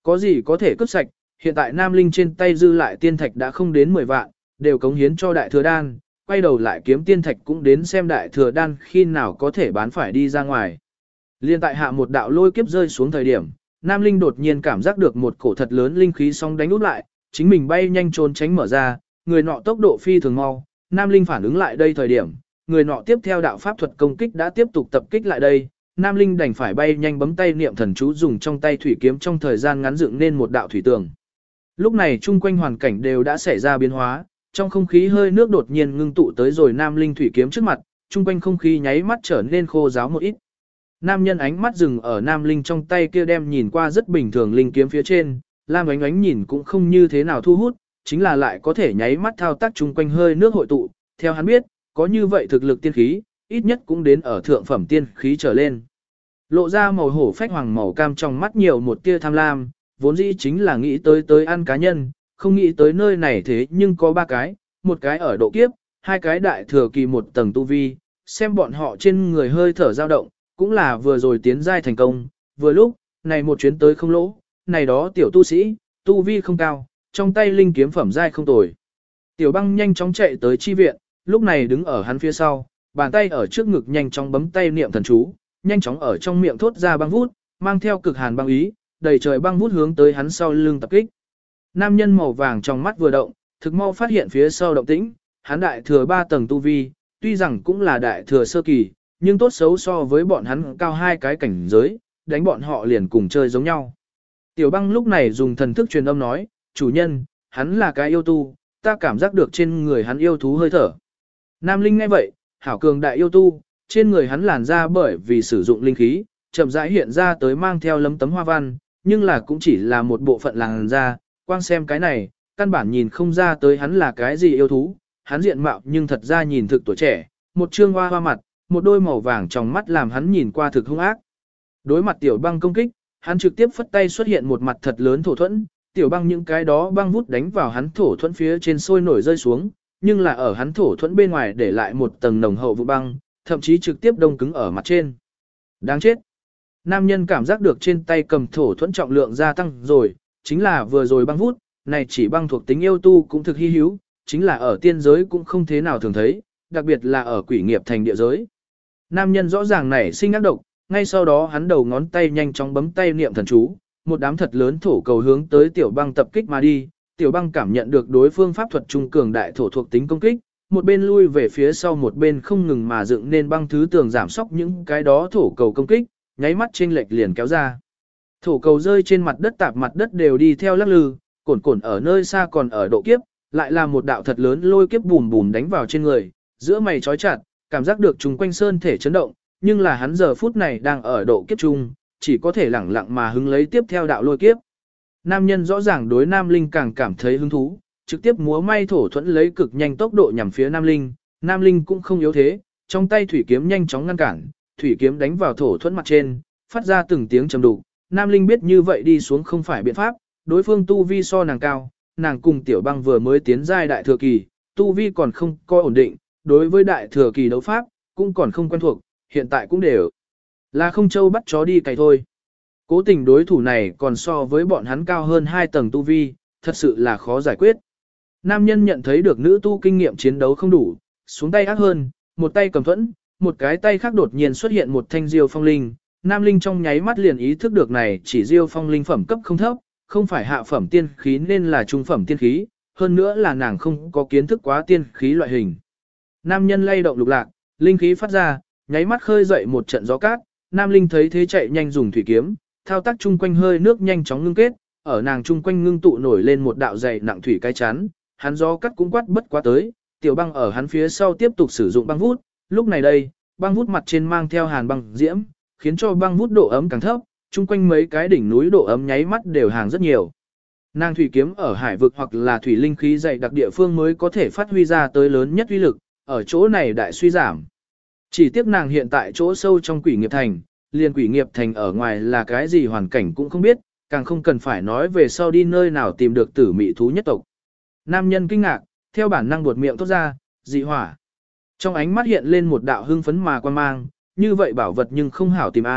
Có gì có thể cướp sạch, hiện tại Nam Linh trên tay dư lại tiên thạch đã không đến 10 vạn, đều cống hiến cho đại thừa đan, quay đầu lại kiếm tiên thạch cũng đến xem đại thừa đan khi nào có thể bán phải đi ra ngoài. Liên tại hạ một đạo lôi kiếp rơi xuống thời điểm, Nam Linh đột nhiên cảm giác được một cổ thật lớn linh khí sóng đánh úp lại, chính mình bay nhanh trốn tránh mở ra, người nọ tốc độ phi thường mau, Nam Linh phản ứng lại đây thời điểm, người nọ tiếp theo đạo pháp thuật công kích đã tiếp tục tập kích lại đây, Nam Linh đành phải bay nhanh bấm tay niệm thần chú dùng trong tay thủy kiếm trong thời gian ngắn dựng nên một đạo thủy tường. Lúc này chung quanh hoàn cảnh đều đã xảy ra biến hóa, trong không khí hơi nước đột nhiên ngưng tụ tới rồi Nam Linh thủy kiếm trước mặt, chung quanh không khí nháy mắt trở nên khô ráo một ít. Nam nhân ánh mắt dừng ở Nam Linh trong tay kia đem nhìn qua rất bình thường linh kiếm phía trên, Lam ánh ánh nhìn cũng không như thế nào thu hút, chính là lại có thể nháy mắt thao tác chung quanh hơi nước hội tụ, theo hắn biết, có như vậy thực lực tiên khí, ít nhất cũng đến ở thượng phẩm tiên khí trở lên. Lộ ra màu hổ phách hoàng màu cam trong mắt nhiều một tia tham lam, vốn dĩ chính là nghĩ tới ăn cá nhân, không nghĩ tới nơi này thế nhưng có 3 cái, một cái ở độ kiếp, 2 cái đại thừa kỳ một tầng tu vi, xem bọn họ trên người hơi thở dao động, cũng là vừa rồi tiến giai thành công, vừa lúc, này một chuyến tới không lỗ, này đó tiểu tu sĩ, tu vi không cao, trong tay linh kiếm phẩm giai không tồi. Tiểu băng nhanh chóng chạy tới chi viện, lúc này đứng ở hắn phía sau, bàn tay ở trước ngực nhanh chóng bấm tay niệm thần chú, nhanh chóng ở trong miệng thốt ra băng vút, mang theo cực hàn băng ý, đầy trời băng vút hướng tới hắn sau lưng tập kích. Nam nhân màu vàng trong mắt vừa động, thực mau phát hiện phía sau động tĩnh, hắn đại thừa 3 tầng tu vi, tuy rằng cũng là đại thừa sơ kỳ, nhưng tốt xấu so với bọn hắn cao 2 cái cảnh giới, đánh bọn họ liền cùng chơi giống nhau. Tiểu băng lúc này dùng thần thức truyền âm nói, chủ nhân, hắn là cái yêu tu, ta cảm giác được trên người hắn yêu thú hơi thở. Nam Linh nghe vậy, hảo cường đại yêu tu, trên người hắn làn ra bởi vì sử dụng linh khí, chậm rãi hiện ra tới mang theo lấm tấm hoa văn, nhưng là cũng chỉ là một bộ phận làn da, quang xem cái này, căn bản nhìn không ra tới hắn là cái gì yêu thú, hắn diện mạo nhưng thật ra nhìn thực tuổi trẻ, một trương hoa hoa mặt, một đôi màu vàng trong mắt làm hắn nhìn qua thực hung ác. Đối mặt tiểu băng công kích, hắn trực tiếp phất tay xuất hiện một mặt thật lớn thổ thuẫn, tiểu băng những cái đó băng vút đánh vào hắn thổ thuẫn phía trên sôi nổi rơi xuống, nhưng là ở hắn thổ thuẫn bên ngoài để lại một tầng nồng hậu vụ băng, thậm chí trực tiếp đông cứng ở mặt trên. Đáng chết. Nam nhân cảm giác được trên tay cầm thổ thuẫn trọng lượng gia tăng rồi, chính là vừa rồi băng vút, này chỉ băng thuộc tính yêu tu cũng thực hy hữu, chính là ở tiên giới cũng không thế nào thường thấy, đặc biệt là ở quỷ nghiệp thành địa giới. Nam nhân rõ ràng nảy sinh ác độc, ngay sau đó hắn đầu ngón tay nhanh chóng bấm tay niệm thần chú, một đám thật lớn thổ cầu hướng tới tiểu băng tập kích mà đi, tiểu băng cảm nhận được đối phương pháp thuật trung cường đại thổ thuộc tính công kích, một bên lui về phía sau một bên không ngừng mà dựng nên băng thứ tường giảm sóc những cái đó thổ cầu công kích, nháy mắt chênh lệch liền kéo ra. Thổ cầu rơi trên mặt đất tạp mặt đất đều đi theo lắc lư, cồn cồn ở nơi xa còn ở độ kiếp, lại là một đạo thật lớn lôi kiếp bùm bùm đánh vào trên người, giữa mày trói chặt, cảm giác được chúng quanh sơn thể chấn động, nhưng là hắn giờ phút này đang ở độ kiếp chung, chỉ có thể lẳng lặng mà hứng lấy tiếp theo đạo lôi kiếp. Nam nhân rõ ràng đối Nam Linh càng cảm thấy hứng thú, trực tiếp múa may thổ thuẫn lấy cực nhanh tốc độ nhằm phía Nam Linh, Nam Linh cũng không yếu thế, trong tay thủy kiếm nhanh chóng ngăn cản, thủy kiếm đánh vào thổ thuẫn mặt trên, phát ra từng tiếng trầm đục. Nam Linh biết như vậy đi xuống không phải biện pháp, đối phương tu vi so nàng cao, nàng cùng tiểu băng vừa mới tiến giai đại thừa kỳ, tu vi còn không có ổn định, đối với đại thừa kỳ đấu pháp, cũng còn không quen thuộc, hiện tại cũng đều là không châu bắt chó đi cày thôi. Cố tình đối thủ này còn so với bọn hắn cao hơn 2 tầng tu vi, thật sự là khó giải quyết. Nam nhân nhận thấy được nữ tu kinh nghiệm chiến đấu không đủ, xuống tay ác hơn, một tay cầm thuẫn, một cái tay khác đột nhiên xuất hiện một thanh diêu phong linh. Nam Linh trong nháy mắt liền ý thức được này chỉ diêu phong linh phẩm cấp không thấp, không phải hạ phẩm tiên khí nên là trung phẩm tiên khí, hơn nữa là nàng không có kiến thức quá tiên khí loại hình. Nam nhân lay động lục lạc, linh khí phát ra, nháy mắt khơi dậy một trận gió cát, Nam Linh thấy thế chạy nhanh dùng thủy kiếm, thao tác chung quanh hơi nước nhanh chóng ngưng kết, ở nàng chung quanh ngưng tụ nổi lên một đạo dày nặng thủy cái chắn, hắn gió cắt cũng quát bất quá tới, tiểu băng ở hắn phía sau tiếp tục sử dụng băng vút, lúc này đây, băng vút mặt trên mang theo hàn băng diễm, khiến cho băng vút độ ấm càng thấp, chung quanh mấy cái đỉnh núi độ ấm nháy mắt đều hàng rất nhiều. Nàng thủy kiếm ở hải vực hoặc là thủy linh khí dày đặc địa phương mới có thể phát huy ra tới lớn nhất uy lực, ở chỗ này đại suy giảm. Chỉ tiếc nàng hiện tại chỗ sâu trong quỷ nghiệp thành, liền quỷ nghiệp thành ở ngoài là cái gì hoàn cảnh cũng không biết, càng không cần phải nói về sau đi nơi nào tìm được tử mị thú nhất tộc. Nam nhân kinh ngạc, theo bản năng buột miệng thốt ra, dị hỏa. Trong ánh mắt hiện lên một đạo hưng phấn mà quan mang, như vậy bảo vật nhưng không hảo tìm a.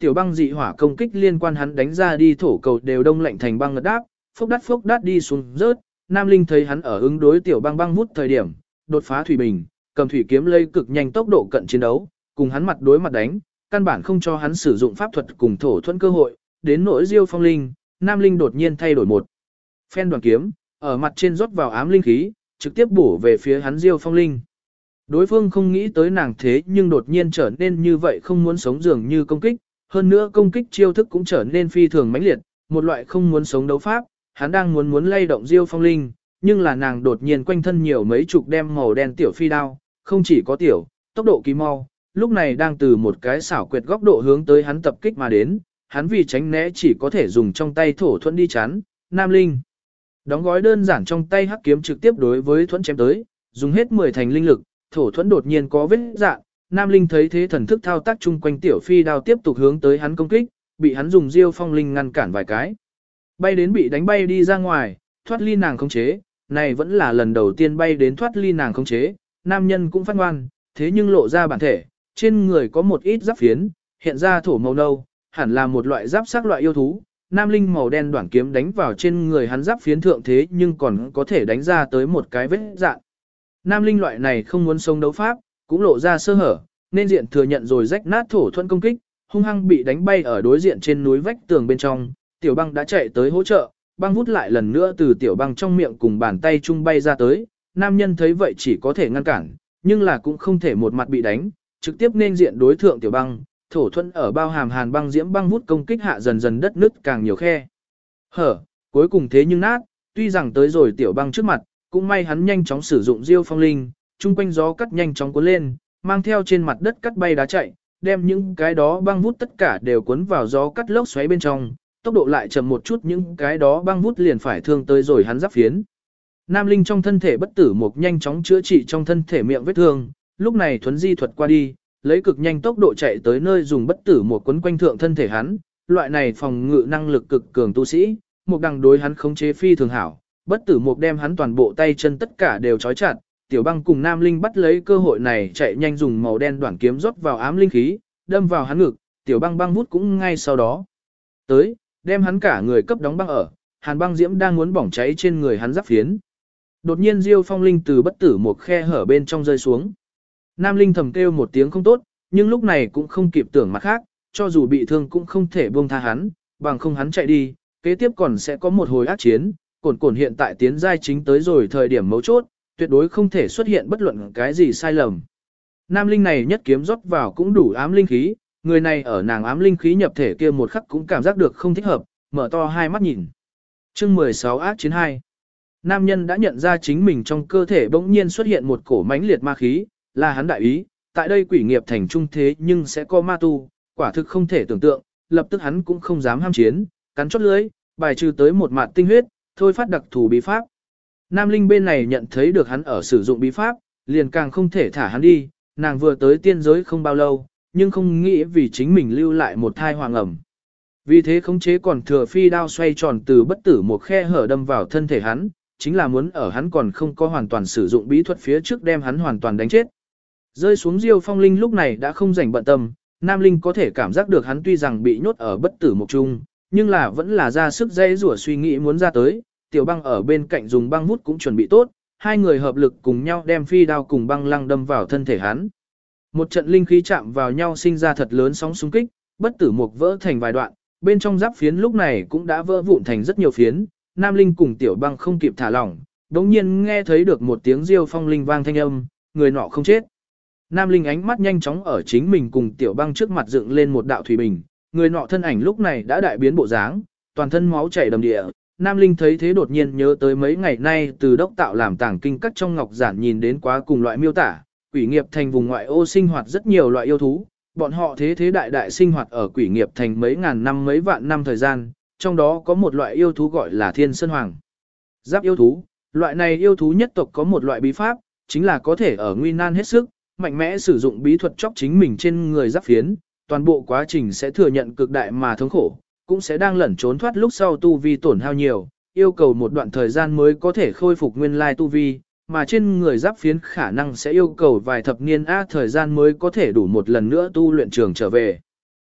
tiểu băng dị hỏa công kích liên quan hắn đánh ra đi thổ cầu đều đông lạnh thành băng ngật đáp, phốc đát đi xuống rớt. Nam Linh thấy hắn ở ứng đối tiểu băng băng vút thời điểm, đột phá thủy bình, cầm thủy kiếm lây cực nhanh tốc độ cận chiến đấu, cùng hắn mặt đối mặt đánh, căn bản không cho hắn sử dụng pháp thuật cùng thổ thuẫn cơ hội. Đến nỗi Diêu Phong Linh, Nam Linh đột nhiên thay đổi một phen đoàn kiếm, ở mặt trên rót vào ám linh khí, trực tiếp bổ về phía hắn Diêu Phong Linh. Đối phương không nghĩ tới nàng thế nhưng đột nhiên trở nên như vậy, không muốn sống dường như công kích, hơn nữa công kích chiêu thức cũng trở nên phi thường mãnh liệt, một loại không muốn sống đấu pháp. Hắn đang muốn lay động Diêu Phong Linh, nhưng là nàng đột nhiên quanh thân nhiều mấy chục đem màu đen tiểu phi đao, không chỉ có tiểu, tốc độ kỳ mau, lúc này đang từ một cái xảo quyệt góc độ hướng tới hắn tập kích mà đến, hắn vì tránh né chỉ có thể dùng trong tay thổ thuẫn đi chắn. Nam Linh đóng gói đơn giản trong tay hắc kiếm trực tiếp đối với thuẫn chém tới, dùng hết 10 thành linh lực, thổ thuẫn đột nhiên có vết rạn. Nam Linh thấy thế thần thức thao tác chung quanh tiểu phi đao tiếp tục hướng tới hắn công kích, bị hắn dùng Diêu Phong Linh ngăn cản vài cái. Bay đến bị đánh bay đi ra ngoài, thoát ly nàng khống chế, này vẫn là lần đầu tiên bay đến thoát ly nàng khống chế. Nam nhân cũng phát ngoan, thế nhưng lộ ra bản thể, trên người có một ít giáp phiến, hiện ra thổ màu nâu, hẳn là một loại giáp sắc loại yêu thú. Nam Linh màu đen đoạn kiếm đánh vào trên người hắn giáp phiến thượng thế nhưng còn có thể đánh ra tới một cái vết dạn. Nam Linh loại này không muốn sống đấu pháp, cũng lộ ra sơ hở, nên diện thừa nhận rồi rách nát thổ thuẫn công kích, hung hăng bị đánh bay ở đối diện trên núi vách tường bên trong. Tiểu băng đã chạy tới hỗ trợ, băng vút lại lần nữa từ tiểu băng trong miệng cùng bàn tay chung bay ra tới. Nam nhân thấy vậy chỉ có thể ngăn cản, nhưng là cũng không thể một mặt bị đánh, trực tiếp nên diện đối thượng tiểu băng. Thổ thuẫn ở bao hàm hàn băng diễm băng vút công kích hạ dần dần đất nứt càng nhiều khe hở, cuối cùng thế nhưng nát. Tuy rằng tới rồi tiểu băng trước mặt, cũng may hắn nhanh chóng sử dụng Diêu Phong Linh, chung quanh gió cắt nhanh chóng cuốn lên, mang theo trên mặt đất cắt bay đá chạy, đem những cái đó băng vút tất cả đều cuốn vào gió cắt lốc xoáy bên trong, tốc độ lại chậm một chút, những cái đó băng vút liền phải thương tới rồi hắn giáp phiến. Nam Linh trong thân thể bất tử mục nhanh chóng chữa trị trong thân thể miệng vết thương, lúc này thuấn di thuật qua đi, lấy cực nhanh tốc độ chạy tới nơi dùng bất tử mục quấn quanh thượng thân thể hắn, loại này phòng ngự năng lực cực cường tu sĩ, mục đằng đối hắn khống chế phi thường hảo, bất tử mục đem hắn toàn bộ tay chân tất cả đều trói chặt. Tiểu băng cùng Nam Linh bắt lấy cơ hội này chạy nhanh dùng màu đen đoạn kiếm rót vào ám linh khí, đâm vào hắn ngực, tiểu băng băng vút cũng ngay sau đó tới, đem hắn cả người cấp đóng băng ở, hàn băng diễm đang muốn bỏng cháy trên người hắn giáp phiến. Đột nhiên Diêu Phong Linh từ bất tử một khe hở bên trong rơi xuống. Nam Linh thầm kêu một tiếng không tốt, nhưng lúc này cũng không kịp tưởng mặt khác, cho dù bị thương cũng không thể buông tha hắn, bằng không hắn chạy đi, kế tiếp còn sẽ có một hồi ác chiến. Cổn hiện tại tiến giai chính tới rồi thời điểm mấu chốt, tuyệt đối không thể xuất hiện bất luận cái gì sai lầm. Nam Linh này nhất kiếm rót vào cũng đủ ám linh khí, người này ở nàng ám linh khí nhập thể kia một khắc cũng cảm giác được không thích hợp, mở to hai mắt nhìn. Chương 16 ác chiến 2. Nam nhân đã nhận ra chính mình trong cơ thể bỗng nhiên xuất hiện một cổ mãnh liệt ma khí, là hắn đại ý, tại đây quỷ nghiệp thành trung thế nhưng sẽ có ma tu, quả thực không thể tưởng tượng, lập tức hắn cũng không dám ham chiến, cắn chốt lưỡi, bài trừ tới một mạt tinh huyết, thôi phát đặc thù bí pháp. Nam Linh bên này nhận thấy được hắn ở sử dụng bí pháp, liền càng không thể thả hắn đi, nàng vừa tới tiên giới không bao lâu, nhưng không nghĩ vì chính mình lưu lại một thai hoàng ẩm. Vì thế khống chế còn thừa phi đao xoay tròn từ bất tử một khe hở đâm vào thân thể hắn, chính là muốn ở hắn còn không có hoàn toàn sử dụng bí thuật phía trước đem hắn hoàn toàn đánh chết. Rơi xuống Diêu Phong Linh lúc này đã không rảnh bận tâm, Nam Linh có thể cảm giác được hắn tuy rằng bị nhốt ở bất tử một chung, nhưng là vẫn là ra sức dây rủa suy nghĩ muốn ra tới. Tiểu băng ở bên cạnh dùng băng vút cũng chuẩn bị tốt, hai người hợp lực cùng nhau đem phi đao cùng băng lăng đâm vào thân thể hắn. Một trận linh khí chạm vào nhau sinh ra thật lớn sóng xung kích, bất tử mục vỡ thành vài đoạn, bên trong giáp phiến lúc này cũng đã vỡ vụn thành rất nhiều phiến. Nam Linh cùng tiểu băng không kịp thả lỏng, đống nhiên nghe thấy được một tiếng Diêu Phong Linh vang thanh âm, người nọ không chết. Nam Linh ánh mắt nhanh chóng ở chính mình cùng tiểu băng trước mặt dựng lên một đạo thủy bình, người nọ thân ảnh lúc này đã đại biến bộ dáng, toàn thân máu chảy đầm địa. Nam Linh thấy thế đột nhiên nhớ tới mấy ngày nay từ đốc tạo làm tàng kinh các trong ngọc giản nhìn đến quá cùng loại miêu tả, quỷ nghiệp thành vùng ngoại ô sinh hoạt rất nhiều loại yêu thú, bọn họ thế đại sinh hoạt ở quỷ nghiệp thành mấy ngàn năm mấy vạn năm thời gian, trong đó có một loại yêu thú gọi là Thiên Sơn Hoàng Giáp yêu thú, loại này yêu thú nhất tộc có một loại bí pháp, chính là có thể ở nguy nan hết sức, mạnh mẽ sử dụng bí thuật chóc chính mình trên người giáp phiến, toàn bộ quá trình sẽ thừa nhận cực đại mà thống khổ, cũng sẽ đang lẩn trốn thoát lúc sau tu vi tổn hao nhiều, yêu cầu một đoạn thời gian mới có thể khôi phục nguyên lai tu vi, mà trên người giáp phiến khả năng sẽ yêu cầu vài thập niên thời gian mới có thể đủ một lần nữa tu luyện trường trở về.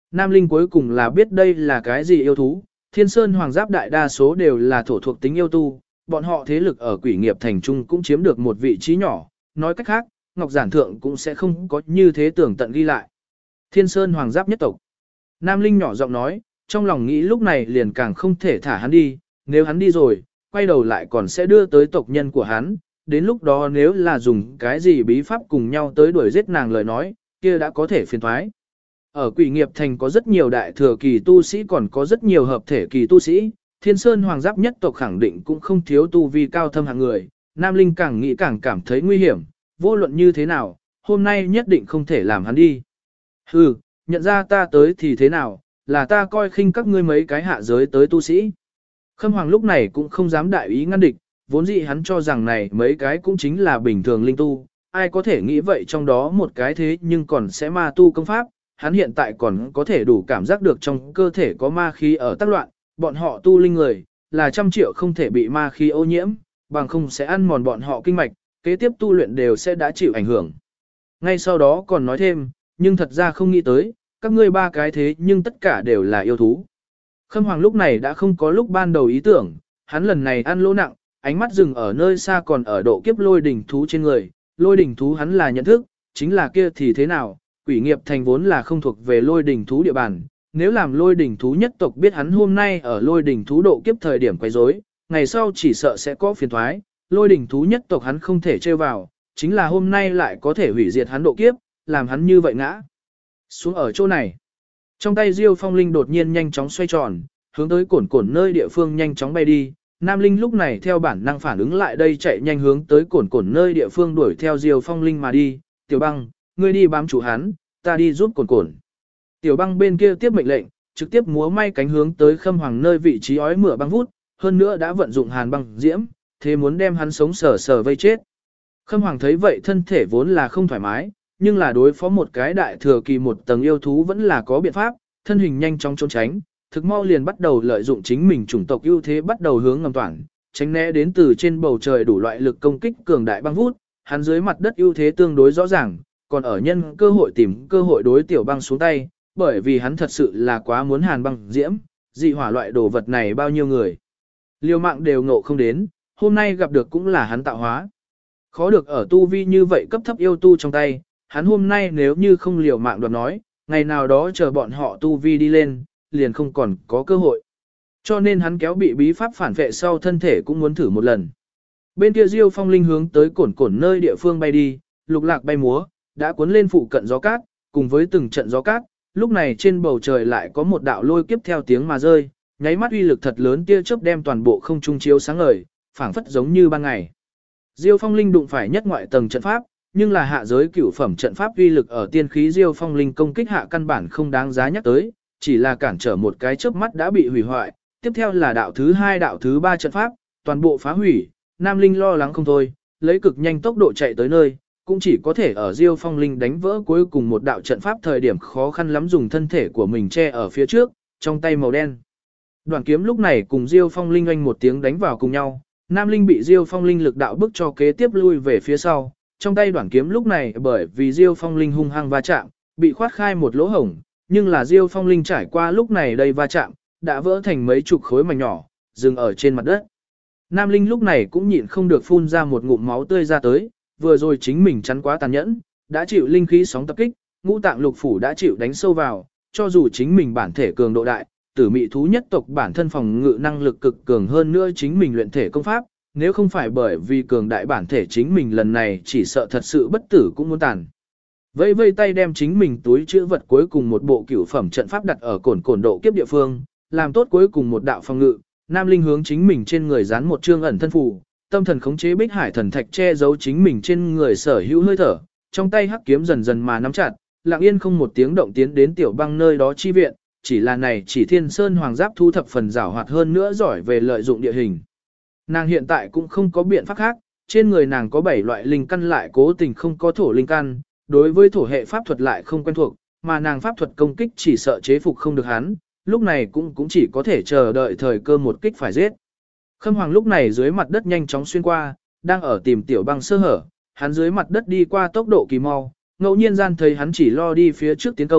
Nam Linh cuối cùng là biết đây là cái gì yêu thú, Thiên Sơn Hoàng Giáp đại đa số đều là thổ thuộc tính yêu tu, bọn họ thế lực ở Quỷ Nghiệp Thành Trung cũng chiếm được một vị trí nhỏ, nói cách khác, Ngọc Giản Thượng cũng sẽ không có như thế tưởng tận ghi lại. Thiên Sơn Hoàng Giáp nhất tộc. Nam Linh nhỏ giọng nói, trong lòng nghĩ lúc này liền càng không thể thả hắn đi, nếu hắn đi rồi, quay đầu lại còn sẽ đưa tới tộc nhân của hắn, đến lúc đó nếu là dùng cái gì bí pháp cùng nhau tới đuổi giết nàng lời nói, kia đã có thể phiền thoái. Ở Quỷ Nghiệp Thành có rất nhiều đại thừa kỳ tu sĩ còn có rất nhiều hợp thể kỳ tu sĩ, Thiên Sơn Hoàng Giáp nhất tộc khẳng định cũng không thiếu tu vi cao thâm hạng người, Nam Linh càng nghĩ càng cảm thấy nguy hiểm, vô luận như thế nào, hôm nay nhất định không thể làm hắn đi. Hừ, nhận ra ta tới thì thế nào, là ta coi khinh các ngươi mấy cái hạ giới tới tu sĩ. Khâm Hoàng lúc này cũng không dám đại ý ngăn địch, vốn dĩ hắn cho rằng này mấy cái cũng chính là bình thường linh tu, ai có thể nghĩ vậy trong đó một cái thế nhưng còn sẽ ma tu công pháp, hắn hiện tại còn có thể đủ cảm giác được trong cơ thể có ma khí ở tác loạn, bọn họ tu linh người, là trăm triệu không thể bị ma khí ô nhiễm, bằng không sẽ ăn mòn bọn họ kinh mạch, kế tiếp tu luyện đều sẽ đã chịu ảnh hưởng. Ngay sau đó còn nói thêm, nhưng thật ra không nghĩ tới, các ngươi ba cái thế nhưng tất cả đều là yêu thú. Khâm Hoàng lúc này đã không có lúc ban đầu ý tưởng, hắn lần này ăn lỗ nặng, ánh mắt dừng ở nơi xa còn ở độ kiếp lôi đỉnh thú trên người, lôi đỉnh thú hắn là nhận thức, chính là kia thì thế nào, Quỷ Nghiệp Thành vốn là không thuộc về lôi đỉnh thú địa bàn, nếu làm lôi đỉnh thú nhất tộc biết hắn hôm nay ở lôi đỉnh thú độ kiếp thời điểm quấy rối, ngày sau chỉ sợ sẽ có phiền thoái, lôi đỉnh thú nhất tộc hắn không thể trêu vào, chính là hôm nay lại có thể hủy diệt hắn độ kiếp, làm hắn như vậy ngã xuống ở chỗ này. Trong tay Diêu Phong Linh đột nhiên nhanh chóng xoay tròn, hướng tới cổn cổn nơi địa phương nhanh chóng bay đi. Nam Linh lúc này theo bản năng phản ứng lại đây chạy nhanh hướng tới cổn cổn nơi địa phương đuổi theo Diêu Phong Linh mà đi. Tiểu Băng, ngươi đi bám chủ hắn, ta đi giúp cổn cổn. Tiểu Băng bên kia tiếp mệnh lệnh, trực tiếp múa may cánh hướng tới Khâm Hoàng nơi vị trí ói mửa băng vút, hơn nữa đã vận dụng hàn băng diễm, thế muốn đem hắn sống sờ sờ vây chết. Khâm Hoàng thấy vậy thân thể vốn là không thoải mái, nhưng là đối phó một cái đại thừa kỳ một tầng yêu thú vẫn là có biện pháp, thân hình nhanh chóng trốn tránh, thực mau liền bắt đầu lợi dụng chính mình chủng tộc ưu thế bắt đầu hướng ngầm toàn, tránh né đến từ trên bầu trời đủ loại lực công kích cường đại băng vút, hắn dưới mặt đất ưu thế tương đối rõ ràng, còn ở nhân cơ hội tìm cơ hội đối Tiểu Băng xuống tay, bởi vì hắn thật sự là quá muốn hàn băng diễm, dị hỏa loại đồ vật này bao nhiêu người liều mạng đều ngộ không đến, hôm nay gặp được cũng là hắn tạo hóa. Khó được ở tu vi như vậy cấp thấp yêu tu trong tay, hắn hôm nay nếu như không liều mạng đoạt nói, ngày nào đó chờ bọn họ tu vi đi lên, liền không còn có cơ hội. Cho nên hắn kéo bị bí pháp phản vệ sau thân thể cũng muốn thử một lần. Bên kia Diêu Phong Linh hướng tới cổn cổn nơi địa phương bay đi, lục lạc bay múa, đã cuốn lên phụ cận gió cát, cùng với từng trận gió cát, lúc này trên bầu trời lại có một đạo lôi kiếp theo tiếng mà rơi, nháy mắt uy lực thật lớn tia chớp đem toàn bộ không trung chiếu sáng ngời, phảng phất giống như ban ngày. Diêu Phong Linh đụng phải nhất ngoại tầng trận pháp, nhưng là hạ giới cửu phẩm trận pháp uy lực ở tiên khí Diêu Phong Linh công kích hạ căn bản không đáng giá nhắc tới, chỉ là cản trở một cái chớp mắt đã bị hủy hoại, tiếp theo là đạo thứ hai đạo thứ ba trận pháp, toàn bộ phá hủy, Nam Linh lo lắng không thôi, lấy cực nhanh tốc độ chạy tới nơi, cũng chỉ có thể ở Diêu Phong Linh đánh vỡ cuối cùng một đạo trận pháp thời điểm khó khăn lắm dùng thân thể của mình che ở phía trước, trong tay màu đen. Đoạn kiếm lúc này cùng Diêu Phong Linh oanh một tiếng đánh vào cùng nhau, Nam Linh bị Diêu Phong Linh lực đạo bức cho kế tiếp lui về phía sau, trong tay đoạn kiếm lúc này bởi vì Diêu Phong Linh hung hăng va chạm, bị khoát khai một lỗ hổng, nhưng là Diêu Phong Linh trải qua lúc này đây va chạm, đã vỡ thành mấy chục khối mảnh nhỏ, dừng ở trên mặt đất. Nam Linh lúc này cũng nhịn không được phun ra một ngụm máu tươi ra tới, vừa rồi chính mình chắn quá tàn nhẫn, đã chịu linh khí sóng tập kích, ngũ tạng lục phủ đã chịu đánh sâu vào, cho dù chính mình bản thể cường độ đại, tử mị thú nhất tộc bản thân phòng ngự năng lực cực cường hơn nữa chính mình luyện thể công pháp, nếu không phải bởi vì cường đại bản thể chính mình lần này chỉ sợ thật sự bất tử cũng muốn tàn. Vây vây tay đem chính mình túi chữ vật cuối cùng một bộ cửu phẩm trận pháp đặt ở cổn độ kiếp địa phương, làm tốt cuối cùng một đạo phòng ngự, Nam Linh hướng chính mình trên người dán một chương ẩn thân phù, tâm thần khống chế Bích Hải thần thạch che giấu chính mình trên người sở hữu hơi thở, trong tay hắc kiếm dần dần mà nắm chặt, lặng yên không một tiếng động tiến đến Tiểu Băng nơi đó chi viện, chỉ là này chỉ Thiên Sơn Hoàng Giáp thu thập phần giảo hoạt hơn nữa giỏi về lợi dụng địa hình. Nàng hiện tại cũng không có biện pháp khác, trên người nàng có 7 loại linh căn lại cố tình không có thổ linh căn, đối với thổ hệ pháp thuật lại không quen thuộc, mà nàng pháp thuật công kích chỉ sợ chế phục không được hắn, lúc này cũng chỉ có thể chờ đợi thời cơ một kích phải giết. Khâm Hoàng lúc này dưới mặt đất nhanh chóng xuyên qua, đang ở tìm Tiểu Băng sơ hở, hắn dưới mặt đất đi qua tốc độ kỳ mau, ngẫu nhiên gian thấy hắn chỉ lo đi phía trước tiến công,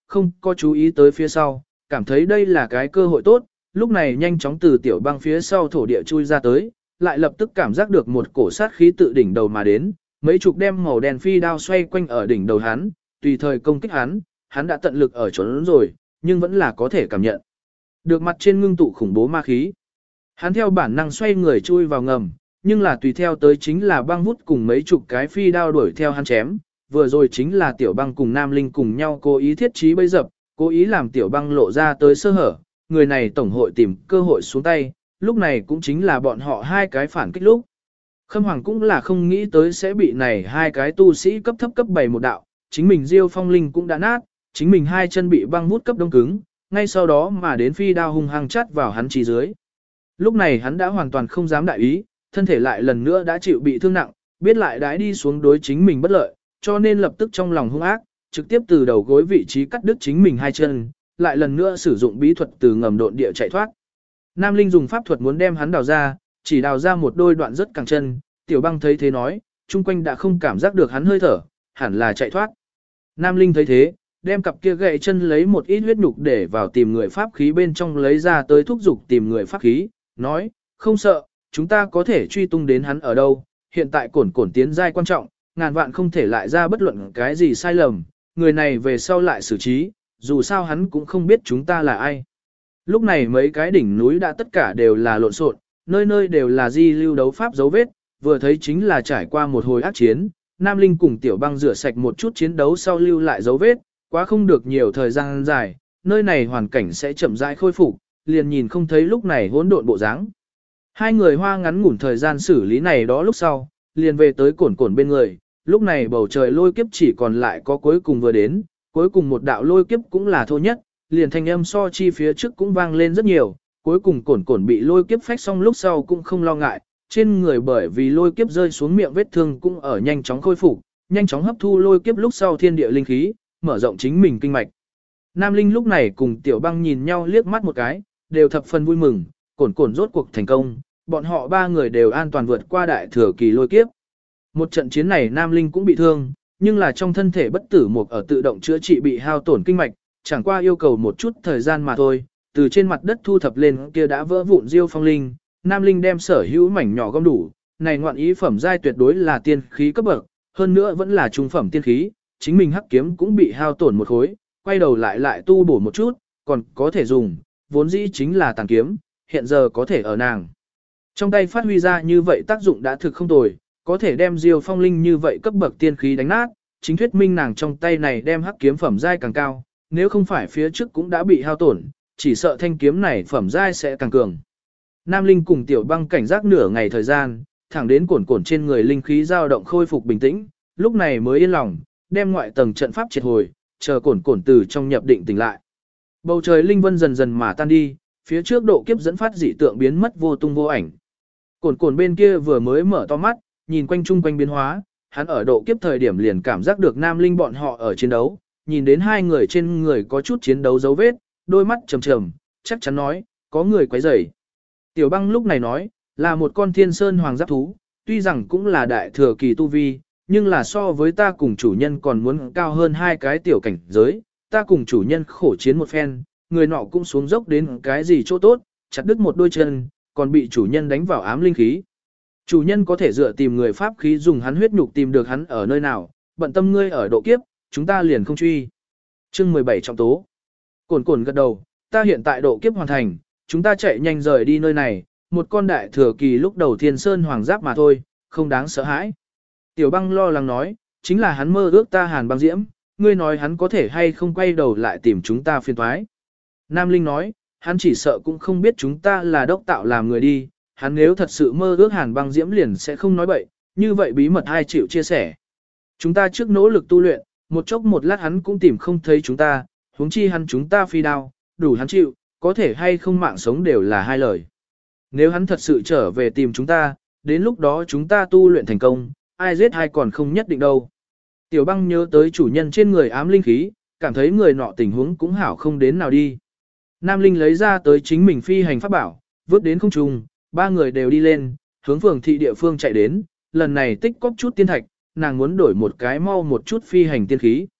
không có chú ý tới phía sau, cảm thấy đây là cái cơ hội tốt, lúc này nhanh chóng từ tiểu băng phía sau thổ địa chui ra tới, lại lập tức cảm giác được một cổ sát khí tự đỉnh đầu mà đến, mấy chục đem màu đen phi đao xoay quanh ở đỉnh đầu hắn, tùy thời công kích hắn, hắn đã tận lực ở trốn rồi, nhưng vẫn là có thể cảm nhận được mặt trên ngưng tụ khủng bố ma khí. Hắn theo bản năng xoay người chui vào ngầm, nhưng là tùy theo tới chính là băng vút cùng mấy chục cái phi đao đuổi theo hắn chém, vừa rồi chính là tiểu băng cùng Nam Linh cùng nhau cố ý thiết trí bấy dập, cố ý làm tiểu băng lộ ra tới sơ hở, người này tổng hội tìm cơ hội xuống tay, lúc này cũng chính là bọn họ hai cái phản kích lúc. Khâm Hoàng cũng là không nghĩ tới sẽ bị này hai cái tu sĩ cấp thấp cấp 7 một đạo, chính mình Diêu Phong Linh cũng đã nát, chính mình hai chân bị băng vút cấp đông cứng, ngay sau đó mà đến phi đao hung hăng chắt vào hắn chỉ dưới. Lúc này hắn đã hoàn toàn không dám đại ý, thân thể lại lần nữa đã chịu bị thương nặng, biết lại đãi đi xuống đối chính mình bất lợi, cho nên lập tức trong lòng hung ác, trực tiếp từ đầu gối vị trí cắt đứt chính mình hai chân, lại lần nữa sử dụng bí thuật từ ngầm độn địa chạy thoát. Nam Linh dùng pháp thuật muốn đem hắn đào ra, chỉ đào ra một đôi đoạn rất cẳng chân, tiểu băng thấy thế nói, chung quanh đã không cảm giác được hắn hơi thở, hẳn là chạy thoát. Nam Linh thấy thế, đem cặp kia gậy chân lấy một ít huyết nhục để vào tìm người pháp khí bên trong lấy ra tới thúc giục tìm người pháp khí, nói, không sợ, chúng ta có thể truy tung đến hắn ở đâu, hiện tại cổn cổn tiến giai quan trọng, ngàn vạn không thể lại ra bất luận cái gì sai lầm, người này về sau lại xử trí, dù sao hắn cũng không biết chúng ta là ai. Lúc này mấy cái đỉnh núi đã tất cả đều là lộn xộn, nơi nơi đều là di lưu đấu pháp dấu vết, vừa thấy chính là trải qua một hồi ác chiến, Nam Linh cùng Tiểu Băng rửa sạch một chút chiến đấu sau lưu lại dấu vết, quá không được nhiều thời gian dài, nơi này hoàn cảnh sẽ chậm rãi khôi phục, liền nhìn không thấy lúc này hỗn độn bộ dáng. Hai người hoa ngắn ngủn thời gian xử lý này đó lúc sau, liền về tới cổn cổn bên người, lúc này bầu trời lôi kiếp chỉ còn lại có cuối cùng vừa đến, cuối cùng một đạo lôi kiếp cũng là thô nhất, liền thanh âm so chi phía trước cũng vang lên rất nhiều, cuối cùng cổn cổn bị lôi kiếp phách xong lúc sau cũng không lo ngại, trên người bởi vì lôi kiếp rơi xuống miệng vết thương cũng ở nhanh chóng khôi phục, nhanh chóng hấp thu lôi kiếp lúc sau thiên địa linh khí, mở rộng chính mình kinh mạch. Nam Linh lúc này cùng Tiểu Băng nhìn nhau liếc mắt một cái, đều thập phần vui mừng, cổn cổn rốt cuộc thành công, bọn họ ba người đều an toàn vượt qua đại thừa kỳ lôi kiếp. Một trận chiến này Nam Linh cũng bị thương, nhưng là trong thân thể bất tử một ở tự động chữa trị bị hao tổn kinh mạch, chẳng qua yêu cầu một chút thời gian mà thôi, từ trên mặt đất thu thập lên kia đã vỡ vụn Diêu Phong Linh, Nam Linh đem sở hữu mảnh nhỏ gom đủ, này ngoạn ý phẩm giai tuyệt đối là tiên khí cấp bậc, hơn nữa vẫn là trung phẩm tiên khí, chính mình hắc kiếm cũng bị hao tổn một khối, quay đầu lại tu bổ một chút, còn có thể dùng, vốn dĩ chính là tàn kiếm, hiện giờ có thể ở nàng trong tay phát huy ra như vậy tác dụng đã thực không tồi, có thể đem Diêu Phong Linh như vậy cấp bậc tiên khí đánh nát, chính thuyết minh nàng trong tay này đem hắc kiếm phẩm giai càng cao, nếu không phải phía trước cũng đã bị hao tổn, chỉ sợ thanh kiếm này phẩm giai sẽ càng cường. Nam Linh cùng Tiểu Băng cảnh giác nửa ngày thời gian, thẳng đến cổn cổn trên người linh khí dao động khôi phục bình tĩnh, lúc này mới yên lòng, đem ngoại tầng trận pháp triệt hồi, chờ cổn cổn từ trong nhập định tỉnh lại. Bầu trời linh vân dần dần mà tan đi, phía trước độ kiếp dẫn phát dị tượng biến mất vô tung vô ảnh. Cổn cổn bên kia vừa mới mở to mắt, nhìn quanh chung quanh biến hóa, hắn ở độ kiếp thời điểm liền cảm giác được Nam Linh bọn họ ở chiến đấu, nhìn đến hai người trên người có chút chiến đấu dấu vết, đôi mắt trầm trầm, chắc chắn nói, có người quấy rầy. Tiểu Băng lúc này nói, là một con thiên sơn hoàng giáp thú, tuy rằng cũng là đại thừa kỳ tu vi, nhưng là so với ta cùng chủ nhân còn muốn cao hơn hai cái tiểu cảnh giới, ta cùng chủ nhân khổ chiến một phen, người nọ cũng xuống dốc đến cái gì chỗ tốt, chặt đứt một đôi chân, còn bị chủ nhân đánh vào ám linh khí. Chủ nhân có thể dựa tìm người pháp khí dùng hắn huyết nhục tìm được hắn ở nơi nào, bận tâm ngươi ở độ kiếp, chúng ta liền không truy. Chương 17 trọng tố. Cổn cổn gật đầu, ta hiện tại độ kiếp hoàn thành, chúng ta chạy nhanh rời đi nơi này, một con đại thừa kỳ lúc đầu thiên sơn hoàng giáp mà thôi, không đáng sợ hãi. Tiểu Băng lo lắng nói, chính là hắn mơ ước ta Hàn Băng Diễm, ngươi nói hắn có thể hay không quay đầu lại tìm chúng ta phiền toái. Nam Linh nói, hắn chỉ sợ cũng không biết chúng ta là đốc tạo làm người đi, hắn nếu thật sự mơ ước Hàn Băng Diễm liền sẽ không nói bậy, như vậy bí mật ai chịu chia sẻ. Chúng ta trước nỗ lực tu luyện, một chốc một lát hắn cũng tìm không thấy chúng ta, huống chi hắn chúng ta phi đao, đủ hắn chịu, có thể hay không mạng sống đều là hai lời. Nếu hắn thật sự trở về tìm chúng ta, đến lúc đó chúng ta tu luyện thành công, ai giết ai còn không nhất định đâu. Tiểu Băng nhớ tới chủ nhân trên người ám linh khí, cảm thấy người nọ tình huống cũng hảo không đến nào đi. Nam Linh lấy ra tới chính mình phi hành pháp bảo, vứt đến không trung, ba người đều đi lên, hướng phường thị địa phương chạy đến, lần này tích cóp chút tiên thạch, nàng muốn đổi một cái mau một chút phi hành tiên khí.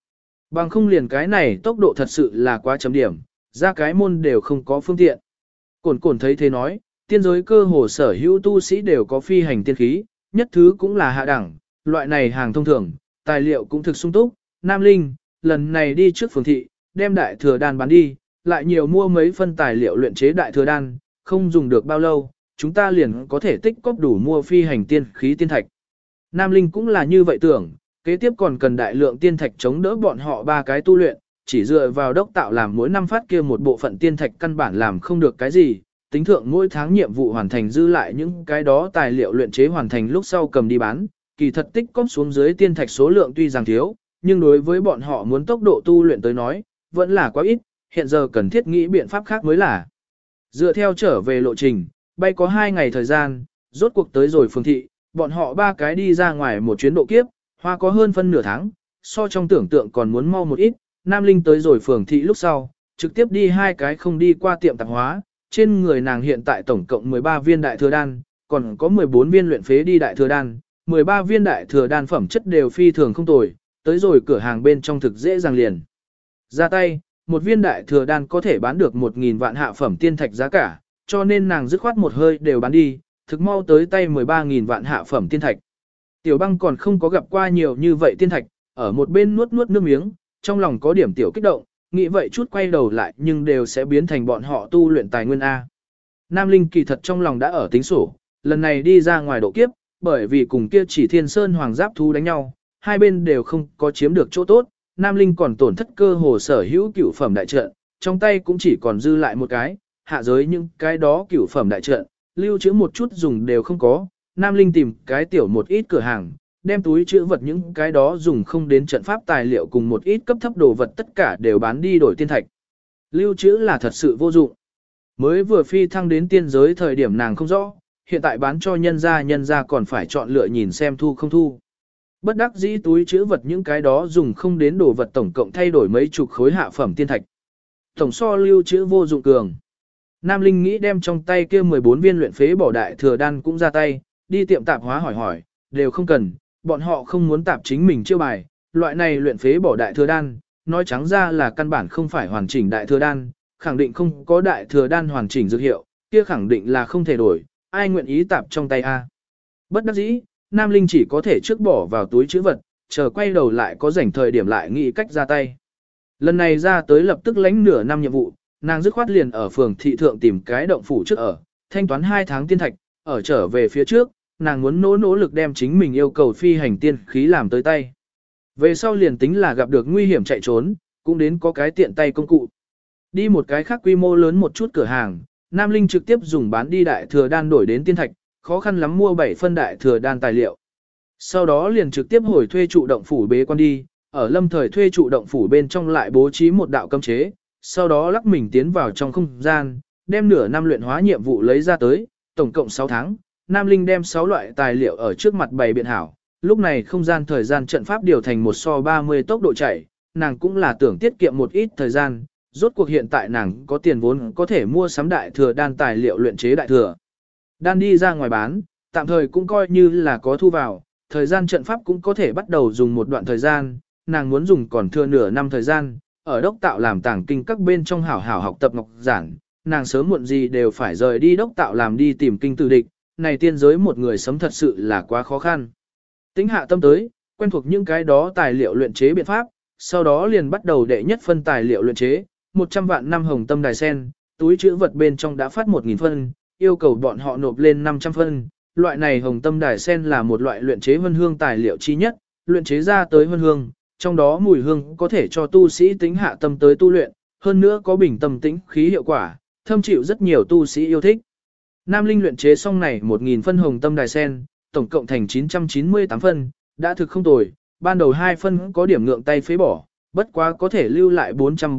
Bằng không liền cái này tốc độ thật sự là quá chấm điểm, ra cái môn đều không có phương tiện. Cổn cổn thấy thế nói, tiên giới cơ hồ sở hữu tu sĩ đều có phi hành tiên khí, nhất thứ cũng là hạ đẳng, loại này hàng thông thường, tài liệu cũng thực sung túc. Nam Linh, lần này đi trước phường thị, đem đại thừa đan bán đi, lại nhiều mua mấy phân tài liệu luyện chế đại thừa đan, không dùng được bao lâu, chúng ta liền có thể tích cóp đủ mua phi hành tiên khí tiên thạch. Nam Linh cũng là như vậy tưởng, kế tiếp còn cần đại lượng tiên thạch chống đỡ bọn họ ba cái tu luyện, chỉ dựa vào đốc tạo làm mỗi năm phát kia một bộ phận tiên thạch căn bản làm không được cái gì, tính thượng mỗi tháng nhiệm vụ hoàn thành dư lại những cái đó tài liệu luyện chế hoàn thành lúc sau cầm đi bán, kỳ thật tích cóp xuống dưới tiên thạch số lượng tuy rằng thiếu, nhưng đối với bọn họ muốn tốc độ tu luyện tới nói, vẫn là quá ít, hiện giờ cần thiết nghĩ biện pháp khác mới là. Dựa theo trở về lộ trình, bay có 2 ngày thời gian, rốt cuộc tới rồi phường thị, bọn họ ba cái đi ra ngoài một chuyến độ kiếp, hoa có hơn phân nửa tháng, so trong tưởng tượng còn muốn mau một ít, Nam Linh tới rồi phường thị lúc sau, trực tiếp đi 2 cái không đi qua tiệm tạp hóa, trên người nàng hiện tại tổng cộng 13 viên đại thừa đan, còn có 14 viên luyện phế đi đại thừa đan, 13 viên đại thừa đan phẩm chất đều phi thường không tồi, tới rồi cửa hàng bên trong thực dễ dàng liền. Ra tay, một viên đại thừa đan có thể bán được 1.000 vạn hạ phẩm tiên thạch giá cả, cho nên nàng dứt khoát một hơi đều bán đi, thực mau tới tay 13.000 vạn hạ phẩm tiên thạch. Tiểu Băng còn không có gặp qua nhiều như vậy tiên thạch, ở một bên nuốt nuốt nước miếng, trong lòng có điểm tiểu kích động, nghĩ vậy chút quay đầu lại nhưng đều sẽ biến thành bọn họ tu luyện tài nguyên A. Nam Linh kỳ thật trong lòng đã ở tính sổ, lần này đi ra ngoài độ kiếp, bởi vì cùng kia chỉ thiên sơn hoàng giáp thú đánh nhau, hai bên đều không có chiếm được chỗ tốt, Nam Linh còn tổn thất cơ hồ sở hữu cửu phẩm đại trận, trong tay cũng chỉ còn dư lại một cái, hạ giới những cái đó cửu phẩm đại trận, lưu trữ một chút dùng đều không có, Nam Linh tìm cái tiểu một ít cửa hàng, đem túi trữ vật những cái đó dùng không đến trận pháp tài liệu cùng một ít cấp thấp đồ vật tất cả đều bán đi đổi tiên thạch. Lưu trữ là thật sự vô dụng. Mới vừa phi thăng đến tiên giới thời điểm nàng không rõ, hiện tại bán cho nhân gia còn phải chọn lựa nhìn xem thu không thu. Bất đắc dĩ túi trữ vật những cái đó dùng không đến đồ vật tổng cộng thay đổi mấy chục khối hạ phẩm tiên thạch. Tổng so lưu trữ vô dụng cường. Nam Linh nghĩ đem trong tay kia 14 viên luyện phế bỏ đại thừa đan cũng ra tay, đi tiệm tạp hóa hỏi, đều không cần, bọn họ không muốn tạp chính mình chiêu bài, loại này luyện phế bỏ đại thừa đan, nói trắng ra là căn bản không phải hoàn chỉnh đại thừa đan, khẳng định không có đại thừa đan hoàn chỉnh dược hiệu, kia khẳng định là không thể đổi, ai nguyện ý tạp trong tay a. Bất đắc dĩ, Nam Linh chỉ có thể trước bỏ vào túi trữ vật, chờ quay đầu lại có rảnh thời điểm lại nghĩ cách ra tay. Lần này ra tới lập tức lãnh nửa năm nhiệm vụ, nàng dứt khoát liền ở phường thị thượng tìm cái động phủ trước ở, thanh toán 2 tháng tiên thạch, ở trở về phía trước, nàng muốn nỗ lực đem chính mình yêu cầu phi hành tiên khí làm tới tay. Về sau liền tính là gặp được nguy hiểm chạy trốn, cũng đến có cái tiện tay công cụ. Đi một cái khác quy mô lớn một chút cửa hàng, Nam Linh trực tiếp dùng bán đi đại thừa đan đổi đến tiên thạch, khó khăn lắm mua 7 phân đại thừa đan tài liệu. Sau đó liền trực tiếp hồi thuê trụ động phủ bế quan đi, ở lâm thời thuê trụ động phủ bên trong lại bố trí một đạo cấm chế, sau đó lắc mình tiến vào trong không gian, đem nửa năm luyện hóa nhiệm vụ lấy ra tới, tổng cộng 6 tháng, Nam Linh đem 6 loại tài liệu ở trước mặt bày biện hảo, lúc này không gian thời gian trận pháp điều thành 1:30 tốc độ chạy, nàng cũng là tưởng tiết kiệm một ít thời gian, rốt cuộc hiện tại nàng có tiền vốn có thể mua sắm đại thừa đan tài liệu luyện chế đại thừa. Đan đi ra ngoài bán, tạm thời cũng coi như là có thu vào, thời gian trận pháp cũng có thể bắt đầu dùng một đoạn thời gian, nàng muốn dùng còn thừa nửa năm thời gian, ở đốc tạo làm tàng kinh các bên trong hảo hảo học tập ngọc giản, nàng sớm muộn gì đều phải rời đi đốc tạo làm đi tìm kinh từ địch, này tiên giới một người sống thật sự là quá khó khăn. Tính hạ tâm tới, quen thuộc những cái đó tài liệu luyện chế biện pháp, sau đó liền bắt đầu đệ nhất phân tài liệu luyện chế, 100 vạn năm hồng tâm đài sen, túi chữ vật bên trong đã phát 1.000 phân, yêu cầu bọn họ nộp lên 500 phân. Loại này hồng tâm đài sen là một loại luyện chế vân hương tài liệu chi nhất, luyện chế ra tới vân hương, trong đó mùi hương có thể cho tu sĩ tính hạ tâm tới tu luyện, hơn nữa có bình tâm tĩnh khí hiệu quả, thâm chịu rất nhiều tu sĩ yêu thích. Nam Linh luyện chế xong này 1.000 phân hồng tâm đài sen, tổng cộng thành 998 phân, đã thực không tồi, ban đầu 2 phân có điểm ngượng tay phế bỏ, bất quá có thể lưu lại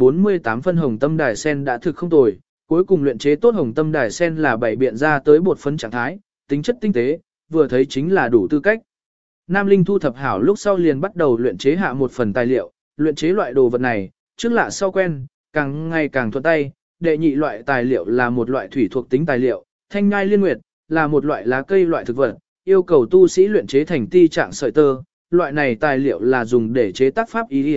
448 phân hồng tâm đài sen đã thực không tồi, cuối cùng luyện chế tốt hồng tâm đài sen là bảy biện ra tới bột phấn trạng thái, tính chất tinh tế, vừa thấy chính là đủ tư cách. Nam Linh thu thập hảo lúc sau liền bắt đầu luyện chế hạ một phần tài liệu, luyện chế loại đồ vật này, trước lạ sau quen, càng ngày càng thuận tay, đệ nhị loại tài liệu là một loại thủy thuộc tính tài liệu, thanh nhai liên nguyệt, là một loại lá cây loại thực vật, yêu cầu tu sĩ luyện chế thành ti trạng sợi tơ, loại này tài liệu là dùng để chế tác pháp y,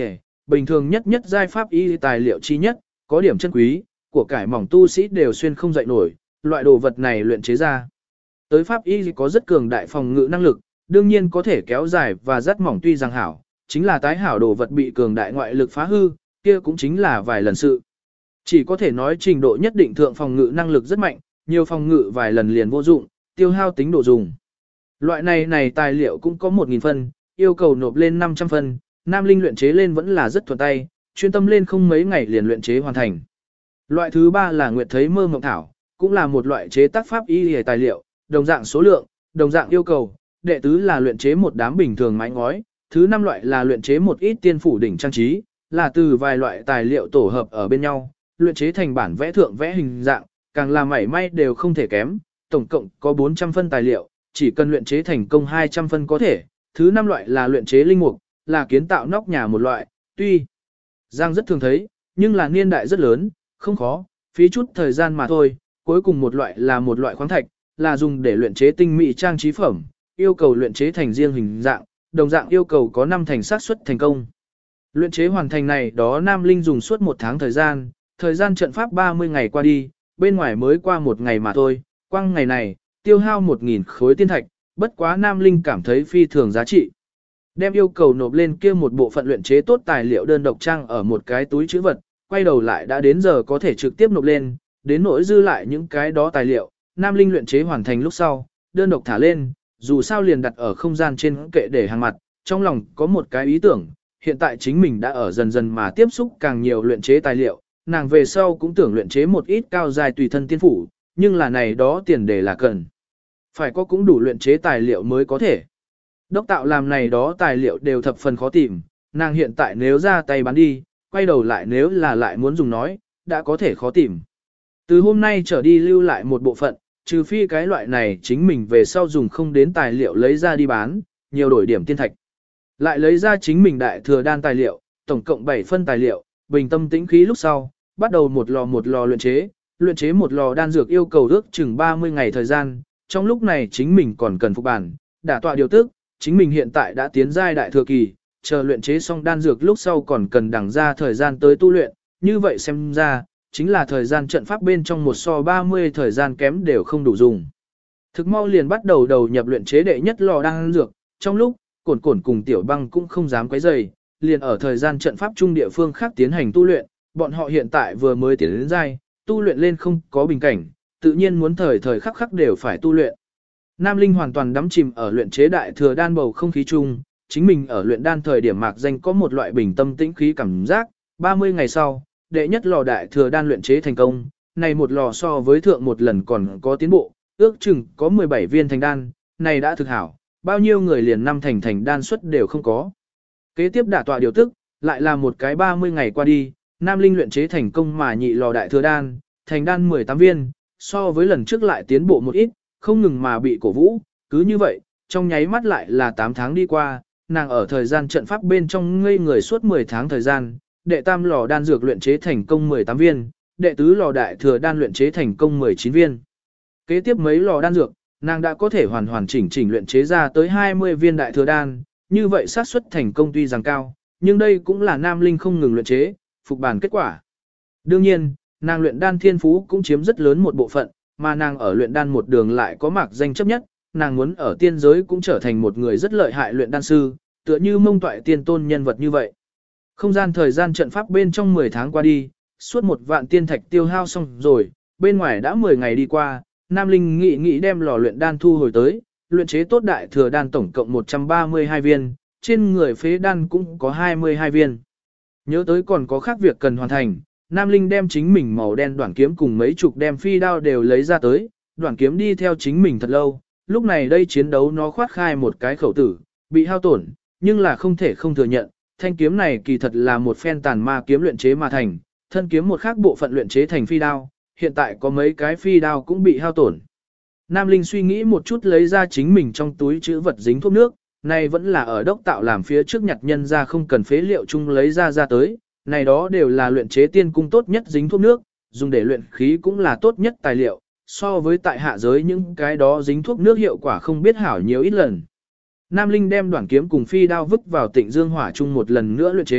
bình thường nhất nhất giai pháp y tài liệu chi nhất, có điểm chân quý, của cải mỏng tu sĩ đều xuyên không dậy nổi, loại đồ vật này luyện chế ra. Tới pháp y có rất cường đại phòng ngự năng lực, đương nhiên có thể kéo dài và rất mỏng tuy rằng hảo, chính là tái hảo đồ vật bị cường đại ngoại lực phá hư, kia cũng chính là vài lần sự. Chỉ có thể nói trình độ nhất định thượng phòng ngự năng lực rất mạnh, nhiều phòng ngự vài lần liền vô dụng, tiêu hao tính độ dùng. Loại này tài liệu cũng có 1.000 phân, yêu cầu nộp lên 500 phân, Nam Linh luyện chế lên vẫn là rất thuận tay, chuyên tâm lên không mấy ngày liền luyện chế hoàn thành. Loại thứ 3 là Nguyệt thấy mơ mộng thảo, cũng là một loại chế tác pháp y tài liệu, đồng dạng số lượng, đồng dạng yêu cầu. Đệ tứ là luyện chế một đám bình thường mái ngói, thứ 5 loại là luyện chế một ít tiên phủ đỉnh trang trí, là từ vài loại tài liệu tổ hợp ở bên nhau, luyện chế thành bản vẽ thượng vẽ hình dạng, càng là mảy may đều không thể kém, tổng cộng có 400 phân tài liệu, chỉ cần luyện chế thành công 200 phân có thể. Thứ 5 loại là luyện chế linh mục, là kiến tạo nóc nhà một loại, tuy rằng rất thường thấy, nhưng là niên đại rất lớn, không khó, phí chút thời gian mà thôi. Cuối cùng một loại là một loại khoáng thạch, là dùng để luyện chế tinh mỹ trang trí phẩm, yêu cầu luyện chế thành riêng hình dạng, đồng dạng yêu cầu có 5 thành xác suất thành công. Luyện chế hoàn thành này đó Nam Linh dùng suốt 1 tháng thời gian trận pháp 30 ngày qua đi, bên ngoài mới qua 1 ngày mà thôi, quang ngày này, tiêu hao 1.000 khối tiên thạch, bất quá Nam Linh cảm thấy phi thường giá trị. Đem yêu cầu nộp lên kia một bộ phận luyện chế tốt tài liệu đơn độc trang ở một cái túi trữ vật, quay đầu lại đã đến giờ có thể trực tiếp nộp lên, đến nỗi dư lại những cái đó tài liệu, Nam Linh luyện chế hoàn thành lúc sau, đơn độc thả lên, dù sao liền đặt ở không gian trên kệ để hàng mặt, trong lòng có một cái ý tưởng, hiện tại chính mình đã ở dần dần mà tiếp xúc càng nhiều luyện chế tài liệu, nàng về sau cũng tưởng luyện chế một ít cao dài tùy thân tiên phủ, nhưng là này đó tiền đề là cần. Phải có cũng đủ luyện chế tài liệu mới có thể. Đốc tạo làm này đó tài liệu đều thập phần khó tìm, nàng hiện tại nếu ra tay bán đi, quay đầu lại nếu là lại muốn dùng nói, đã có thể khó tìm. Từ hôm nay trở đi lưu lại một bộ phận, trừ phi cái loại này chính mình về sau dùng không đến tài liệu lấy ra đi bán, nhiều đổi điểm tiên thạch. Lại lấy ra chính mình đại thừa đan tài liệu, tổng cộng 7 phân tài liệu, bình tâm tĩnh khí lúc sau, bắt đầu một lò luyện chế một lò đan dược yêu cầu ước chừng 30 ngày thời gian, trong lúc này chính mình còn cần phục bản, đả tọa điều tức, chính mình hiện tại đã tiến giai đại thừa kỳ, chờ luyện chế xong đan dược lúc sau còn cần đằng ra thời gian tới tu luyện, như vậy xem ra, chính là thời gian trận pháp bên trong 1:30 thời gian kém đều không đủ dùng. Thực mau liền bắt đầu đầu nhập luyện chế đệ nhất lò đan dược, trong lúc, Cổn Cổn cùng Tiểu Băng cũng không dám quấy rầy, liền ở thời gian trận pháp trung địa phương khác tiến hành tu luyện, bọn họ hiện tại vừa mới tiến đến giai, tu luyện lên không có bình cảnh, tự nhiên muốn thời thời khắc khắc đều phải tu luyện. Nam Linh hoàn toàn đắm chìm ở luyện chế đại thừa đan bầu không khí chung, chính mình ở luyện đan thời điểm mạc danh có một loại bình tâm tĩnh khí cảm giác, 30 ngày sau, đệ nhất lò đại thừa đan luyện chế thành công, này một lò so với thượng một lần còn có tiến bộ, ước chừng có 17 viên thành đan, này đã thực hảo, bao nhiêu người liền 5 thành đan suất đều không có. Kế tiếp đả tọa điều tức, lại là một cái 30 ngày qua đi, Nam Linh luyện chế thành công mà nhị lò đại thừa đan, thành đan 18 viên, so với lần trước lại tiến bộ một ít, không ngừng mà bị cổ vũ, cứ như vậy, trong nháy mắt lại là 8 tháng đi qua, nàng ở thời gian trận pháp bên trong ngây người suốt 10 tháng thời gian, đệ tam lò đan dược luyện chế thành công 18 viên, đệ tứ lò đại thừa đan luyện chế thành công 19 viên. Kế tiếp mấy lò đan dược, nàng đã có thể hoàn chỉnh luyện chế ra tới 20 viên đại thừa đan, như vậy xác suất thành công tuy rằng cao, nhưng đây cũng là Nam Linh không ngừng luyện chế, phục bản kết quả. Đương nhiên, nàng luyện đan thiên phú cũng chiếm rất lớn một bộ phận, mà nàng ở luyện đan một đường lại có mạc danh chấp nhất, nàng muốn ở tiên giới cũng trở thành một người rất lợi hại luyện đan sư, tựa như Mông Toại tiên tôn nhân vật như vậy. Không gian thời gian trận pháp bên trong 10 tháng qua đi, suốt 1 vạn tiên thạch tiêu hao xong rồi, bên ngoài đã 10 ngày đi qua, Nam Linh nghĩ đem lò luyện đan thu hồi tới, luyện chế tốt đại thừa đan tổng cộng 132 viên, trên người phế đan cũng có 22 viên. Nhớ tới còn có khác việc cần hoàn thành, Nam Linh đem chính mình màu đen đoạn kiếm cùng mấy chục đem phi đao đều lấy ra tới, đoạn kiếm đi theo chính mình thật lâu, lúc này đây chiến đấu nó khoát khai một cái khẩu tử, bị hao tổn, nhưng là không thể không thừa nhận, thanh kiếm này kỳ thật là một phen tàn ma kiếm luyện chế mà thành, thân kiếm một khác bộ phận luyện chế thành phi đao, hiện tại có mấy cái phi đao cũng bị hao tổn. Nam Linh suy nghĩ một chút lấy ra chính mình trong túi chữ vật dính thuốc nước, này vẫn là ở đốc tạo làm phía trước nhặt nhân ra không cần phế liệu chung lấy ra tới, này đó đều là luyện chế tiên cung tốt nhất dính thuốc nước, dùng để luyện khí cũng là tốt nhất tài liệu, so với tại hạ giới những cái đó dính thuốc nước hiệu quả không biết hảo nhiều ít lần. Nam Linh đem đoạn kiếm cùng phi đao vứt vào Tịnh Dương Hỏa chung một lần nữa luyện chế,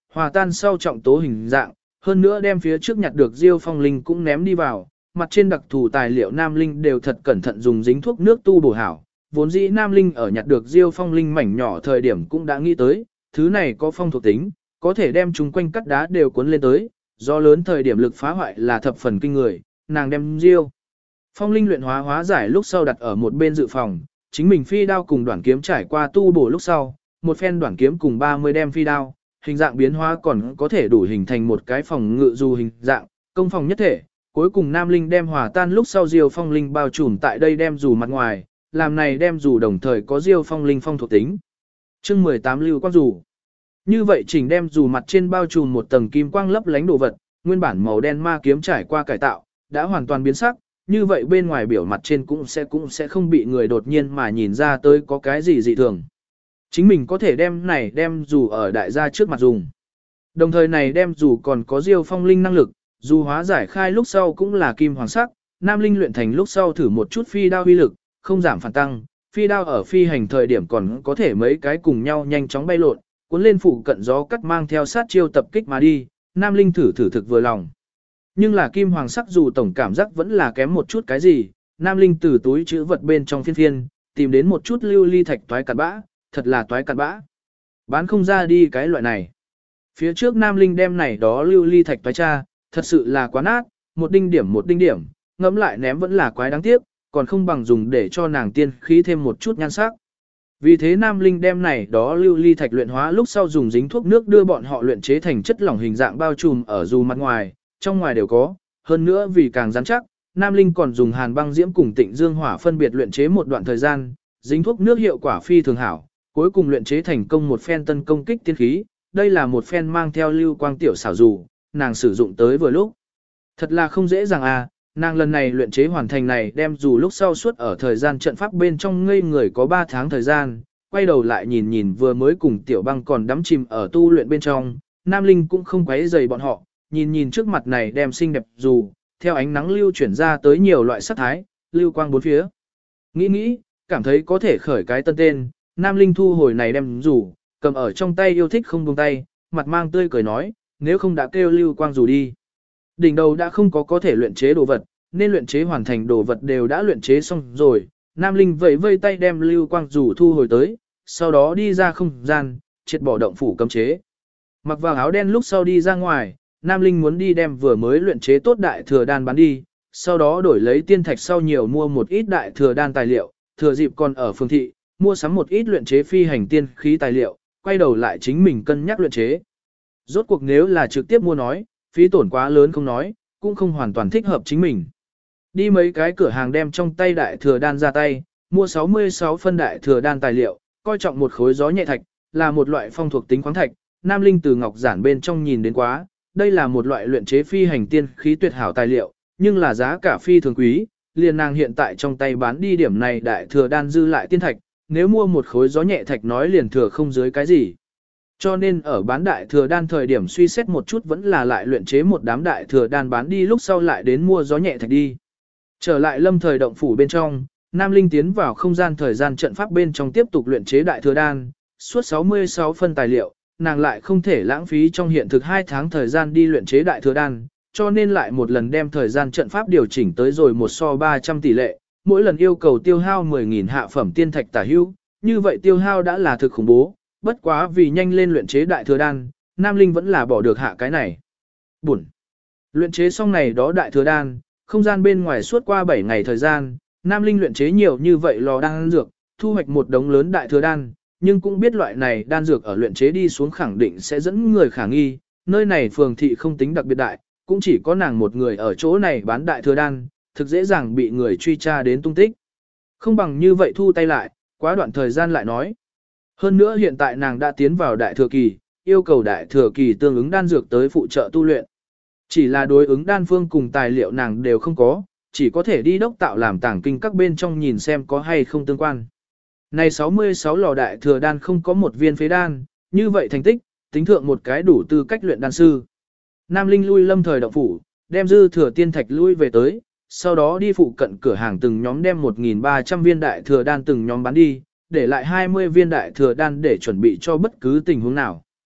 hòa tan sau trọng tố hình dạng, hơn nữa đem phía trước nhặt được Diêu Phong Linh cũng ném đi vào, mặt trên đặc thù tài liệu Nam Linh đều thật cẩn thận dùng dính thuốc nước tu bổ hảo. Vốn dĩ Nam Linh ở nhặt được Diêu Phong Linh mảnh nhỏ thời điểm cũng đã nghĩ tới, thứ này có phong thuộc tính, có thể đem chúng quanh cắt đá đều cuốn lên tới, do lớn thời điểm lực phá hoại là thập phần kinh người, nàng đem Diêu Phong Linh luyện hóa giải lúc sau đặt ở một bên dự phòng, chính mình phi đao cùng đoạn kiếm trải qua tu bổ lúc sau, một phen đoạn kiếm cùng 30 đem phi đao, hình dạng biến hóa còn có thể đủ hình thành một cái phòng ngự dù hình dạng, công phòng nhất thể. Cuối cùng Nam Linh đem hòa tan lúc sau Diêu Phong Linh bao trùm tại đây đem dù mặt ngoài, làm này đem dù đồng thời có Diêu Phong Linh phong thuộc tính. Chương 18 lưu quang dù. Như vậy chỉnh đem dù mặt trên bao trùm một tầng kim quang lấp lánh đồ vật, nguyên bản màu đen ma kiếm trải qua cải tạo, đã hoàn toàn biến sắc, như vậy bên ngoài biểu mặt trên cũng sẽ không bị người đột nhiên mà nhìn ra tới có cái gì dị thường. Chính mình có thể đem dù ở đại gia trước mặt dùng. Đồng thời này đem dù còn có Diêu Phong Linh năng lực, dù hóa giải khai lúc sau cũng là kim hoàng sắc, Nam Linh luyện thành lúc sau thử một chút phi đao uy lực, không giảm phản tăng, phi đao ở phi hành thời điểm còn có thể mấy cái cùng nhau nhanh chóng bay lộn, cuốn lên phụ cận gió cắt mang theo sát chiêu tập kích mà đi, Nam Linh thử thực vừa lòng. Nhưng là kim hoàng sắc dù tổng cảm giác vẫn là kém một chút cái gì, Nam Linh từ túi chữ vật bên trong phiên, tìm đến một chút lưu ly thạch toái cặn bã, thật là toái cặn bã. Bán không ra đi cái loại này. Phía trước Nam Linh đem này đó lưu ly thạch toái cha, thật sự là quá nát, một đinh điểm, ngẫm lại ném vẫn là quái đáng tiếc, còn không bằng dùng để cho nàng tiên khí thêm một chút nhan sắc. Vì thế Nam Linh đem này đó lưu ly thạch luyện hóa lúc sau dùng dính thuốc nước đưa bọn họ luyện chế thành chất lỏng hình dạng bao trùm ở dù mặt ngoài, trong ngoài đều có, hơn nữa vì càng rắn chắc, Nam Linh còn dùng hàn băng diễm cùng tịnh dương hỏa phân biệt luyện chế một đoạn thời gian, dính thuốc nước hiệu quả phi thường hảo, cuối cùng luyện chế thành công một phen tân công kích tiên khí, đây là một phen mang theo lưu quang tiểu xảo dù, nàng sử dụng tới vừa lúc. Thật là không dễ dàng à, nàng lần này luyện chế hoàn thành này đem dù lúc sau suốt ở thời gian trận pháp bên trong ngây người có 3 tháng thời gian, quay đầu lại nhìn vừa mới cùng tiểu băng còn đắm chìm ở tu luyện bên trong, Nam Linh cũng không quấy rầy bọn họ, nhìn trước mặt này đem xinh đẹp dù, theo ánh nắng lưu chuyển ra tới nhiều loại sắc thái, lưu quang bốn phía. Nghĩ, cảm thấy có thể khởi cái tân tên, Nam Linh thu hồi này đem dù, cầm ở trong tay yêu thích không buông tay, mặt mang tươi cười nói, nếu không đã kêu lưu quang dù đi. Đỉnh đầu đã không có thể luyện chế đồ vật, nên luyện chế hoàn thành đồ vật đều đã luyện chế xong rồi. Nam Linh vẫy tay đem lưu quang dù thu hồi tới, sau đó đi ra không gian, triệt bỏ động phủ cấm chế. Mặc vào áo đen lúc sau đi ra ngoài, Nam Linh muốn đi đem vừa mới luyện chế tốt đại thừa đan bán đi, sau đó đổi lấy tiên thạch sau nhiều mua một ít đại thừa đan tài liệu, thừa dịp còn ở phương thị, mua sắm một ít luyện chế phi hành tiên khí tài liệu, quay đầu lại chính mình cân nhắc luyện chế. Rốt cuộc nếu là trực tiếp mua nói, phí tổn quá lớn không nói, cũng không hoàn toàn thích hợp chính mình. Đi mấy cái cửa hàng đem trong tay đại thừa đan ra tay, mua 66 phân đại thừa đan tài liệu, coi trọng một khối gió nhẹ thạch, là một loại phong thuộc tính khoáng thạch, Nam Linh từ ngọc giản bên trong nhìn đến quá, đây là một loại luyện chế phi hành tiên khí tuyệt hảo tài liệu, nhưng là giá cả phi thường quý, liền nàng hiện tại trong tay bán đi điểm này đại thừa đan dư lại tiên thạch, nếu mua một khối gió nhẹ thạch nói liền thừa không dưới cái gì. Cho nên ở bán đại thừa đan thời điểm suy xét một chút vẫn là lại luyện chế một đám đại thừa đan bán đi lúc sau lại đến mua gió nhẹ thạch đi. Trở lại lâm thời động phủ bên trong, Nam Linh tiến vào không gian thời gian trận pháp bên trong tiếp tục luyện chế đại thừa đan, suốt 66 phân tài liệu, nàng lại không thể lãng phí trong hiện thực 2 tháng thời gian đi luyện chế đại thừa đan, cho nên lại một lần đem thời gian trận pháp điều chỉnh tới rồi 1:300 tỷ lệ, mỗi lần yêu cầu tiêu hao 10.000 hạ phẩm tiên thạch tả hữu, như vậy tiêu hao đã là thực khủng bố, bất quá vì nhanh lên luyện chế đại thừa đan, Nam Linh vẫn là bỏ được hạ cái này. Buồn. Luyện chế xong này đó đại thừa đan, không gian bên ngoài suốt qua 7 ngày thời gian, Nam Linh luyện chế nhiều như vậy lò đan dược, thu hoạch một đống lớn đại thừa đan, nhưng cũng biết loại này đan dược ở luyện chế đi xuống khẳng định sẽ dẫn người khả nghi, nơi này phường thị không tính đặc biệt đại, cũng chỉ có nàng một người ở chỗ này bán đại thừa đan, thực dễ dàng bị người truy tra đến tung tích. Không bằng như vậy thu tay lại, quá đoạn thời gian lại nói. Hơn nữa hiện tại nàng đã tiến vào đại thừa kỳ, yêu cầu đại thừa kỳ tương ứng đan dược tới phụ trợ tu luyện. Chỉ là đối ứng đan phương cùng tài liệu nàng đều không có, chỉ có thể đi đốc tạo làm tàng kinh các bên trong nhìn xem có hay không tương quan. Này 66 lò đại thừa đan không có một viên phế đan, như vậy thành tích, tính thượng một cái đủ tư cách luyện đan sư. Nam Linh lui lâm thời động phủ, đem dư thừa tiên thạch lui về tới, sau đó đi phụ cận cửa hàng từng nhóm đem 1.300 viên đại thừa đan từng nhóm bán đi, để lại 20 viên đại thừa đan để chuẩn bị cho bất cứ tình huống nào.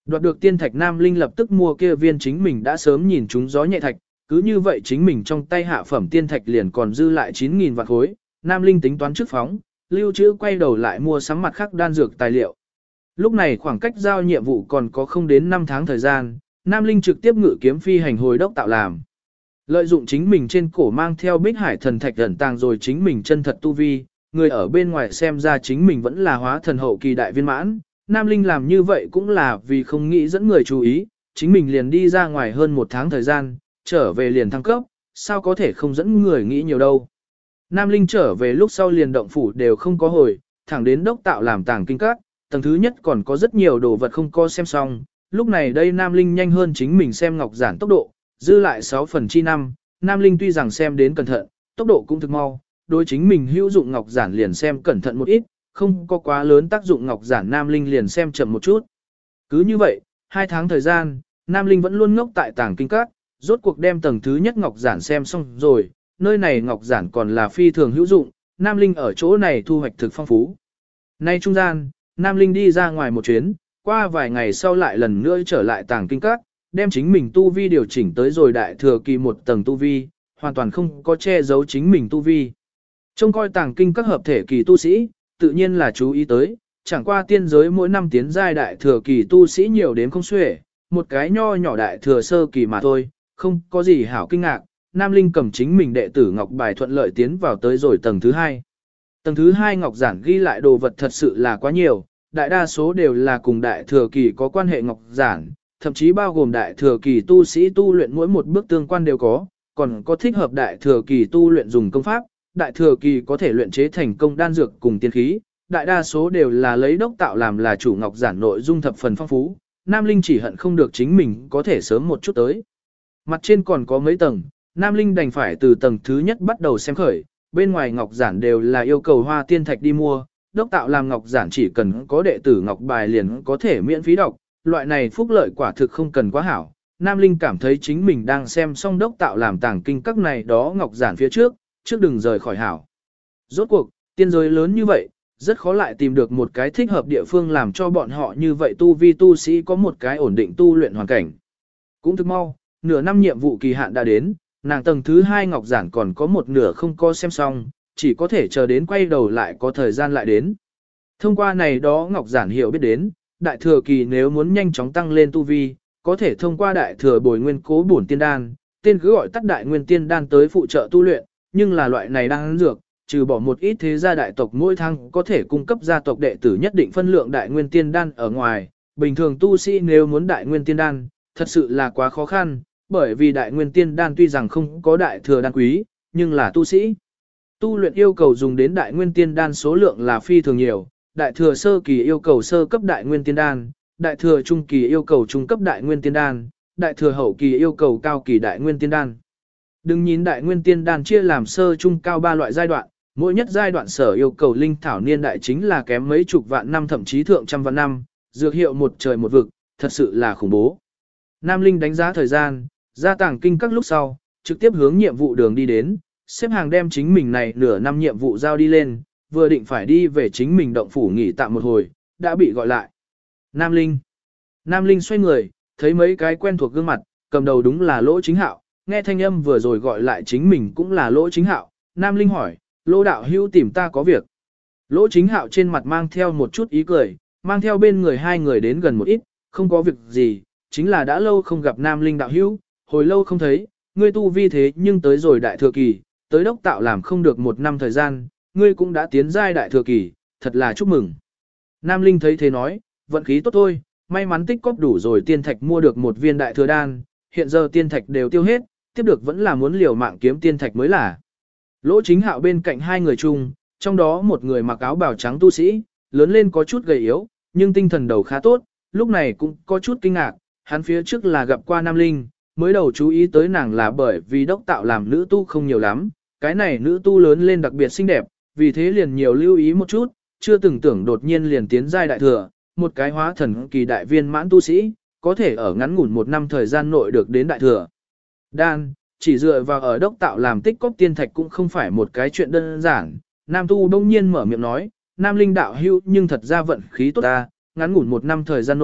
Đoạt được tiên thạch Nam Linh lập tức mua kia viên chính mình đã sớm nhìn chúng gió nhẹ thạch, cứ như vậy chính mình trong tay hạ phẩm tiên thạch liền còn dư lại 9.000 vạn khối, Nam Linh tính toán trước phóng, lưu trữ quay đầu lại mua sắm mặt khác đan dược tài liệu. Lúc này khoảng cách giao nhiệm vụ còn có không đến 5 tháng thời gian, Nam Linh trực tiếp ngự kiếm phi hành hồi đốc tạo làm. Lợi dụng chính mình trên cổ mang theo Bích Hải thần thạch ẩn tàng rồi chính mình chân thật tu vi, người ở bên ngoài xem ra chính mình vẫn là hóa thần hậu kỳ đại viên mãn. Nam Linh làm như vậy cũng là vì không nghĩ dẫn người chú ý, chính mình liền đi ra ngoài hơn 1 tháng thời gian, trở về liền thăng cấp, sao có thể không dẫn người nghĩ nhiều đâu. Nam Linh trở về lúc sau liền động phủ đều không có hồi, thẳng đến đốc tạo làm tàng kinh các, tầng thứ nhất còn có rất nhiều đồ vật không có xem xong, lúc này đây Nam Linh nhanh hơn chính mình xem ngọc giản tốc độ, dư lại 6 phần chi 5, Nam Linh tuy rằng xem đến cẩn thận, tốc độ cũng thực mau, đối chính mình hữu dụng ngọc giản liền xem cẩn thận một ít, không có quá lớn tác dụng ngọc giản Nam Linh liền xem chậm một chút. Cứ như vậy, 2 tháng thời gian, Nam Linh vẫn luôn ngốc tại tàng kinh các, rốt cuộc đem tầng thứ nhất ngọc giản xem xong rồi, nơi này ngọc giản còn là phi thường hữu dụng, Nam Linh ở chỗ này thu hoạch thực phong phú. Nay trung gian, Nam Linh đi ra ngoài một chuyến, qua vài ngày sau lại lần nữa trở lại tàng kinh các, đem chính mình tu vi điều chỉnh tới rồi đại thừa kỳ một tầng tu vi, hoàn toàn không có che giấu chính mình tu vi. Trông coi tàng kinh các hợp thể kỳ tu sĩ, tự nhiên là chú ý tới, chẳng qua tiên giới mỗi năm tiến giai đại thừa kỳ tu sĩ nhiều đến không xuể, một cái nho nhỏ đại thừa sơ kỳ mà thôi, không có gì hảo kinh ngạc. Nam Linh cầm chính mình đệ tử ngọc bài thuận lợi tiến vào tới rồi tầng thứ 2. Tầng thứ 2 ngọc giản ghi lại đồ vật thật sự là quá nhiều, đại đa số đều là cùng đại thừa kỳ có quan hệ ngọc giản, thậm chí bao gồm đại thừa kỳ tu sĩ tu luyện mỗi một bước tương quan đều có, còn có thích hợp đại thừa kỳ tu luyện dùng công pháp, đại thừa kỳ có thể luyện chế thành công đan dược cùng tiên khí, đại đa số đều là lấy đốc tạo làm là chủ ngọc giản nội dung thập phần phong phú, Nam Linh chỉ hận không được chính mình có thể sớm một chút tới. Mặt trên còn có mấy tầng, Nam Linh đành phải từ tầng thứ nhất bắt đầu xem khởi, bên ngoài ngọc giản đều là yêu cầu hoa tiên thạch đi mua, đốc tạo làm ngọc giản chỉ cần có đệ tử ngọc bài liền có thể miễn phí đọc, loại này phúc lợi quả thực không cần quá hảo. Nam Linh cảm thấy chính mình đang xem xong đốc tạo làm tàng kinh các này đó ngọc giản phía trước đừng rời khỏi hảo. Rốt cuộc, tiên giới lớn như vậy, rất khó lại tìm được một cái thích hợp địa phương làm cho bọn họ như vậy tu vi tu sĩ có một cái ổn định tu luyện hoàn cảnh. Cũng thực mau, nửa năm nhiệm vụ kỳ hạn đã đến, nàng tầng thứ 2 ngọc giản còn có một nửa không có xem xong, chỉ có thể chờ đến quay đầu lại có thời gian lại đến. Thông qua này đó ngọc giản hiểu biết đến, đại thừa kỳ nếu muốn nhanh chóng tăng lên tu vi, có thể thông qua đại thừa bồi nguyên cố bổn tiên đan, tên cứ gọi tắt đại nguyên tiên đan tới phụ trợ tu luyện, nhưng là loại này đang dược, trừ bỏ một ít thế gia đại tộc mỗi tháng có thể cung cấp gia tộc đệ tử nhất định phân lượng đại nguyên tiên đan ở ngoài, bình thường tu sĩ nếu muốn đại nguyên tiên đan, thật sự là quá khó khăn, bởi vì đại nguyên tiên đan tuy rằng không có đại thừa đan quý, nhưng là tu sĩ. Tu luyện yêu cầu dùng đến đại nguyên tiên đan số lượng là phi thường nhiều, đại thừa sơ kỳ yêu cầu sơ cấp đại nguyên tiên đan, đại thừa trung kỳ yêu cầu trung cấp đại nguyên tiên đan, đại thừa hậu kỳ yêu cầu cao kỳ đại nguyên tiên đan. Đừng nhìn đại nguyên tiên đan chia làm sơ trung cao 3 loại giai đoạn, mỗi nhất giai đoạn sở yêu cầu linh thảo niên đại chính là kém mấy chục vạn năm thậm chí thượng trăm vạn năm, dược hiệu một trời một vực, thật sự là khủng bố. Nam Linh đánh giá thời gian, ra tàng kinh các lúc sau, trực tiếp hướng nhiệm vụ đường đi đến, xếp hàng đem chính mình này nửa năm nhiệm vụ giao đi lên, vừa định phải đi về chính mình động phủ nghỉ tạm một hồi, đã bị gọi lại. Nam Linh. Nam Linh xoay người, thấy mấy cái quen thuộc gương mặt, cầm đầu đúng là Lỗ Chính Hạo, nghe thanh âm vừa rồi gọi lại chính mình cũng là Lỗ Chính Hạo. Nam Linh hỏi, Lỗ đạo hữu tìm ta có việc. Lỗ Chính Hạo trên mặt mang theo một chút ý cười, mang theo bên người hai người đến gần một ít, không có việc gì, chính là đã lâu không gặp Nam Linh đạo hữu, hồi lâu không thấy, ngươi tu vi thế nhưng tới rồi đại thừa kỳ, tới đốc tạo làm không được 1 năm thời gian, ngươi cũng đã tiến giai đại thừa kỳ, thật là chúc mừng. Nam Linh thấy thế nói, vận khí tốt thôi, may mắn tích cóp đủ rồi tiên thạch mua được 1 viên đại thừa đan, hiện giờ tiên thạch đều tiêu hết, tiếp được vẫn là muốn liều mạng kiếm tiên thạch mới là. Lỗ Chính Hạo bên cạnh hai người chung, trong đó một người mặc áo bào trắng tu sĩ, lớn lên có chút gầy yếu, nhưng tinh thần đầu khá tốt, lúc này cũng có chút kinh ngạc, hắn phía trước là gặp qua Nam Linh, mới đầu chú ý tới nàng là bởi vì đốc tạo làm nữ tu không nhiều lắm, cái này nữ tu lớn lên đặc biệt xinh đẹp, vì thế liền nhiều lưu ý một chút, chưa từng tưởng đột nhiên liền tiến giai đại thừa, một cái hóa thần kỳ đại viên mãn tu sĩ, có thể ở ngắn ngủn 1 năm thời gian nội được đến đại thừa. Đan, chỉ dựa vào ở đốc tạo làm tích cóp tiên thạch cũng không phải một cái chuyện đơn giản, Nam tu đông nhiên mở miệng nói, Nam Linh đạo hữu nhưng thật ra vận khí tốt ta, ngắn ngủn 1 năm thời gian nội,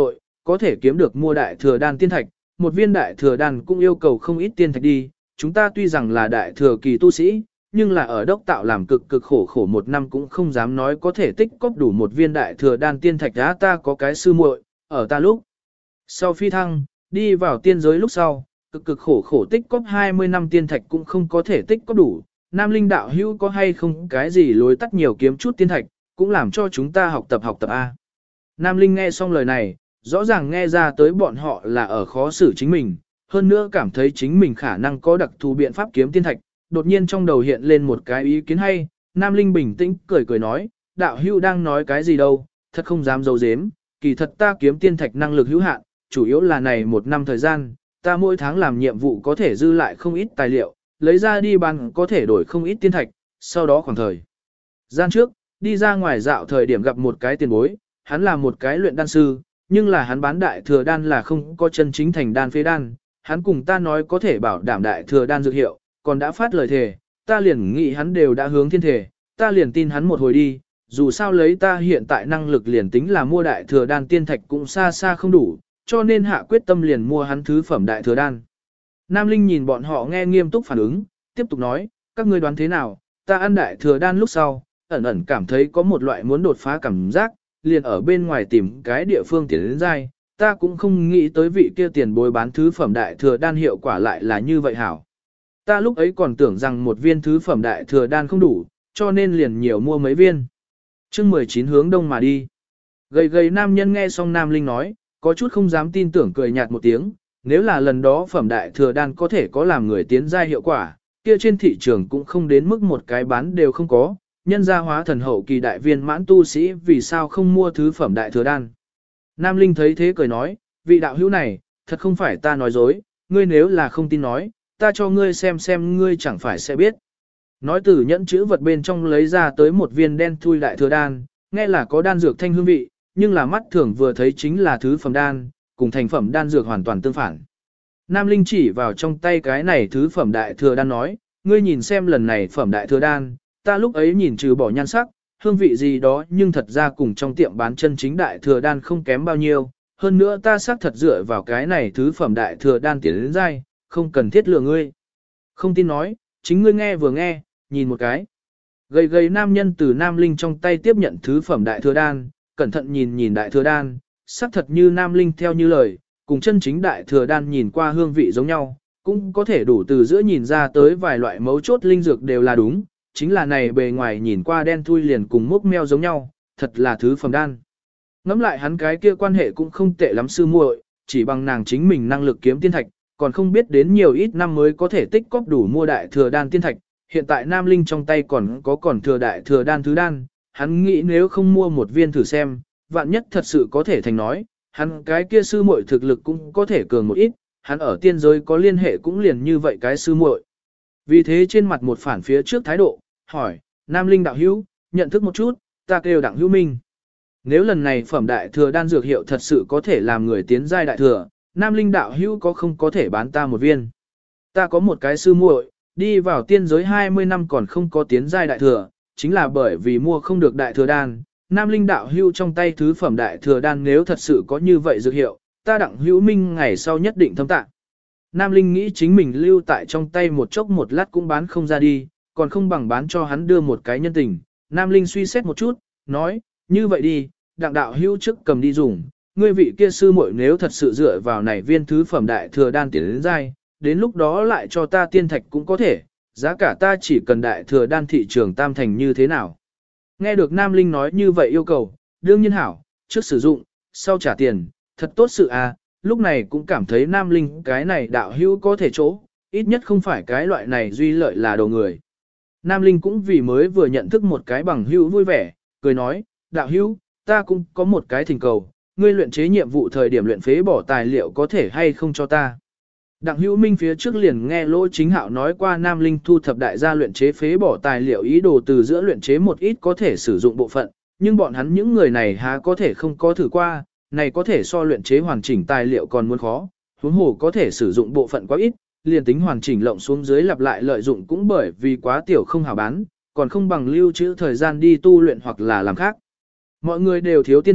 có thể kiếm được mua đại thừa đan tiên thạch, một viên đại thừa đan cũng yêu cầu không ít tiên thạch đi, chúng ta tuy rằng là đại thừa kỳ tu sĩ, nhưng là ở đốc tạo làm cực cực khổ khổ một năm cũng không dám nói có thể tích cóp đủ một viên đại thừa đan tiên thạch đã ta có cái sư muội, ở ta lúc. Sau phi thăng, đi vào tiên giới lúc sau, cực cực khổ khổ tích cóp 20 năm tiên thạch cũng không có thể tích cóp đủ, Nam Linh đạo hữu có hay không cái gì lối tắt nhiều kiếm chút tiên thạch, cũng làm cho chúng ta học tập A. Nam Linh nghe xong lời này, rõ ràng nghe ra tới bọn họ là ở khó xử chính mình, hơn nữa cảm thấy chính mình khả năng có đặc thù biện pháp kiếm tiên thạch, đột nhiên trong đầu hiện lên một cái ý kiến hay, Nam Linh bình tĩnh cười cười nói, đạo hữu đang nói cái gì đâu, thật không dám giấu giếm, kỳ thật ta kiếm tiên thạch năng lực hữu hạn, chủ yếu là này một năm thời gian, ta mỗi tháng làm nhiệm vụ có thể dư lại không ít tài liệu, lấy ra đi bán có thể đổi không ít tiên thạch, sau đó khoảng thời gian trước, đi ra ngoài dạo thời điểm gặp một cái tiền bối, hắn là một cái luyện đan sư, nhưng là hắn bán đại thừa đan là không có chân chính thành đan phế đan, hắn cùng ta nói có thể bảo đảm đại thừa đan dược hiệu, còn đã phát lời thề, ta liền nghĩ hắn đều đã hướng thiên thể, ta liền tin hắn một hồi đi, dù sao lấy ta hiện tại năng lực liền tính là mua đại thừa đan tiên thạch cũng xa xa không đủ, cho nên hạ quyết tâm liền mua hắn thứ phẩm đại thừa đan. Nam Linh nhìn bọn họ nghe nghiêm túc phản ứng, tiếp tục nói, các ngươi đoán thế nào, ta ăn đại thừa đan lúc sau, ẩn ẩn cảm thấy có một loại muốn đột phá cảm giác, liền ở bên ngoài tìm cái địa phương tiến đến dai, ta cũng không nghĩ tới vị kia tiền bối bán thứ phẩm đại thừa đan hiệu quả lại là như vậy hảo. Ta lúc ấy còn tưởng rằng một viên thứ phẩm đại thừa đan không đủ, cho nên liền nhiều mua mấy viên. Chương 19 hướng đông mà đi. Gầy gầy nam nhân nghe xong Nam Linh nói, có chút không dám tin tưởng cười nhạt một tiếng, nếu là lần đó phẩm đại thừa đan có thể có làm người tiến giai hiệu quả, kia trên thị trường cũng không đến mức một cái bán đều không có, nhân gia hóa thần hậu kỳ đại viên mãn tu sĩ vì sao không mua thứ phẩm đại thừa đan. Nam Linh thấy thế cười nói, vị đạo hữu này, thật không phải ta nói dối, ngươi nếu là không tin nói, ta cho ngươi xem ngươi chẳng phải sẽ biết. Nói từ nhẫn chữ vật bên trong lấy ra tới một viên đen thui đại thừa đan, nghe là có đan dược thanh hương vị, nhưng là mắt thường vừa thấy chính là thứ phẩm đan, cùng thành phẩm đan dược hoàn toàn tương phản. Nam Linh chỉ vào trong tay cái này thứ phẩm đại thừa đan nói, ngươi nhìn xem lần này phẩm đại thừa đan, ta lúc ấy nhìn trừ bỏ nhan sắc, hương vị gì đó nhưng thật ra cùng trong tiệm bán chân chính đại thừa đan không kém bao nhiêu, hơn nữa ta xác thật dựa vào cái này thứ phẩm đại thừa đan tiến đến dai, không cần thiết lừa ngươi. Không tin nói, chính ngươi nghe vừa nghe, nhìn một cái. Gầy gầy nam nhân từ Nam Linh trong tay tiếp nhận thứ phẩm đại thừa đan, cẩn thận nhìn đại thừa đan, xác thật như Nam Linh theo như lời, cùng chân chính đại thừa đan nhìn qua hương vị giống nhau, cũng có thể đủ từ giữa nhìn ra tới vài loại mấu chốt linh dược đều là đúng, chính là này bề ngoài nhìn qua đen thui liền cùng mốc meo giống nhau, thật là thứ phẩm đan. Ngắm lại hắn cái kia quan hệ cũng không tệ lắm sư muội, chỉ bằng nàng chính mình năng lực kiếm tiên thạch, còn không biết đến nhiều ít năm mới có thể tích cóp đủ mua đại thừa đan tiên thạch, hiện tại Nam Linh trong tay còn thừa đại thừa đan thứ đan, hắn nghĩ nếu không mua một viên thử xem, vạn nhất thật sự có thể thành nói, hắn cái kia sư muội thực lực cũng có thể cường một ít, hắn ở tiên giới có liên hệ cũng liền như vậy cái sư muội. Vì thế trên mặt một phản phía trước thái độ, hỏi, Nam Linh đạo hữu, nhận thức một chút, ta kêu Đặng Hữu Minh. Nếu lần này phẩm đại thừa đan dược hiệu thật sự có thể làm người tiến giai đại thừa, Nam Linh đạo hữu có thể bán ta một viên. Ta có một cái sư muội, đi vào tiên giới 20 năm còn không có tiến giai đại thừa, chính là bởi vì mua không được đại thừa đan. Nam Linh đạo hữu trong tay thứ phẩm đại thừa đan nếu thật sự có như vậy dược hiệu, ta Đặng Hữu Minh ngày sau nhất định thâm tạ. Nam Linh nghĩ chính mình lưu tại trong tay một chốc một lát cũng bán không ra đi, còn không bằng bán cho hắn đưa một cái nhân tình. Nam Linh suy xét một chút, nói, như vậy đi, Đặng đạo hữu trước cầm đi dùng, ngươi vị kia sư muội nếu thật sự dựa vào này viên thứ phẩm đại thừa đan tiến đến giai, đến lúc đó lại cho ta tiên thạch cũng có thể, giá cả ta chỉ cần đại thừa đan thị trường tam thành như thế nào. Nghe được Nam Linh nói như vậy yêu cầu, đương nhiên hảo, trước sử dụng, sau trả tiền, thật tốt sự à, lúc này cũng cảm thấy Nam Linh cái này đạo hữu có thể chỗ, ít nhất không phải cái loại này duy lợi là đồ người. Nam Linh cũng vì mới vừa nhận thức một cái bằng hữu vui vẻ, cười nói, đạo hữu, ta cũng có một cái thỉnh cầu, ngươi luyện chế nhiệm vụ thời điểm luyện phế bỏ tài liệu có thể hay không cho ta. Đặng Hữu Minh phía trước liền nghe Lỗ Chính Hạo nói qua Nam Linh thu thập đại gia luyện chế phế bỏ tài liệu ý đồ từ giữa luyện chế một ít có thể sử dụng bộ phận, nhưng bọn hắn những người này há có thể không có thử qua, này có thể so luyện chế hoàn chỉnh tài liệu còn muốn khó, huống hồ có thể sử dụng bộ phận quá ít, liền tính hoàn chỉnh lộng xuống dưới lặp lại lợi dụng cũng bởi vì quá tiểu không hảo bán, còn không bằng lưu trữ thời gian đi tu luyện hoặc là làm khác. Mọi người đều thiếu tiên thạch,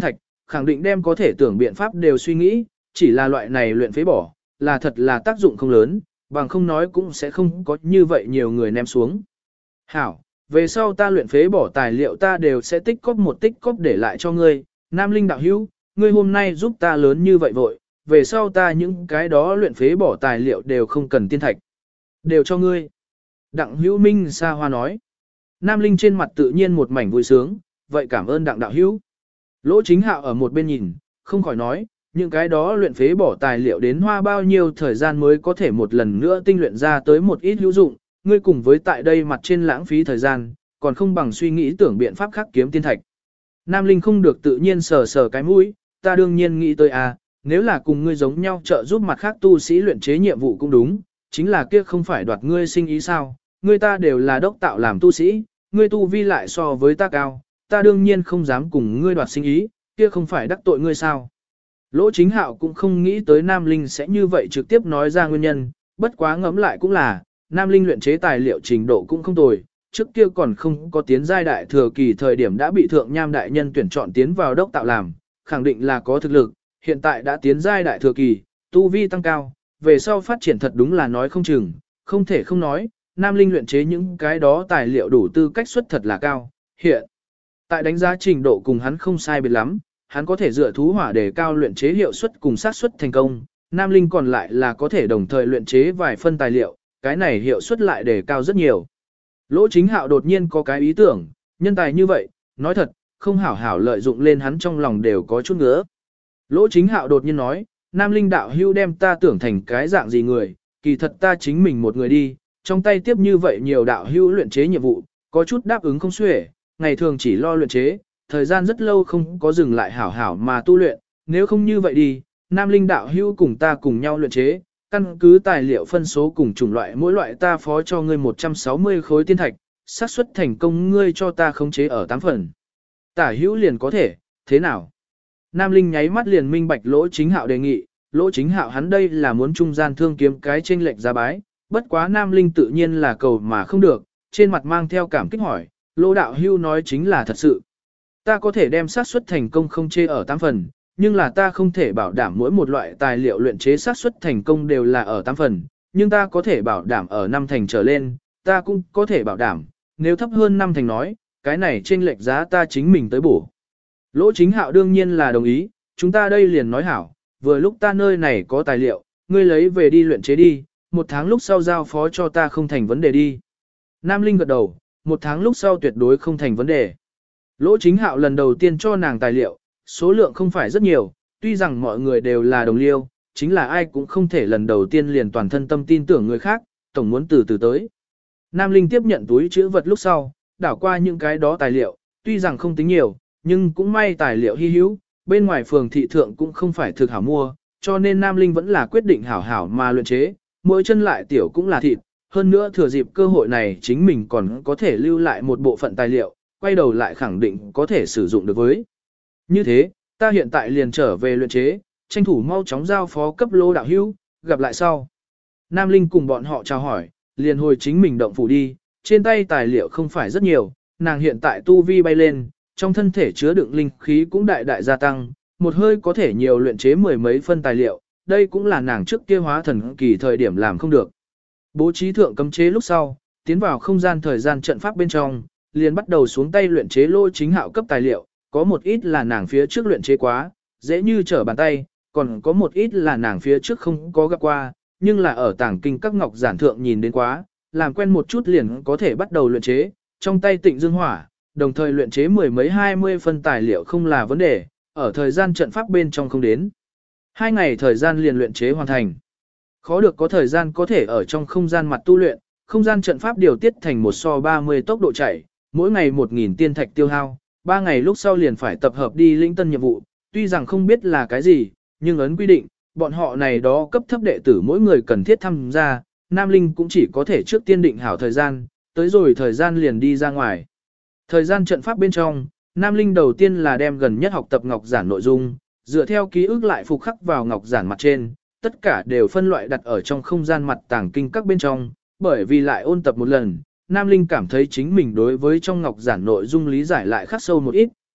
khẳng định đem có thể tưởng biện pháp đều suy nghĩ, chỉ là loại này luyện phế bỏ, là thật là tác dụng không lớn, bằng không nói cũng sẽ không có như vậy nhiều người ném xuống. Hảo, về sau ta luyện phế bỏ tài liệu ta đều sẽ tích cóp một tích cóp để lại cho ngươi, Nam Linh đạo hữu, ngươi hôm nay giúp ta lớn như vậy vội, về sau ta những cái đó luyện phế bỏ tài liệu đều không cần tiên thạch. Đều cho ngươi. Đặng hữu Minh xa hoa nói. Nam Linh trên mặt tự nhiên một mảnh vui sướng, vậy cảm ơn đặng đạo hữu. Lỗ Chính Hạo ở một bên nhìn, không khỏi nói, những cái đó luyện phế bỏ tài liệu đến hoa bao nhiêu thời gian mới có thể một lần nữa tinh luyện ra tới một ít hữu dụng, ngươi cùng với tại đây mặt trên lãng phí thời gian, còn không bằng suy nghĩ tưởng biện pháp khác kiếm tiên thạch. Nam Linh không được tự nhiên sờ sờ cái mũi, ta đương nhiên nghĩ tới nếu là cùng ngươi giống nhau trợ giúp mặt khác tu sĩ luyện chế nhiệm vụ cũng đúng, chính là kia không phải đoạt ngươi sinh ý sao, ngươi ta đều là đốc tạo làm tu sĩ, ngươi tu vi lại so với ta cao, ta đương nhiên không dám cùng ngươi đoạt sinh ý, kia không phải đắc tội ngươi sao. Lỗ Chính Hạo cũng không nghĩ tới Nam Linh sẽ như vậy trực tiếp nói ra nguyên nhân, bất quá ngẫm lại cũng là, Nam Linh luyện chế tài liệu trình độ cũng không tồi, trước kia còn không có tiến giai đại thừa kỳ thời điểm đã bị thượng nham đại nhân tuyển chọn tiến vào đốc tạo làm, khẳng định là có thực lực, hiện tại đã tiến giai đại thừa kỳ, tu vi tăng cao, về sau phát triển thật đúng là nói không chừng, không thể không nói, Nam Linh luyện chế những cái đó tài liệu đủ tư cách suất thật là cao, hiện tại đánh giá trình độ cùng hắn không sai biệt lắm, hắn có thể dựa thú hỏa để cao luyện chế hiệu suất cùng xác suất thành công, Nam Linh còn lại là có thể đồng thời luyện chế vài phân tài liệu, cái này hiệu suất lại đề cao rất nhiều. Lỗ Chính Hạo đột nhiên có cái ý tưởng, nhân tài như vậy, nói thật, không hảo hảo lợi dụng lên hắn trong lòng đều có chút ngứa. Lỗ Chính Hạo đột nhiên nói, Nam Linh đạo hưu đem ta tưởng thành cái dạng gì người, kỳ thật ta chính mình một người đi, trong tay tiếp như vậy nhiều đạo hưu luyện chế nhiệm vụ, có chút đáp ứng không xuể, ngày thường chỉ lo luyện chế, thời gian rất lâu không có dừng lại hảo hảo mà tu luyện, nếu không như vậy đi, Nam Linh đạo hưu cùng ta cùng nhau luyện chế, căn cứ tài liệu phân số cùng chủng loại mỗi loại ta phó cho ngươi 160 khối tiên thạch, xác suất thành công ngươi cho ta khống chế ở 8 phần. Tả hữu liền có thể, thế nào? Nam Linh nháy mắt liền minh bạch Lỗ Chính Hạo đề nghị, Lỗ Chính Hạo hắn đây là muốn trung gian thương kiếm cái chênh lệch giá bái, bất quá Nam Linh tự nhiên là cầu mà không được, trên mặt mang theo cảm kích hỏi, Lỗ đạo hưu nói chính là thật sự. Ta có thể đem xác suất thành công không chê ở 8 phần, nhưng là ta không thể bảo đảm mỗi một loại tài liệu luyện chế xác suất thành công đều là ở 8 phần, nhưng ta có thể bảo đảm ở 5 thành trở lên, ta cũng có thể bảo đảm, nếu thấp hơn 5 thành nói, cái này chênh lệch giá ta chính mình tới bổ. Lỗ Chính Hạo đương nhiên là đồng ý, chúng ta đây liền nói hảo, vừa lúc ta nơi này có tài liệu, ngươi lấy về đi luyện chế đi, 1 tháng lúc sau giao phó cho ta không thành vấn đề đi. Nam Linh gật đầu, 1 tháng lúc sau tuyệt đối không thành vấn đề. Lỗ Chính Hạo lần đầu tiên cho nàng tài liệu, số lượng không phải rất nhiều, tuy rằng mọi người đều là đồng liêu, chính là ai cũng không thể lần đầu tiên liền toàn thân tâm tin tưởng người khác, tổng muốn từ từ tới. Nam Linh tiếp nhận túi chữ vật lúc sau, đảo qua những cái đó tài liệu, tuy rằng không tính nhiều, nhưng cũng may tài liệu hy hữu, bên ngoài phường thị thượng cũng không phải thực hảo mua, cho nên Nam Linh vẫn là quyết định hảo hảo mà luyện chế, mỗi chân lại tiểu cũng là thịt, hơn nữa thừa dịp cơ hội này chính mình còn có thể lưu lại một bộ phận tài liệu, quay đầu lại khẳng định có thể sử dụng được với. Như thế, ta hiện tại liền trở về luyện chế, tranh thủ mau chóng giao phó cấp Lô đạo hữu, gặp lại sau. Nam Linh cùng bọn họ chào hỏi, liền hồi chính mình động phủ đi, trên tay tài liệu không phải rất nhiều, nàng hiện tại tu vi bay lên, trong thân thể chứa đựng linh khí cũng đại đại gia tăng, một hơi có thể nhiều luyện chế mười mấy phân tài liệu, đây cũng là nàng trước kia hóa thần kỳ thời điểm làm không được. Bố trí thượng cấm chế lúc sau, tiến vào không gian thời gian trận pháp bên trong, liền bắt đầu xuống tay luyện chế Lô Chính Hạo cấp tài liệu, có một ít là nàng phía trước luyện chế quá, dễ như trở bàn tay, còn có một ít là nàng phía trước không có gặp qua, nhưng là ở tàng kinh các ngọc giản thượng nhìn đến quá, làm quen một chút liền có thể bắt đầu luyện chế, trong tay tịnh dương hỏa, đồng thời luyện chế mười mấy 20 phân tài liệu không là vấn đề, ở thời gian trận pháp bên trong không đến. 2 ngày thời gian liền luyện chế hoàn thành. Khó được có thời gian có thể ở trong không gian mặt tu luyện, không gian trận pháp điều tiết thành 1:30 tốc độ chạy, mỗi ngày 1000 tiên thạch tiêu hao, 3 ngày lúc sau liền phải tập hợp đi lĩnh tân nhiệm vụ, tuy rằng không biết là cái gì, nhưng ấn quy định, bọn họ này đó cấp thấp đệ tử mỗi người cần thiết tham gia, Nam Linh cũng chỉ có thể trước tiên định hảo thời gian, tới rồi thời gian liền đi ra ngoài. Thời gian trận pháp bên trong, Nam Linh đầu tiên là đem gần nhất học tập ngọc giản nội dung, dựa theo ký ức lại phục khắc vào ngọc giản mặt trên, tất cả đều phân loại đặt ở trong không gian mặt tàng kinh các bên trong, bởi vì lại ôn tập một lần, Nam Linh cảm thấy chính mình đối với trong ngọc giản nội dung lý giải lại khắc sâu một ít,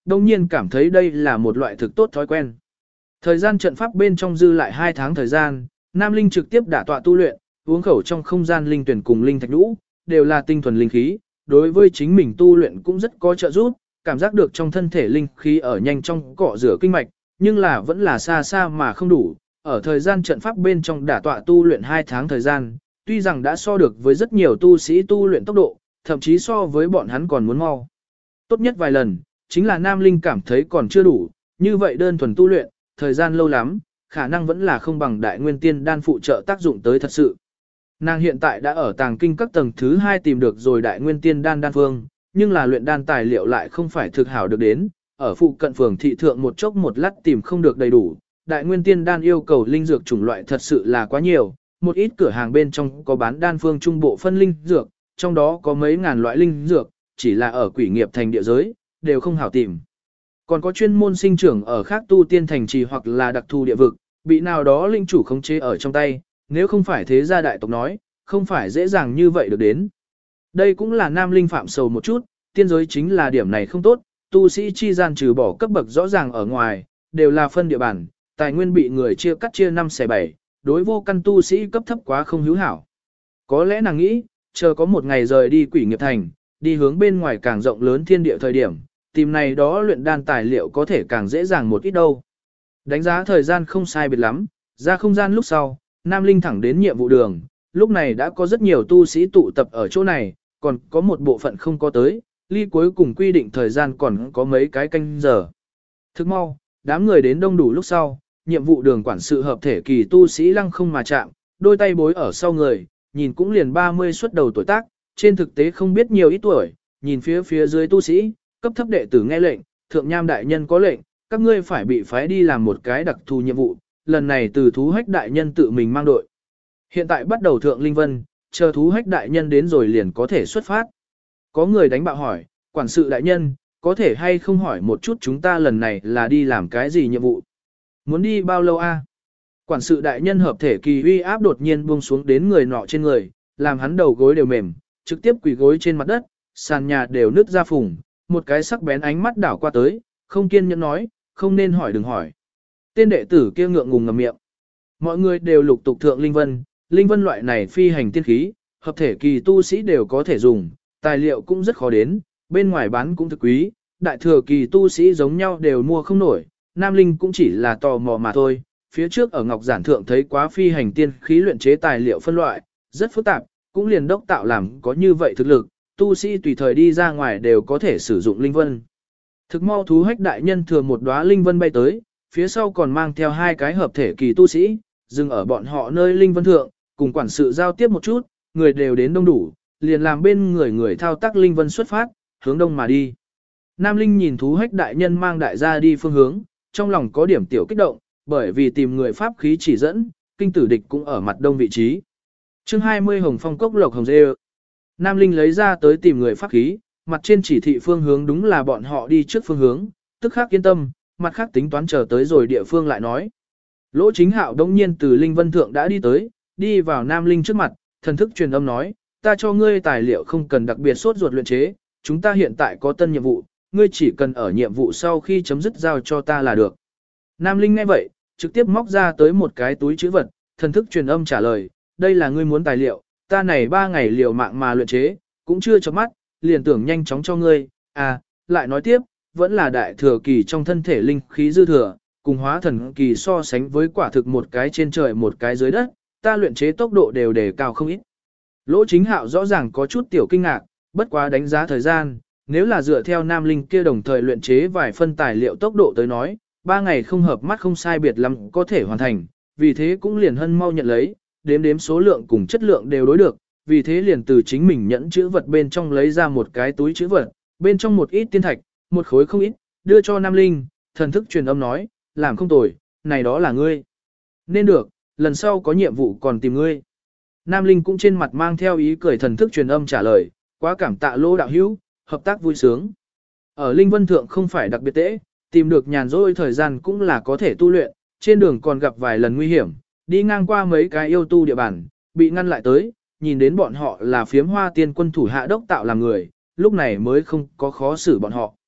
đồng nhiên cảm thấy đây là một loại thực tốt thói quen. Thời gian trận pháp bên trong dư lại 2 tháng thời gian, Nam Linh trực tiếp đả tọa tu luyện, uống khẩu trong không gian linh tuyển cùng linh thạch nhũ, đều là tinh thuần linh khí, đối với chính mình tu luyện cũng rất có trợ giúp, cảm giác được trong thân thể linh khí ở nhanh trong cọ rửa kinh mạch, nhưng là vẫn là xa xa mà không đủ, ở thời gian trận pháp bên trong đả tọa tu luyện 2 tháng thời gian, tuy rằng đã so được với rất nhiều tu sĩ tu luyện tốc độ, thậm chí so với bọn hắn còn muốn mau. Tốt nhất vài lần, chính là Nam Linh cảm thấy còn chưa đủ, như vậy đơn thuần tu luyện, thời gian lâu lắm, khả năng vẫn là không bằng đại nguyên tiên đan phụ trợ tác dụng tới thật sự. Nàng hiện tại đã ở tàng kinh các tầng thứ 2 tìm được rồi đại nguyên tiên đan đan phương, nhưng là luyện đan tài liệu lại không phải thực hảo được đến, ở phụ cận phường thị thượng một chốc một lát tìm không được đầy đủ. Đại nguyên tiên đan yêu cầu linh dược chủng loại thật sự là quá nhiều, một ít cửa hàng bên trong có bán đan phương trung bộ phân linh dược, trong đó có mấy ngàn loại linh dược, chỉ là ở quỷ nghiệp thành địa giới, đều không hảo tìm. Còn có chuyên môn sinh trưởng ở khác tu tiên thành trì hoặc là đặc thù địa vực, bị nào đó linh chủ khống chế ở trong tay, nếu không phải thế gia đại tộc nói, không phải dễ dàng như vậy được đến. Đây cũng là Nam Linh phạm sầu một chút, tiên giới chính là điểm này không tốt, tu sĩ chi gian trừ bỏ cấp bậc rõ ràng ở ngoài, đều là phân địa bàn, tài nguyên bị người chia cắt chia 5 xẻ 7, đối vô căn tu sĩ cấp thấp quá không hữu hảo. Có lẽ nàng nghĩ, chờ có một ngày rời đi quỷ nghiệp thành, đi hướng bên ngoài càng rộng lớn thiên địa thời điểm, tìm này đó luyện đan tài liệu có thể càng dễ dàng một ít đâu. Đánh giá thời gian không sai biệt lắm, ra không gian lúc sau, Nam Linh thẳng đến nhiệm vụ đường, lúc này đã có rất nhiều tu sĩ tụ tập ở chỗ này, còn có một bộ phận không có tới, ly cuối cùng quy định thời gian còn có mấy cái canh giờ. Thức mau, đám người đến đông đủ lúc sau, nhiệm vụ đường quản sự hợp thể kỳ tu sĩ lăng không mà chạm, đôi tay bối ở sau người, nhìn cũng liền 30 xuất đầu tuổi tác, trên thực tế không biết nhiều ít tuổi, nhìn phía dưới tu sĩ, cấp thấp đệ tử nghe lệnh, thượng nham đại nhân có lệnh, các ngươi phải bị phái đi làm một cái đặc thù nhiệm vụ, lần này từ thú hách đại nhân tự mình mang đội. Hiện tại bắt đầu thượng linh vân, chờ thú hách đại nhân đến rồi liền có thể xuất phát. Có người đánh bạo hỏi, quản sự đại nhân, có thể hay không hỏi một chút chúng ta lần này là đi làm cái gì nhiệm vụ? Muốn đi bao lâu a? Quản sự đại nhân hợp thể kỳ uy áp đột nhiên buông xuống đến người nọ trên người, làm hắn đầu gối đều mềm, trực tiếp quỳ gối trên mặt đất, sàn nhà đều nứt ra phùng, một cái sắc bén ánh mắt đảo qua tới, không kiên nhẫn nói, không nên hỏi đừng hỏi. Tên đệ tử kia ngượng ngùng ngậm miệng. Mọi người đều lục tục thượng linh vân loại này phi hành tiên khí, hợp thể kỳ tu sĩ đều có thể dùng, tài liệu cũng rất khó đến, bên ngoài bán cũng thực quý, đại thừa kỳ tu sĩ giống nhau đều mua không nổi, Nam Linh cũng chỉ là tò mò mà thôi. Phía trước ở Ngọc Giản Thượng thấy quá phi hành tiên khí luyện chế tài liệu phân loại, rất phức tạp, cũng liền đốc tạo làm có như vậy thực lực, tu sĩ tùy thời đi ra ngoài đều có thể sử dụng linh vân. Thực mau thú hách đại nhân thừa một đóa linh vân bay tới, phía sau còn mang theo 2 cái hợp thể kỳ tu sĩ, dừng ở bọn họ nơi linh vân thượng, cùng quản sự giao tiếp một chút, người đều đến đông đủ, liền làm bên người thao tác linh vân xuất phát, hướng đông mà đi. Nam Linh nhìn thú hách đại nhân mang đại gia đi phương hướng, trong lòng có điểm tiểu kích động, bởi vì tìm người pháp khí chỉ dẫn, kinh tử địch cũng ở mặt đông vị trí. Chương 20 Hồng Phong Cốc Lộc Hồng Dê. Nam Linh lấy ra tới tìm người pháp khí, mặt trên chỉ thị phương hướng đúng là bọn họ đi trước phương hướng, tức khắc yên tâm, mặt khác tính toán chờ tới rồi địa phương lại nói. Lỗ Chính Hạo đông nhiên từ Linh Vân Thượng đã đi tới, đi vào Nam Linh trước mặt, thần thức truyền âm nói, ta cho ngươi tài liệu không cần đặc biệt sốt ruột luyện chế, chúng ta hiện tại có tân nhiệm vụ, ngươi chỉ cần ở nhiệm vụ sau khi chấm dứt giao cho ta là được. Nam Linh nghe vậy, trực tiếp móc ra tới một cái túi chữ vật, thần thức truyền âm trả lời, đây là ngươi muốn tài liệu, ta này 3 ngày liều mạng mà luyện chế, cũng chưa chớp mắt, liền tưởng nhanh chóng cho ngươi, lại nói tiếp, vẫn là đại thừa kỳ trong thân thể linh khí dư thừa, cùng hóa thần kỳ so sánh với quả thực một cái trên trời một cái dưới đất, ta luyện chế tốc độ đều đề cao không ít. Lỗ Chính Hạo rõ ràng có chút tiểu kinh ngạc, bất quá đánh giá thời gian, nếu là dựa theo Nam Linh kia đồng thời luyện chế vài phân tài liệu tốc độ tới nói, 3 ngày không hợp mắt không sai biệt lắm có thể hoàn thành, vì thế cũng liền hân mau nhận lấy, đếm số lượng cùng chất lượng đều đối được, vì thế liền từ chính mình nhẫn chữ vật bên trong lấy ra một cái túi chữ vật, bên trong một ít tiên thạch, một khối không ít, đưa cho Nam Linh, thần thức truyền âm nói, làm không tồi, này đó là ngươi. Nên được, lần sau có nhiệm vụ còn tìm ngươi. Nam Linh cũng trên mặt mang theo ý cười thần thức truyền âm trả lời, quá cảm tạ Lỗ đạo hữu, hợp tác vui sướng. Ở Linh Vân Thượng không phải đặc biệt tễ, tìm được nhàn rỗi thời gian cũng là có thể tu luyện, trên đường còn gặp vài lần nguy hiểm, đi ngang qua mấy cái yêu tu địa bàn, bị ngăn lại tới, nhìn đến bọn họ là phiếm hoa tiên quân thủ hạ đốc tạo làm người, lúc này mới không có khó xử bọn họ.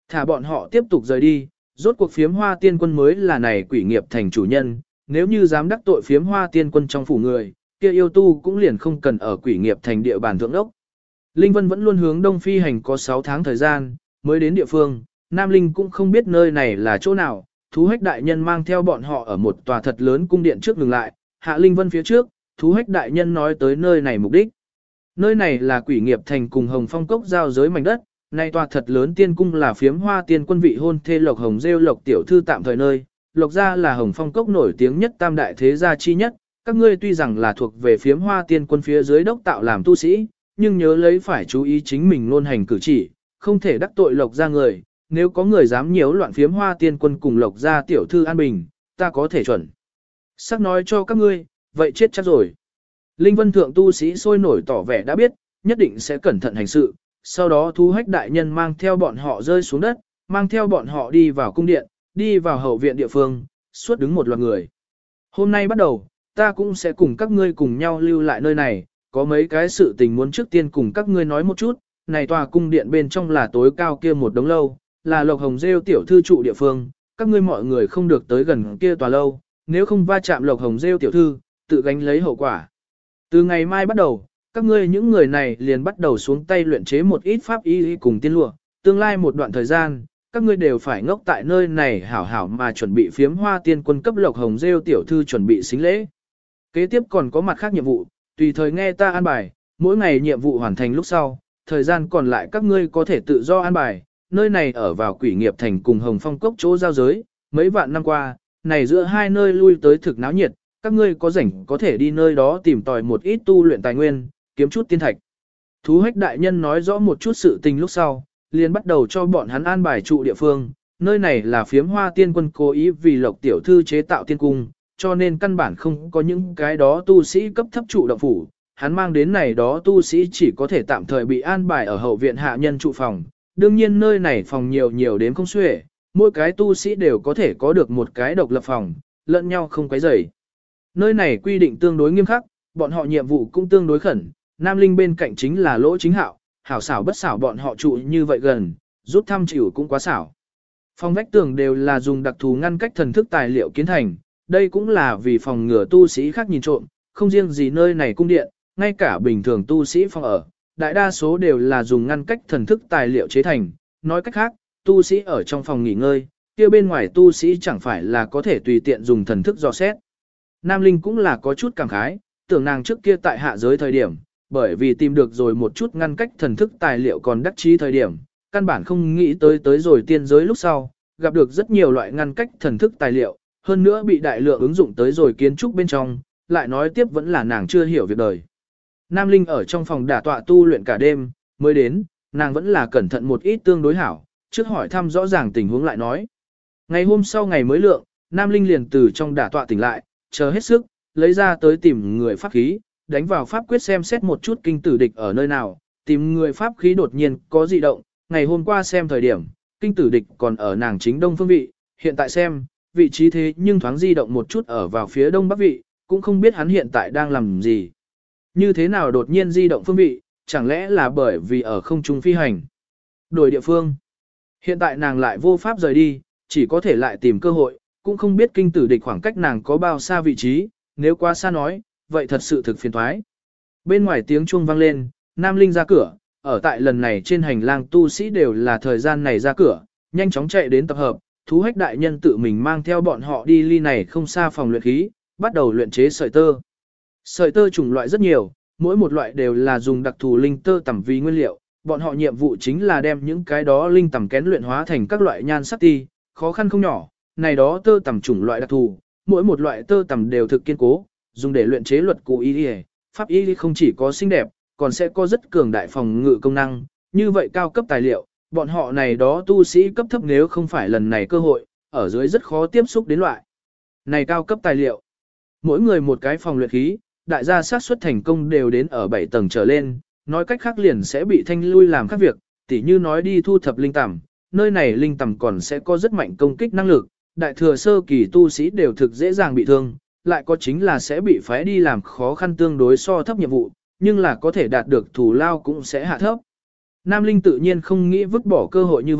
Thả bọn họ tiếp tục rời đi, rốt cuộc phiếm hoa tiên quân mới là này quỷ nghiệp thành chủ nhân, nếu như dám đắc tội phiếm hoa tiên quân trong phủ người, kia yêu tu cũng liền không cần ở quỷ nghiệp thành địa bàn thượng đốc. Linh Vân vẫn luôn hướng đông phi hành có 6 tháng thời gian, mới đến địa phương, Nam Linh cũng không biết nơi này là chỗ nào, thú hách đại nhân mang theo bọn họ ở một tòa thật lớn cung điện trước ngừng lại, hạ Linh Vân phía trước, thú hách đại nhân nói tới nơi này mục đích. Nơi này là quỷ nghiệp thành cùng Hồng Phong Cốc giao giới mảnh đất, nay tòa thật lớn tiên cung là phiếm hoa tiên quân vị hôn thê Lộc Hồng Rêu Lộc tiểu thư tạm thời nơi, Lộc gia là Hồng Phong Cốc nổi tiếng nhất tam đại thế gia chi nhất, các ngươi tuy rằng là thuộc về phiếm hoa tiên quân phía dưới đốc tạo làm tu sĩ, nhưng nhớ lấy phải chú ý chính mình luôn hành cử chỉ, không thể đắc tội Lộc gia người, nếu có người dám nhiễu loạn phiếm hoa tiên quân cùng Lộc gia tiểu thư an bình, ta có thể chuẩn. Sắc nói cho các ngươi, vậy chết chắc rồi. Linh Vân thượng tu sĩ sôi nổi tỏ vẻ đã biết, nhất định sẽ cẩn thận hành sự, sau đó thú hách đại nhân mang theo bọn họ rơi xuống đất, mang theo bọn họ đi vào cung điện, đi vào hậu viện địa phương, suốt đứng một loạt người. Hôm nay bắt đầu, ta cũng sẽ cùng các ngươi cùng nhau lưu lại nơi này, có mấy cái sự tình muốn trước tiên cùng các ngươi nói một chút, này tòa cung điện bên trong là tối cao kia một đống lâu, là Lộc Hồng Rêu tiểu thư trụ địa phương, các ngươi mọi người không được tới gần kia tòa lâu, nếu không va chạm Lộc Hồng Rêu tiểu thư, tự gánh lấy hậu quả. Từ ngày mai bắt đầu, các ngươi những người này liền bắt đầu xuống tay luyện chế một ít pháp y cùng tiên lụa, tương lai một đoạn thời gian, các ngươi đều phải ngốc tại nơi này hảo hảo mà chuẩn bị phiếm hoa tiên quân cấp Lộc Hồng Rêu tiểu thư chuẩn bị xính lễ. Kế tiếp còn có mặt khác nhiệm vụ, tùy thời nghe ta an bài, mỗi ngày nhiệm vụ hoàn thành lúc sau, thời gian còn lại các ngươi có thể tự do an bài, nơi này ở vào quỷ nghiệp thành cùng Hồng Phong Cốc chỗ giao giới, mấy vạn năm qua, này giữa hai nơi lui tới thực náo nhiệt, các ngươi có rảnh có thể đi nơi đó tìm tòi một ít tu luyện tài nguyên, kiếm chút tiên thạch. Thú hách đại nhân nói rõ một chút sự tình lúc sau, liền bắt đầu cho bọn hắn an bài trụ địa phương, nơi này là phiếm hoa tiên quân cố ý vì Lộc tiểu thư chế tạo tiên cung, cho nên căn bản không có những cái đó tu sĩ cấp thấp trụ động phủ, hắn mang đến này đó tu sĩ chỉ có thể tạm thời bị an bài ở hậu viện hạ nhân trụ phòng, đương nhiên nơi này phòng nhiều đến không xuể, mỗi cái tu sĩ đều có thể có được một cái độc lập phòng, lẫn nhau không quấy rầy. Nơi này quy định tương đối nghiêm khắc, bọn họ nhiệm vụ cũng tương đối khẩn, Nam Linh bên cạnh chính là Lỗ Chính Hạo, hảo xảo bất xảo bọn họ trụ như vậy gần, rút thăm chịu cũng quá xảo. Phòng vách tường đều là dùng đặc thù ngăn cách thần thức tài liệu kiến thành, đây cũng là vì phòng ngừa tu sĩ khác nhìn trộm, không riêng gì nơi này cung điện, ngay cả bình thường tu sĩ phòng ở, đại đa số đều là dùng ngăn cách thần thức tài liệu chế thành, nói cách khác, tu sĩ ở trong phòng nghỉ ngơi, kia bên ngoài tu sĩ chẳng phải là có thể tùy tiện dùng thần thức dò xét. Nam Linh cũng là có chút cảm khái, tưởng nàng trước kia tại hạ giới thời điểm, bởi vì tìm được rồi một chút ngăn cách thần thức tài liệu còn đắc chí thời điểm, căn bản không nghĩ tới rồi tiên giới lúc sau, gặp được rất nhiều loại ngăn cách thần thức tài liệu, hơn nữa bị đại lượng ứng dụng tới rồi kiến trúc bên trong, lại nói tiếp vẫn là nàng chưa hiểu việc đời. Nam Linh ở trong phòng đả tọa tu luyện cả đêm, mới đến, nàng vẫn là cẩn thận một ít tương đối hảo, trước hỏi thăm rõ ràng tình huống lại nói. Ngày hôm sau ngày mới lượng, Nam Linh liền từ trong đả tọa tỉnh lại, chờ hết sức, lấy ra tới tìm người pháp khí, đánh vào pháp quyết xem xét một chút kinh tử địch ở nơi nào, tìm người pháp khí đột nhiên có dị động, ngày hôm qua xem thời điểm, kinh tử địch còn ở nàng chính đông phương vị, hiện tại xem, vị trí thế nhưng thoáng di động một chút ở vào phía đông bắc vị, cũng không biết hắn hiện tại đang làm gì. Như thế nào đột nhiên di động phương vị, chẳng lẽ là bởi vì ở không trung phi hành. Đổi địa phương. Hiện tại nàng lại vô pháp rời đi, chỉ có thể lại tìm cơ hội, cũng không biết kinh tử địch khoảng cách nàng có bao xa vị trí, nếu quá xa nói, vậy thật sự thực phiền thoái. Bên ngoài tiếng chuông vang lên, Nam Linh ra cửa, ở tại lần này trên hành lang tu sĩ đều là thời gian này ra cửa, nhanh chóng chạy đến tập hợp, thú hách đại nhân tự mình mang theo bọn họ đi ly này không xa phòng luyện khí, bắt đầu luyện chế sợi tơ. Sợi tơ chủng loại rất nhiều, mỗi một loại đều là dùng đặc thù linh tơ tẩm vì nguyên liệu, bọn họ nhiệm vụ chính là đem những cái đó linh tẩm kén luyện hóa thành các loại nhan sắc ti, khó khăn không nhỏ, này đó tơ tẩm chủng loại đặc thù, mỗi một loại tơ tẩm đều thực kiên cố, dùng để luyện chế luật cụ y, pháp y không chỉ có xinh đẹp, còn sẽ có rất cường đại phòng ngự công năng, như vậy cao cấp tài liệu, bọn họ này đó tu sĩ cấp thấp nếu không phải lần này cơ hội, ở dưới rất khó tiếp xúc đến loại này cao cấp tài liệu. Mỗi người một cái phòng luyện khí, đại gia xác suất thành công đều đến ở 7 tầng trở lên, nói cách khác liền sẽ bị thanh lui làm các việc, tỉ như nói đi thu thập linh tẩm, nơi này linh tẩm còn sẽ có rất mạnh công kích năng lực, đại thừa sơ kỳ tu sĩ đều thực dễ dàng bị thương, lại có chính là sẽ bị phái đi làm khó khăn tương đối so thấp nhiệm vụ, nhưng là có thể đạt được thù lao cũng sẽ hạ thấp. Nam Linh tự nhiên không nghĩ vứt bỏ cơ hội như vậy,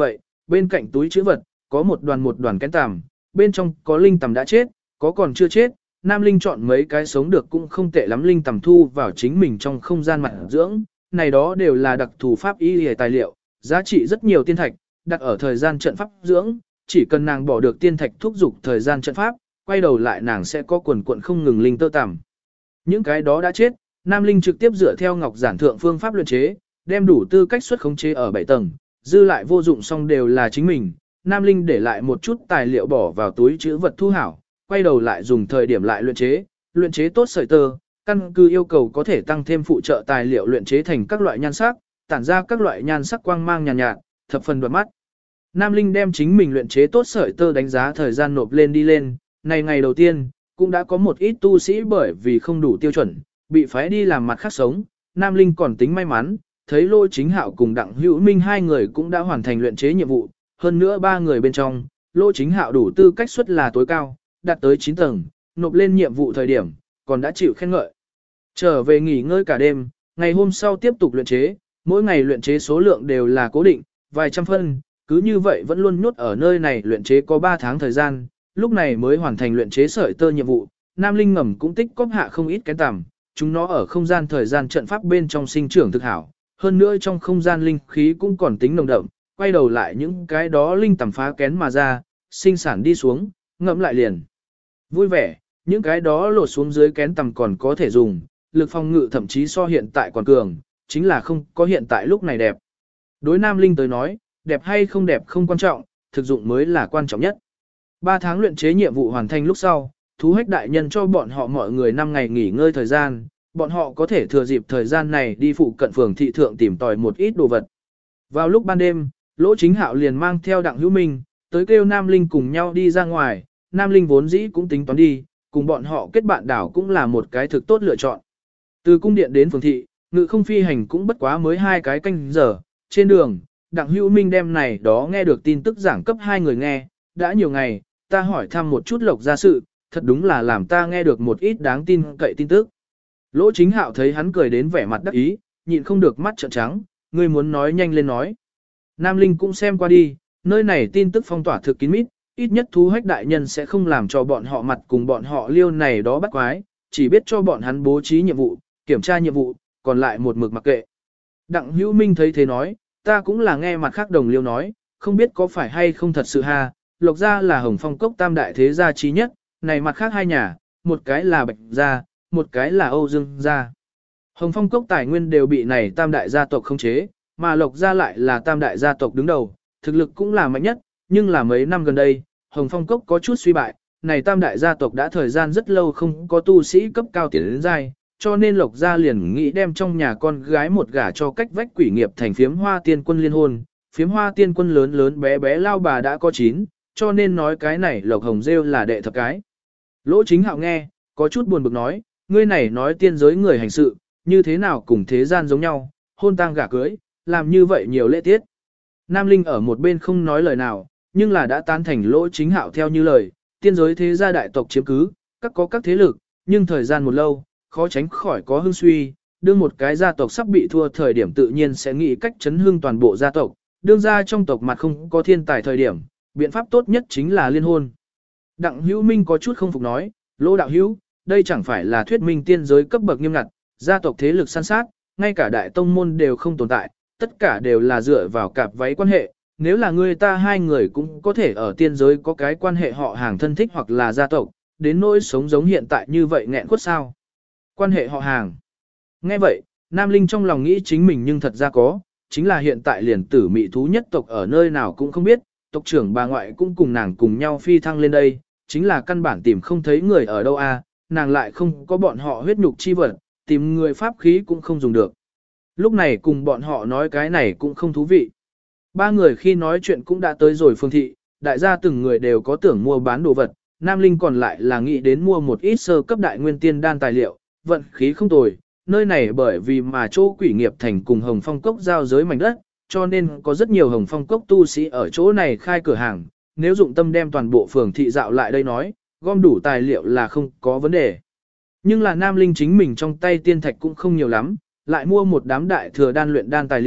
bên cạnh túi chữ vật, có một đoàn kén tằm, bên trong có linh tằm đã chết, có còn chưa chết. Nam Linh chọn mấy cái sống được cũng không tệ lắm linh tằm thu vào chính mình trong không gian mặt dưỡng, này đó đều là đặc thù pháp y tài liệu, giá trị rất nhiều tiên thạch, đặt ở thời gian trận pháp dưỡng, chỉ cần nàng bỏ được tiên thạch thúc dục thời gian trận pháp, quay đầu lại nàng sẽ có quần quận không ngừng linh tơ tằm. Những cái đó đã chết, Nam Linh trực tiếp dựa theo ngọc giản thượng phương pháp luyện chế, đem đủ tư cách xuất khống chế ở 7 tầng, dư lại vô dụng xong đều là chính mình. Nam Linh để lại một chút tài liệu bỏ vào túi chữ vật thu hảo, quay đầu lại dùng thời điểm lại luyện chế tốt sợi tơ, căn cứ yêu cầu có thể tăng thêm phụ trợ tài liệu luyện chế thành các loại nhan sắc, tản ra các loại nhan sắc quang mang nhàn nhạt, thập phần đoạt mắt. Nam Linh đem chính mình luyện chế tốt sợi tơ đánh giá thời gian nộp lên đi lên, này ngày đầu tiên, cũng đã có một ít tu sĩ bởi vì không đủ tiêu chuẩn, bị phái đi làm mặt khác sống. Nam Linh còn tính may mắn, thấy Lô Chính Hạo cùng Đặng Hữu Minh hai người cũng đã hoàn thành luyện chế nhiệm vụ, hơn nữa ba người bên trong, Lô Chính Hạo đủ tư cách suất là tối cao, đạt tới 9 tầng, nộp lên nhiệm vụ thời điểm, còn đã chịu khen ngợi. Trở về nghỉ ngơi cả đêm, ngày hôm sau tiếp tục luyện chế, mỗi ngày luyện chế số lượng đều là cố định, vài trăm phân, cứ như vậy vẫn luôn nhốt ở nơi này luyện chế có 3 tháng thời gian, lúc này mới hoàn thành luyện chế sợi tơ nhiệm vụ. Nam Linh ngầm cũng tích cóp hạ không ít kén tằm, chúng nó ở không gian thời gian trận pháp bên trong sinh trưởng thực hảo, hơn nữa trong không gian linh khí cũng còn tính nồng đậm, quay đầu lại những cái đó linh tằm phá kén mà ra, sinh sản đi xuống, ngậm lại liền. Vui vẻ, những cái đó lột xuống dưới kén tằm còn có thể dùng, lực phòng ngự thậm chí so hiện tại còn cường, chính là không có hiện tại lúc này đẹp. Đối Nam Linh tới nói, đẹp hay không đẹp không quan trọng, thực dụng mới là quan trọng nhất. 3 tháng luyện chế nhiệm vụ hoàn thành lúc sau, thú hách đại nhân cho bọn họ mọi người 5 ngày nghỉ ngơi thời gian, bọn họ có thể thừa dịp thời gian này đi phụ cận phường thị thượng tìm tòi một ít đồ vật. Vào lúc ban đêm, Lỗ Chính Hạo liền mang theo Đặng Hữu Minh, tới kêu Nam Linh cùng nhau đi ra ngoài, Nam Linh vốn dĩ cũng tính toán đi, cùng bọn họ kết bạn đảo cũng là một cái thực tốt lựa chọn. Từ cung điện đến phường thị, ngự không phi hành cũng bất quá mới 2 cái canh giờ, trên đường, Đặng Hữu Minh đem này đó nghe được tin tức giảng cấp 2 người nghe, đã nhiều ngày, ta hỏi thăm một chút Lộc gia sự, thật đúng là làm ta nghe được một ít đáng tin cậy tin tức. Lỗ Chính Hạo thấy hắn cười đến vẻ mặt đắc ý, nhịn không được mắt trợn trắng, ngươi muốn nói nhanh lên nói. Nam Linh cũng xem qua đi, nơi này tin tức phong tỏa thực kín mít, ít nhất thú hách đại nhân sẽ không làm cho bọn họ mặt cùng bọn họ liêu này đó bắt quái, chỉ biết cho bọn hắn bố trí nhiệm vụ, kiểm tra nhiệm vụ, còn lại một mực mặc kệ. Đặng Hữu Minh thấy thế nói, ta cũng là nghe mặt khác đồng liêu nói, không biết có phải hay không thật sự ha, Lộc gia là Hồng Phong Cốc tam đại thế gia trí nhất, này mặt khác 2 nhà, một cái là Bạch gia, một cái là Âu Dương gia. Hồng Phong Cốc tài nguyên đều bị này tam đại gia tộc khống chế, mà Lộc gia lại là tam đại gia tộc đứng đầu, thực lực cũng là mạnh nhất, nhưng là mấy năm gần đây, Hồng Phong Cốc có chút suy bại, này tam đại gia tộc đã thời gian rất lâu không có tu sĩ cấp cao tiến đến giai, cho nên Lộc gia liền nghĩ đem trong nhà con gái một gả cho cách vách quỷ nghiệp thành Phiếm Hoa Tiên Quân liên hôn. Phiếm Hoa Tiên Quân lớn lớn bé bé lao bà đã có 9, cho nên nói cái này Lộc Hồng Rêu là đệ thập cái. Lỗ Chính Hạo nghe, có chút buồn bực nói, ngươi này nói tiên giới người hành sự, như thế nào cùng thế gian giống nhau, hôn tang gả cưới, làm như vậy nhiều lễ tiết. Nam Linh ở một bên không nói lời nào, nhưng là đã tán thành Lỗ Chính Hạo theo như lời, tiên giới thế gia đại tộc chiếm cứ, các có các thế lực, nhưng thời gian một lâu, khó tránh khỏi có hưng suy, đương một cái gia tộc sắp bị thua thời điểm tự nhiên sẽ nghĩ cách chấn hưng toàn bộ gia tộc, đương ra trong tộc mặt không có thiên tài thời điểm, biện pháp tốt nhất chính là liên hôn. Đặng Hữu Minh có chút không phục nói, Lỗ đạo hữu, đây chẳng phải là thuyết minh tiên giới cấp bậc nghiêm ngặt, gia tộc thế lực san sát, ngay cả đại tông môn đều không tồn tại, tất cả đều là dựa vào cặp váy quan hệ, nếu là người ta hai người cũng có thể ở tiên giới có cái quan hệ họ hàng thân thích hoặc là gia tộc, đến nỗi sống giống hiện tại như vậy nghẹn khuất sao. Quan hệ họ hàng. Nghe vậy, Nam Linh trong lòng nghĩ chính mình nhưng thật ra có, chính là hiện tại liền tử mị thú nhất tộc ở nơi nào cũng không biết, tộc trưởng bà ngoại cũng cùng nàng cùng nhau phi thăng lên đây, chính là căn bản tìm không thấy người ở đâu a, nàng lại không có bọn họ huyết nhục chi vật, tìm người pháp khí cũng không dùng được. Lúc này cùng bọn họ nói cái này cũng không thú vị. 3 người khi nói chuyện cũng đã tới rồi phương thị, đại gia từng người đều có tưởng mua bán đồ vật, Nam Linh còn lại là nghĩ đến mua một ít sơ cấp đại nguyên tiên đan tài liệu, vận khí không tồi, nơi này bởi vì mà chỗ quỷ nghiệp thành cùng Hồng Phong Cốc giao giới mảnh đất, cho nên có rất nhiều Hồng Phong Cốc tu sĩ ở chỗ này khai cửa hàng, nếu dụng tâm đem toàn bộ phường thị dạo lại đây nói, gom đủ tài liệu là không có vấn đề. Nhưng là Nam Linh chính mình trong tay tiên thạch cũng không nhiều lắm, lại mua một đám đại thừa đan luyện đan tài liệu,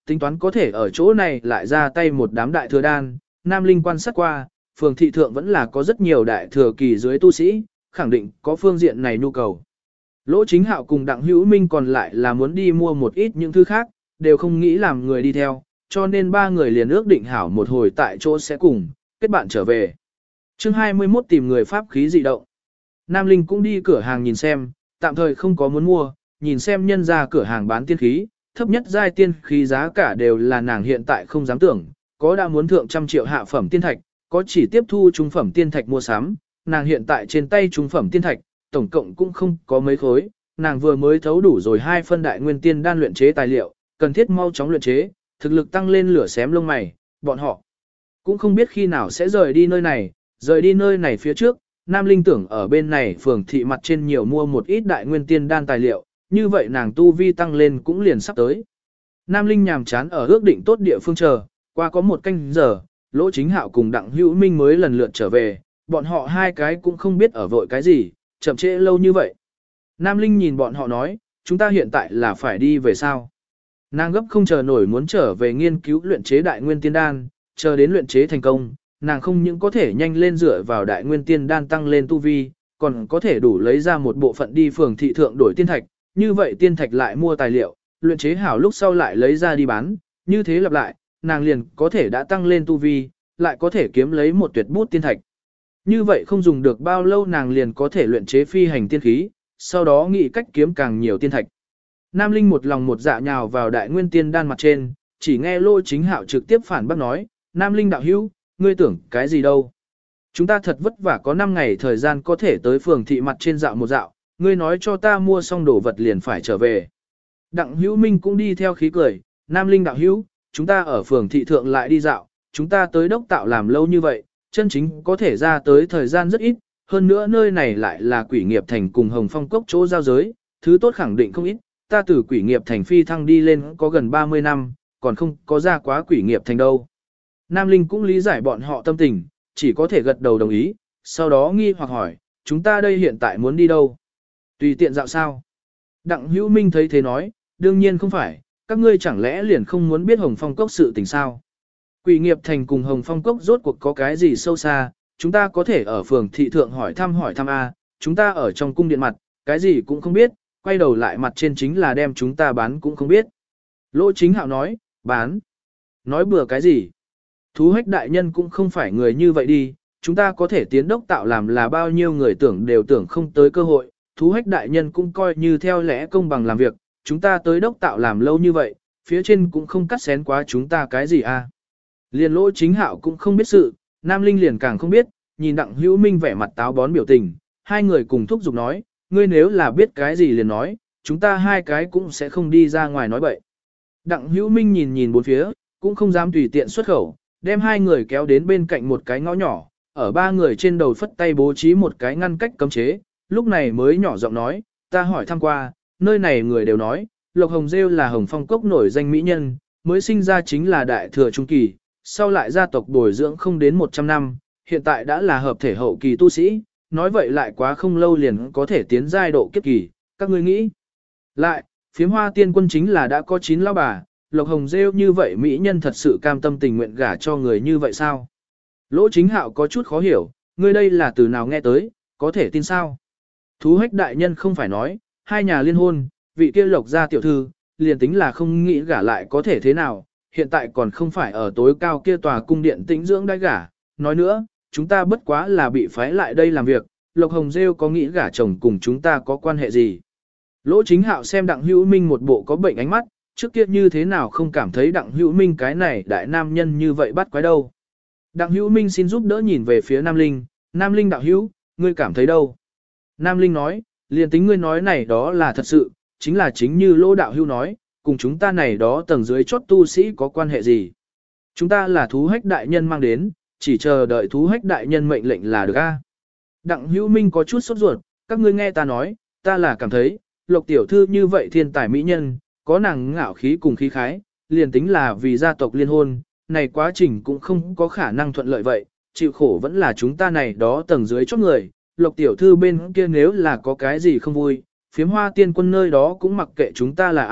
tính toán có thể ở chỗ này lại ra tay một đám đại thừa đan. Nam Linh quan sát qua, phường thị thượng vẫn là có rất nhiều đại thừa kỳ dưới tu sĩ, khẳng định có phương diện này nhu cầu. Lỗ Chính Hạo cùng Đặng Hữu Minh còn lại là muốn đi mua một ít những thứ khác, đều không nghĩ làm người đi theo, cho nên ba người liền ước định hảo một hồi tại chỗ sẽ cùng, kết bạn trở về. Chương 21 tìm người pháp khí dị động. Nam Linh cũng đi cửa hàng nhìn xem, tạm thời không có muốn mua, nhìn xem nhân ra cửa hàng bán tiên khí, thấp nhất giai tiên khí giá cả đều là nàng hiện tại không dám tưởng, có đã muốn thượng trăm triệu hạ phẩm tiên thạch, có chỉ tiếp thu trung phẩm tiên thạch mua sắm, nàng hiện tại trên tay trung phẩm tiên thạch, tổng cộng cũng không có mấy khối, nàng vừa mới thấu đủ rồi 2 phân đại nguyên tiên đan luyện chế tài liệu, cần thiết mau chóng luyện chế, thực lực tăng lên lửa xém lông mày, bọn họ cũng không biết khi nào sẽ rời đi nơi này phía trước, Nam Linh tưởng ở bên này phường thị mặt trên nhiều mua một ít đại nguyên tiên đan tài liệu, như vậy nàng tu vi tăng lên cũng liền sắp tới. Nam Linh nhàm chán ở ước định tốt địa phương chờ, qua có một canh giờ, Lỗ Chính Hạo cùng Đặng Hữu Minh mới lần lượt trở về, bọn họ hai cái cũng không biết ở vội cái gì, chậm trễ lâu như vậy. Nam Linh nhìn bọn họ nói, chúng ta hiện tại là phải đi về sao? Nàng gấp không chờ nổi muốn trở về nghiên cứu luyện chế đại nguyên tiên đan, chờ đến luyện chế thành công, nàng không những có thể nhanh lên dựa vào đại nguyên tiên đan tăng lên tu vi, còn có thể đủ lấy ra một bộ phận đi phường thị thượng đổi tiên thạch, như vậy tiên thạch lại mua tài liệu, luyện chế hảo lúc sau lại lấy ra đi bán, như thế lặp lại, nàng liền có thể đã tăng lên tu vi, lại có thể kiếm lấy một tuyệt bút tiên thạch. Như vậy không dùng được bao lâu nàng liền có thể luyện chế phi hành tiên khí, sau đó nghĩ cách kiếm càng nhiều tiên thạch. Nam Linh một lòng một dạ nhào vào đại nguyên tiên đan mặt trên, chỉ nghe Lỗ Chính Hạo trực tiếp phản bác nói, Nam Linh đạo hữu, ngươi tưởng cái gì đâu. Chúng ta thật vất vả có 5 ngày thời gian có thể tới phường thị mặt trên dạo một dạo, ngươi nói cho ta mua xong đồ vật liền phải trở về. Đặng Hữu Minh cũng đi theo khí cười, Nam Linh đạo hữu, chúng ta ở phường thị thượng lại đi dạo, chúng ta tới đốc tạo làm lâu như vậy, chân chính có thể ra tới thời gian rất ít, hơn nữa nơi này lại là Quỷ Nghiệp Thành cùng Hồng Phong Cốc chỗ giao giới, thứ tốt khẳng định không ít, ta từ Quỷ Nghiệp Thành phi thăng đi lên có gần 30 năm, còn không có ra quá Quỷ Nghiệp Thành đâu. Nam Linh cũng lý giải bọn họ tâm tình, chỉ có thể gật đầu đồng ý, sau đó nghi hoặc hỏi, chúng ta đây hiện tại muốn đi đâu? Tùy tiện dạo sao? Đặng Hữu Minh thấy thế nói, đương nhiên không phải, các ngươi chẳng lẽ liền không muốn biết Hồng Phong Cốc sự tình sao? Quỷ Nghiệp Thành cùng Hồng Phong Cốc rốt cuộc có cái gì sâu xa, chúng ta có thể ở phường thị thượng hỏi thăm A, chúng ta ở trong cung điện mặt, cái gì cũng không biết, quay đầu lại mặt trên chính là đem chúng ta bán cũng không biết. Lỗ Chính Hạo nói, bán? Nói bừa cái gì? Thú Hách đại nhân cũng không phải người như vậy đi, chúng ta có thể tiến đốc tạo làm là bao nhiêu người tưởng đều tưởng không tới cơ hội, Thú Hách đại nhân cũng coi như theo lẽ công bằng làm việc, chúng ta tới đốc tạo làm lâu như vậy, phía trên cũng không cắt xén quá chúng ta cái gì a. Liền Lỗ Chính Hạo cũng không biết sự, Nam Linh liền càng không biết, nhìn Đặng Hữu Minh vẻ mặt táo bón biểu tình, hai người cùng thúc giục nói, ngươi nếu là biết cái gì liền nói, chúng ta hai cái cũng sẽ không đi ra ngoài nói bậy. Đặng Hữu Minh nhìn bốn phía, cũng không dám tùy tiện xuất khẩu, đem hai người kéo đến bên cạnh một cái ngõ nhỏ, ở ba người trên đầu phất tay bố trí một cái ngăn cách cấm chế, lúc này mới nhỏ giọng nói, ta hỏi thăm qua, nơi này người đều nói, Lộc Hồng Rêu là Hồng Phong Cốc nổi danh mỹ nhân, mới sinh ra chính là đại thừa trung kỳ, sau lại gia tộc bồi dưỡng không đến 100 năm, hiện tại đã là hợp thể hậu kỳ tu sĩ, nói vậy lại quá không lâu liền có thể tiến giai độ kiếp kỳ, các ngươi nghĩ. Lại, phiếm hoa tiên quân chính là đã có 9 lão bà, Lộc Hồng Rêu như vậy mỹ nhân thật sự cam tâm tình nguyện gả cho người như vậy sao? Lỗ Chính Hạo có chút khó hiểu, ngươi đây là từ nào nghe tới, có thể tin sao? Thú Hách đại nhân không phải nói, hai nhà liên hôn, vị kia Lộc gia tiểu thư, liền tính là không nghĩ gả lại có thể thế nào, hiện tại còn không phải ở tối cao kia tòa cung điện tĩnh dưỡng đãi gả. Nói nữa, chúng ta bất quá là bị phái lại đây làm việc, Lộc Hồng Rêu có nghĩ gả chồng cùng chúng ta có quan hệ gì? Lỗ Chính Hạo xem Đặng Hữu Minh một bộ có bệnh ánh mắt, trước kia như thế nào không cảm thấy Đặng Hữu Minh cái này đại nam nhân như vậy bắt quái đâu. Đặng Hữu Minh xin giúp đỡ nhìn về phía Nam Linh, Nam Linh đạo hữu, ngươi cảm thấy đâu? Nam Linh nói, liền tính ngươi nói này đó là thật sự, chính là chính như Lỗ đạo hữu nói, cùng chúng ta này đó tầng dưới chót tu sĩ có quan hệ gì? Chúng ta là Thú Hách đại nhân mang đến, chỉ chờ đợi Thú Hách đại nhân mệnh lệnh là được a. Đặng Hữu Minh có chút sốt ruột, các ngươi nghe ta nói, ta là cảm thấy, Lộc tiểu thư như vậy thiên tài mỹ nhân, có nàng ngạo khí cùng khí khái, liền tính là vì gia tộc liên hôn, này quá trình cũng không có khả năng thuận lợi vậy, chịu khổ vẫn là chúng ta này đó tầng dưới chót người, Lộc tiểu thư bên kia nếu là có cái gì không vui, phiếm hoa tiên quân nơi đó cũng mặc kệ chúng ta là ai,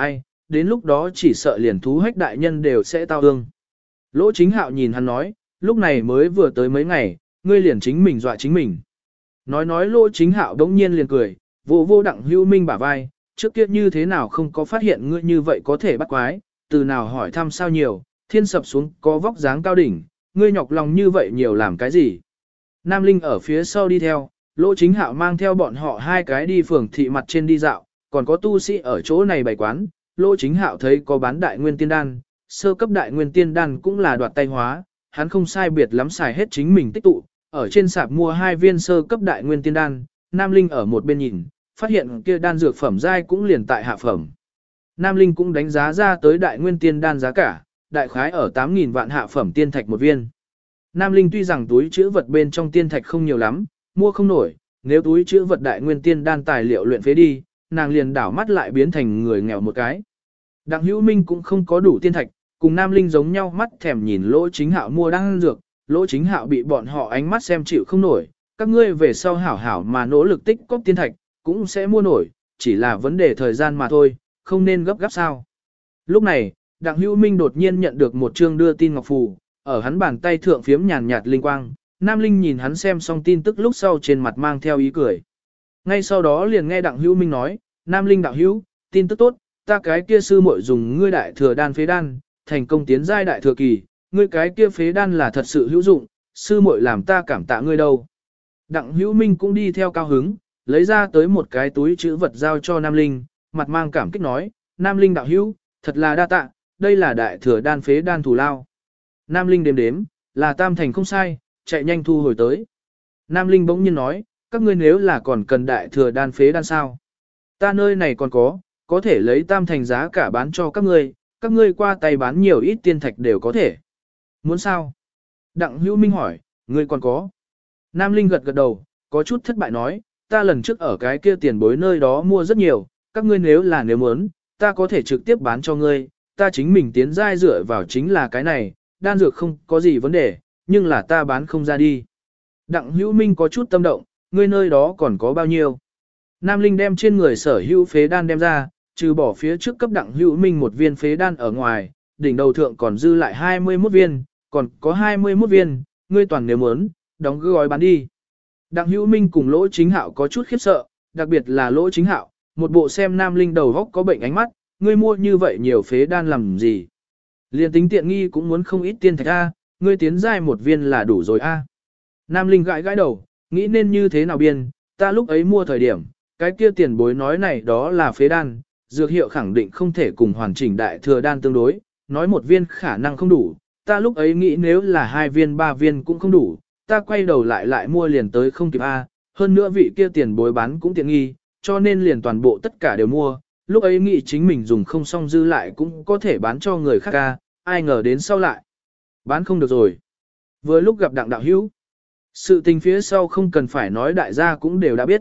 đến lúc đó chỉ sợ liền thú hách đại nhân đều sẽ tao ương. Lỗ Chính Hạo nhìn hắn nói, lúc này mới vừa tới mấy ngày, ngươi liền chính mình dọa chính mình. Nói Lỗ Chính Hạo đống nhiên liền cười, vô Đặng Hữu Minh bả vai, trước kia như thế nào không có phát hiện ngươi như vậy có thể bắt quái, từ nào hỏi thăm sao nhiều, thiên sập xuống có vóc dáng cao đỉnh, ngươi nhọc lòng như vậy nhiều làm cái gì. Nam Linh ở phía sau đi theo, Lỗ Chính Hạo mang theo bọn họ hai cái đi phường thị mặt trên đi dạo, còn có tu sĩ ở chỗ này bày quán, Lỗ Chính Hạo thấy có bán đại nguyên tiên đan, sơ cấp đại nguyên tiên đan cũng là đoạt tay hóa, hắn không sai biệt lắm xài hết chính mình tích tụ, ở trên sạp mua 2 viên sơ cấp đại nguyên tiên đan, Nam Linh ở một bên nhìn, phát hiện kia đan dược phẩm giai cũng liền tại hạ phẩm. Nam Linh cũng đánh giá ra tới đại nguyên tiên đan giá cả, đại khái ở 8.000 vạn hạ phẩm tiên thạch một viên. Nam Linh tuy rằng túi chữ vật bên trong tiên thạch không nhiều lắm, mua không nổi, nếu túi chữ vật đại nguyên tiên đan tài liệu luyện phế đi, nàng liền đảo mắt lại biến thành người nghèo một cái. Đặng Hữu Minh cũng không có đủ tiên thạch, cùng Nam Linh giống nhau mắt thèm nhìn Lỗ Chính Hạo mua đan dược, Lỗ Chính Hạo bị bọn họ ánh mắt xem chịu không nổi, các ngươi về sau hảo hảo mà nỗ lực tích cóp tiên thạch, cũng sẽ mua nổi, chỉ là vấn đề thời gian mà thôi, không nên gấp gáp sao. Lúc này, Đặng Hữu Minh đột nhiên nhận được một chương đưa tin ngọc phù, ở hắn bàn tay thượng phiếm nhàn nhạt linh quang, Nam Linh nhìn hắn xem xong tin tức lúc sau trên mặt mang theo ý cười. Ngay sau đó liền nghe Đặng Hữu Minh nói, Nam Linh đạo hữu, tin tức tốt, ta cái kia sư muội dùng ngươi đại thừa đan phế đan, thành công tiến giai đại thừa kỳ, ngươi cái kia phế đan là thật sự hữu dụng, sư muội làm ta cảm tạ ngươi đâu. Đặng Hữu Minh cũng đi theo cao hứng, lấy ra tới một cái túi chữ vật giao cho Nam Linh, mặt mang cảm kích nói, Nam Linh đạo hữu, thật là đa tạ, đây là đại thừa đan phế đan thù lao. Nam Linh đếm đếm, là tam thành không sai, chạy nhanh thu hồi tới. Nam Linh bỗng nhiên nói, các ngươi nếu là còn cần đại thừa đan phế đan sao? Ta nơi này còn có thể lấy tam thành giá cả bán cho các ngươi qua tay bán nhiều ít tiên thạch đều có thể. Muốn sao? Đặng Hữu Minh hỏi, ngươi còn có? Nam Linh gật gật đầu, có chút thất bại nói, ta lần trước ở cái kia tiền bối nơi đó mua rất nhiều, các ngươi nếu muốn, ta có thể trực tiếp bán cho ngươi, ta chính mình tiến giai dựa vào chính là cái này, đan dược không có gì vấn đề, nhưng là ta bán không ra đi. Đặng Hữu Minh có chút tâm động, ngươi nơi đó còn có bao nhiêu? Nam Linh đem trên người sở hữu phế đan đem ra, trừ bỏ phía trước cấp Đặng Hữu Minh một viên phế đan ở ngoài, đỉnh đầu thượng còn dư lại 21 viên, còn có 21 viên, ngươi toàn nếu muốn, đóng gói bán đi. Đặng Hữu Minh cùng Lỗ Chính Hạo có chút khiếp sợ, đặc biệt là Lỗ Chính Hạo, một bộ xem Nam Linh đầu góc có bệnh ánh mắt, ngươi mua như vậy nhiều phế đan làm gì? Liên tính tiện nghi cũng muốn không ít tiên thạch A, ngươi tiến giai một viên là đủ rồi A. Nam Linh gãi đầu, nghĩ nên như thế nào biên, ta lúc ấy mua thời điểm, cái kia tiền bối nói này đó là phế đan, dược hiệu khẳng định không thể cùng hoàn chỉnh đại thừa đan tương đối, nói một viên khả năng không đủ, ta lúc ấy nghĩ nếu là 2 viên 3 viên cũng không đủ, ta quay đầu lại mua liền tới không kịp A, hơn nữa vị kia tiền bối bán cũng tiện nghi, cho nên liền toàn bộ tất cả đều mua, lúc ấy nghĩ chính mình dùng không xong dư lại cũng có thể bán cho người khác A, ai ngờ đến sau lại, bán không được rồi. Vừa lúc gặp Đặng đạo hữu, sự tình phía sau không cần phải nói đại gia cũng đều đã biết.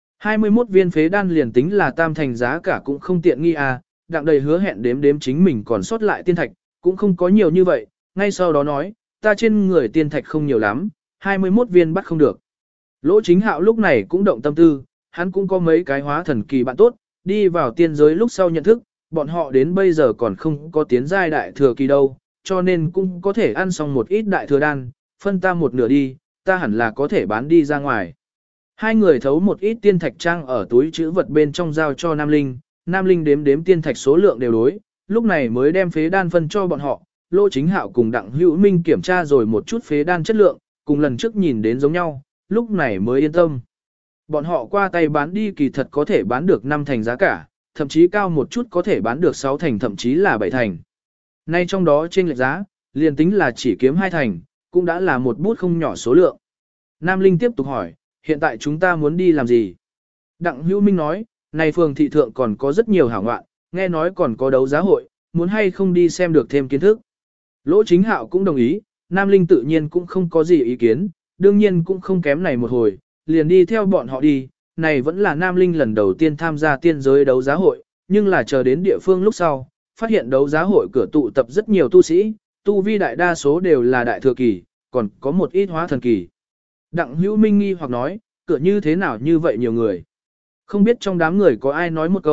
21 viên phế đan liền tính là tam thành giá cả cũng không tiện nghi à, Đặng đầy hứa hẹn đếm chính mình còn sót lại tiên thạch, cũng không có nhiều như vậy, ngay sau đó nói, ta trên người tiên thạch không nhiều lắm, 21 viên bắt không được. Lỗ Chính Hạo lúc này cũng động tâm tư, hắn cũng có mấy cái hóa thần kỳ bạn tốt, đi vào tiên giới lúc sau nhận thức, bọn họ đến bây giờ còn không có tiến giai đại thừa kỳ đâu, cho nên cũng có thể ăn xong một ít đại thừa đan, phân ta một nửa đi, ta hẳn là có thể bán đi ra ngoài. Hai người thấu một ít tiên thạch trang ở túi chữ vật bên trong giao cho Nam Linh đếm tiên thạch số lượng đều đối, lúc này mới đem phế đan phân cho bọn họ, Lỗ Chính Hạo cùng Đặng Hữu Minh kiểm tra rồi một chút phế đan chất lượng, cùng lần trước nhìn đến giống nhau, lúc này mới yên tâm. Bọn họ qua tay bán đi kỳ thật có thể bán được 5 thành giá cả, thậm chí cao một chút có thể bán được 6 thành thậm chí là 7 thành. Nay trong đó trên lệch giá, liền tính là chỉ kiếm 2 thành, cũng đã là một bút không nhỏ số lượng. Nam Linh tiếp tục hỏi, hiện tại chúng ta muốn đi làm gì? Đặng Hữu Minh nói, này phường thị thượng còn có rất nhiều hảo ngoạn, nghe nói còn có đấu giá hội, muốn hay không đi xem được thêm kiến thức. Lỗ Chính Hạo cũng đồng ý, Nam Linh tự nhiên cũng không có gì ý kiến, đương nhiên cũng không kém này một hồi, liền đi theo bọn họ đi, này vẫn là Nam Linh lần đầu tiên tham gia tiên giới đấu giá hội, nhưng là chờ đến địa phương lúc sau, phát hiện đấu giá hội cửa tụ tập rất nhiều tu sĩ, tu vi đại đa số đều là đại thừa kỳ, còn có một ít hóa thần kỳ. Đặng Hữu Minh nghi hoặc nói, cửa như thế nào như vậy nhiều người. Không biết trong đám người có ai nói một câu,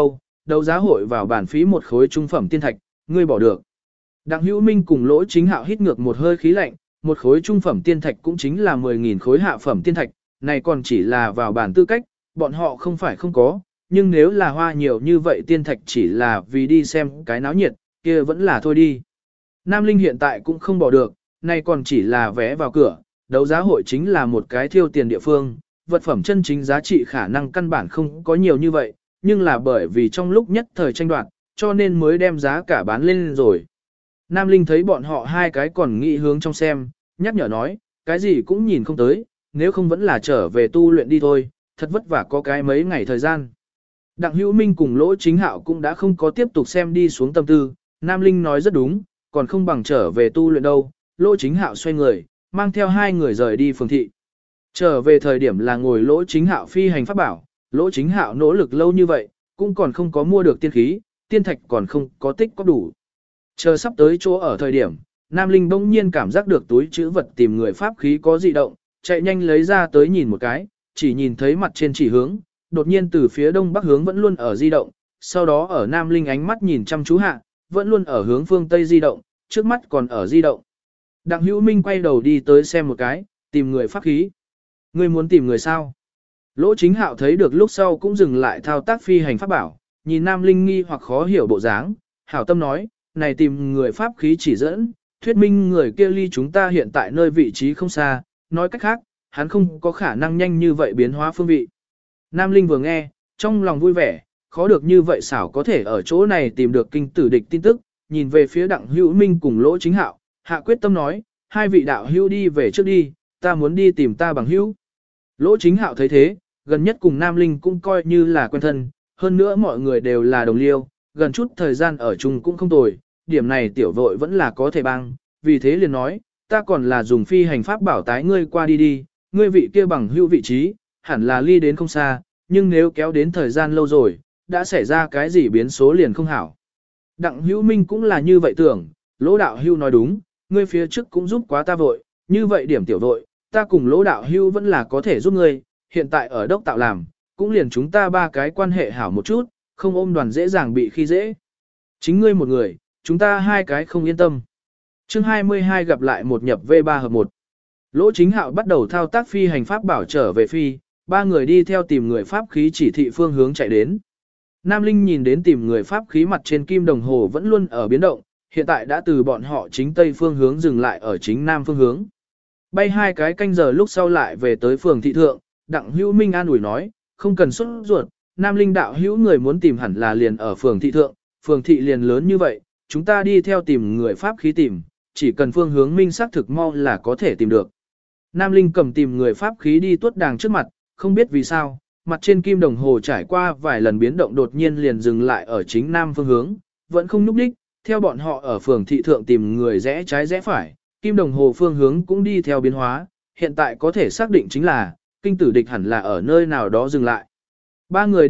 đấu giá hội vào bản phí một khối trung phẩm tiên thạch, ngươi bỏ được. Đặng Hữu Minh cùng Lỗ Chính Hạo hít ngược một hơi khí lạnh, một khối trung phẩm tiên thạch cũng chính là 10.000 khối hạ phẩm tiên thạch, này còn chỉ là vào bản tư cách, bọn họ không phải không có, nhưng nếu là hoa nhiều như vậy tiên thạch chỉ là vì đi xem cái náo nhiệt, kia vẫn là thôi đi. Nam Linh hiện tại cũng không bỏ được, này còn chỉ là vé vào cửa, đấu giá hội chính là một cái thiêu tiền địa phương, vật phẩm chân chính giá trị khả năng căn bản không có nhiều như vậy, nhưng là bởi vì trong lúc nhất thời tranh đoạt, cho nên mới đem giá cả bán lên rồi. Nam Linh thấy bọn họ hai cái còn nghĩ hướng trong xem, nhắc nhở nói, cái gì cũng nhìn không tới, nếu không vẫn là trở về tu luyện đi thôi, thật vất vả có cái mấy ngày thời gian. Đặng Hữu Minh cùng Lỗ Chính Hạo cũng đã không có tiếp tục xem đi xuống tâm tư, Nam Linh nói rất đúng, còn không bằng trở về tu luyện đâu. Lỗ Chính Hạo xoay người, mang theo hai người rời đi phường thị. Trở về thời điểm là ngồi Lỗ Chính Hạo phi hành pháp bảo, Lỗ Chính Hạo nỗ lực lâu như vậy, cũng còn không có mua được tiên khí, tiên thạch còn không có tích có đủ. Chờ sắp tới chỗ ở thời điểm, Nam Linh bỗng nhiên cảm giác được túi chữ vật tìm người pháp khí có dị động, chạy nhanh lấy ra tới nhìn một cái, chỉ nhìn thấy mặt trên chỉ hướng, đột nhiên từ phía đông bắc hướng vẫn luôn ở di động, sau đó ở Nam Linh ánh mắt nhìn chăm chú hạ, vẫn luôn ở hướng phương tây di động, trước mắt còn ở di động. Đặng Hữu Minh quay đầu đi tới xem một cái, tìm người pháp khí. Ngươi muốn tìm người sao? Lỗ Chính Hạo thấy được lúc sau cũng dừng lại thao tác phi hành pháp bảo, nhìn Nam Linh nghi hoặc khó hiểu bộ dáng, hảo tâm nói, này tìm người pháp khí chỉ dẫn, thuyết minh người kia ly chúng ta hiện tại nơi vị trí không xa, nói cách khác, hắn không có khả năng nhanh như vậy biến hóa phương vị. Nam Linh vừa nghe, trong lòng vui vẻ, khó được như vậy xảo có thể ở chỗ này tìm được kinh tử địch tin tức, nhìn về phía Đặng Hữu Minh cùng Lỗ Chính Hạo, hạ quyết tâm nói, hai vị đạo hữu đi về trước đi, ta muốn đi tìm ta bằng hữu. Lỗ Chính Hạo thấy thế, gần nhất cùng Nam Linh cũng coi như là quen thân, hơn nữa mọi người đều là đồng liêu, gần chút thời gian ở chung cũng không tồi, điểm này tiểu vội vẫn là có thể băng, vì thế liền nói, ta còn là dùng phi hành pháp bảo tái ngươi qua đi đi, ngươi vị kia bằng hữu vị trí, hẳn là ly đến không xa, nhưng nếu kéo đến thời gian lâu rồi, đã xảy ra cái gì biến số liền không hảo. Đặng Hữu Minh cũng là như vậy tưởng, Lỗ đạo hữu nói đúng, ngươi phía trước cũng giúp quá ta vội, như vậy điểm tiểu vội, ta cùng Lỗ đạo hữu vẫn là có thể giúp ngươi, hiện tại ở đốc tạo làm, cũng liền chúng ta ba cái quan hệ hảo một chút, không ôm đoàn dễ dàng bị khi dễ. Chính ngươi một người, chúng ta hai cái không yên tâm. Chương 22 gặp lại một nhập V3 hợp 1. Lỗ Chính Hạo bắt đầu thao tác phi hành pháp bảo trở về phi, ba người đi theo tìm người pháp khí chỉ thị phương hướng chạy đến. Nam Linh nhìn đến tìm người pháp khí mặt trên kim đồng hồ vẫn luôn ở biến động, hiện tại đã từ bọn họ chính tây phương hướng dừng lại ở chính nam phương hướng. Bay hai cái canh giờ lúc sau lại về tới phường thị thượng, Đặng Hữu Minh an ủi nói, không cần xuất ruột, Nam Linh đạo hữu người muốn tìm hẳn là liền ở phường thị thượng, phường thị liền lớn như vậy, chúng ta đi theo tìm người pháp khí tìm, chỉ cần phương hướng minh xác thực mau là có thể tìm được. Nam Linh cầm tìm người pháp khí đi tuốt đàng trước mặt, không biết vì sao, mặt trên kim đồng hồ trải qua vài lần biến động đột nhiên liền dừng lại ở chính nam phương hướng, vẫn không núp đích, theo bọn họ ở phường thị thượng tìm người rẽ trái rẽ phải, kim đồng hồ phương hướng cũng đi theo biến hóa, hiện tại có thể xác định chính là, kinh tử địch hẳn là ở nơi nào đó dừng lại. Ba người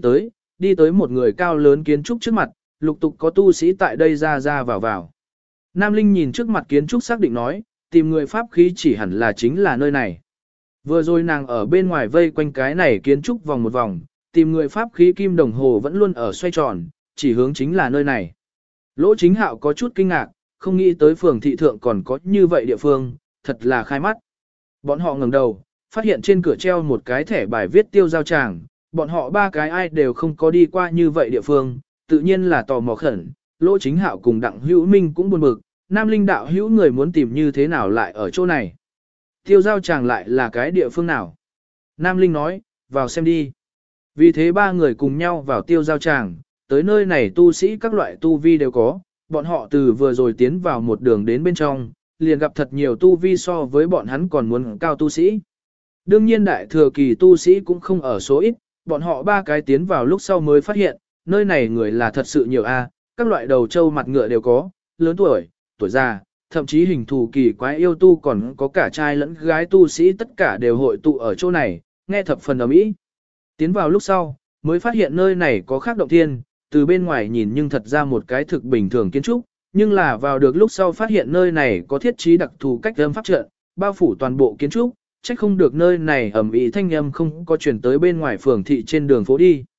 đi tới một người cao lớn kiến trúc trước mặt, lục tục có tu sĩ tại đây ra vào. Nam Linh nhìn trước mặt kiến trúc xác định nói, tìm người pháp khí chỉ hẳn là chính là nơi này. Vừa rồi nàng ở bên ngoài vây quanh cái này kiến trúc vòng một vòng, tìm người pháp khí kim đồng hồ vẫn luôn ở xoay tròn, chỉ hướng chính là nơi này. Lỗ Chính Hạo có chút kinh ngạc, không nghĩ tới phường thị thượng còn có như vậy địa phương, thật là khai mắt. Bọn họ ngẩng đầu, phát hiện trên cửa treo một cái thẻ bài viết tiêu giao tràng, bọn họ ba cái ai đều không có đi qua như vậy địa phương, tự nhiên là tò mò khẩn. Lỗ Chính Hạo cùng Đặng Hữu Minh cũng buồn bực, Nam Linh đạo hữu người muốn tìm như thế nào lại ở chỗ này. Tiêu giao tràng lại là cái địa phương nào? Nam Linh nói, vào xem đi. Vì thế ba người cùng nhau vào tiêu giao tràng, tới nơi này tu sĩ các loại tu vi đều có, bọn họ từ vừa rồi tiến vào một đường đến bên trong, liền gặp thật nhiều tu vi so với bọn hắn còn muốn cao tu sĩ. Đương nhiên đại thừa kỳ tu sĩ cũng không ở số ít, bọn họ ba cái tiến vào lúc sau mới phát hiện, nơi này người là thật sự nhiều a, các loại đầu trâu mặt ngựa đều có, lớn tuổi, tuổi già, thậm chí hình thù kỳ quái yêu tu còn có cả trai lẫn gái tu sĩ tất cả đều hội tụ ở chỗ này, nghe thập phần ầm ĩ. Tiến vào lúc sau, mới phát hiện nơi này có khác động thiên, từ bên ngoài nhìn nhưng thật ra một cái thực bình thường kiến trúc, nhưng là vào được lúc sau phát hiện nơi này có thiết trí đặc thù cách âm pháp trận, bao phủ toàn bộ kiến trúc, chắc không được nơi này ầm ĩ thanh âm không có truyền tới bên ngoài phường thị trên đường phố đi.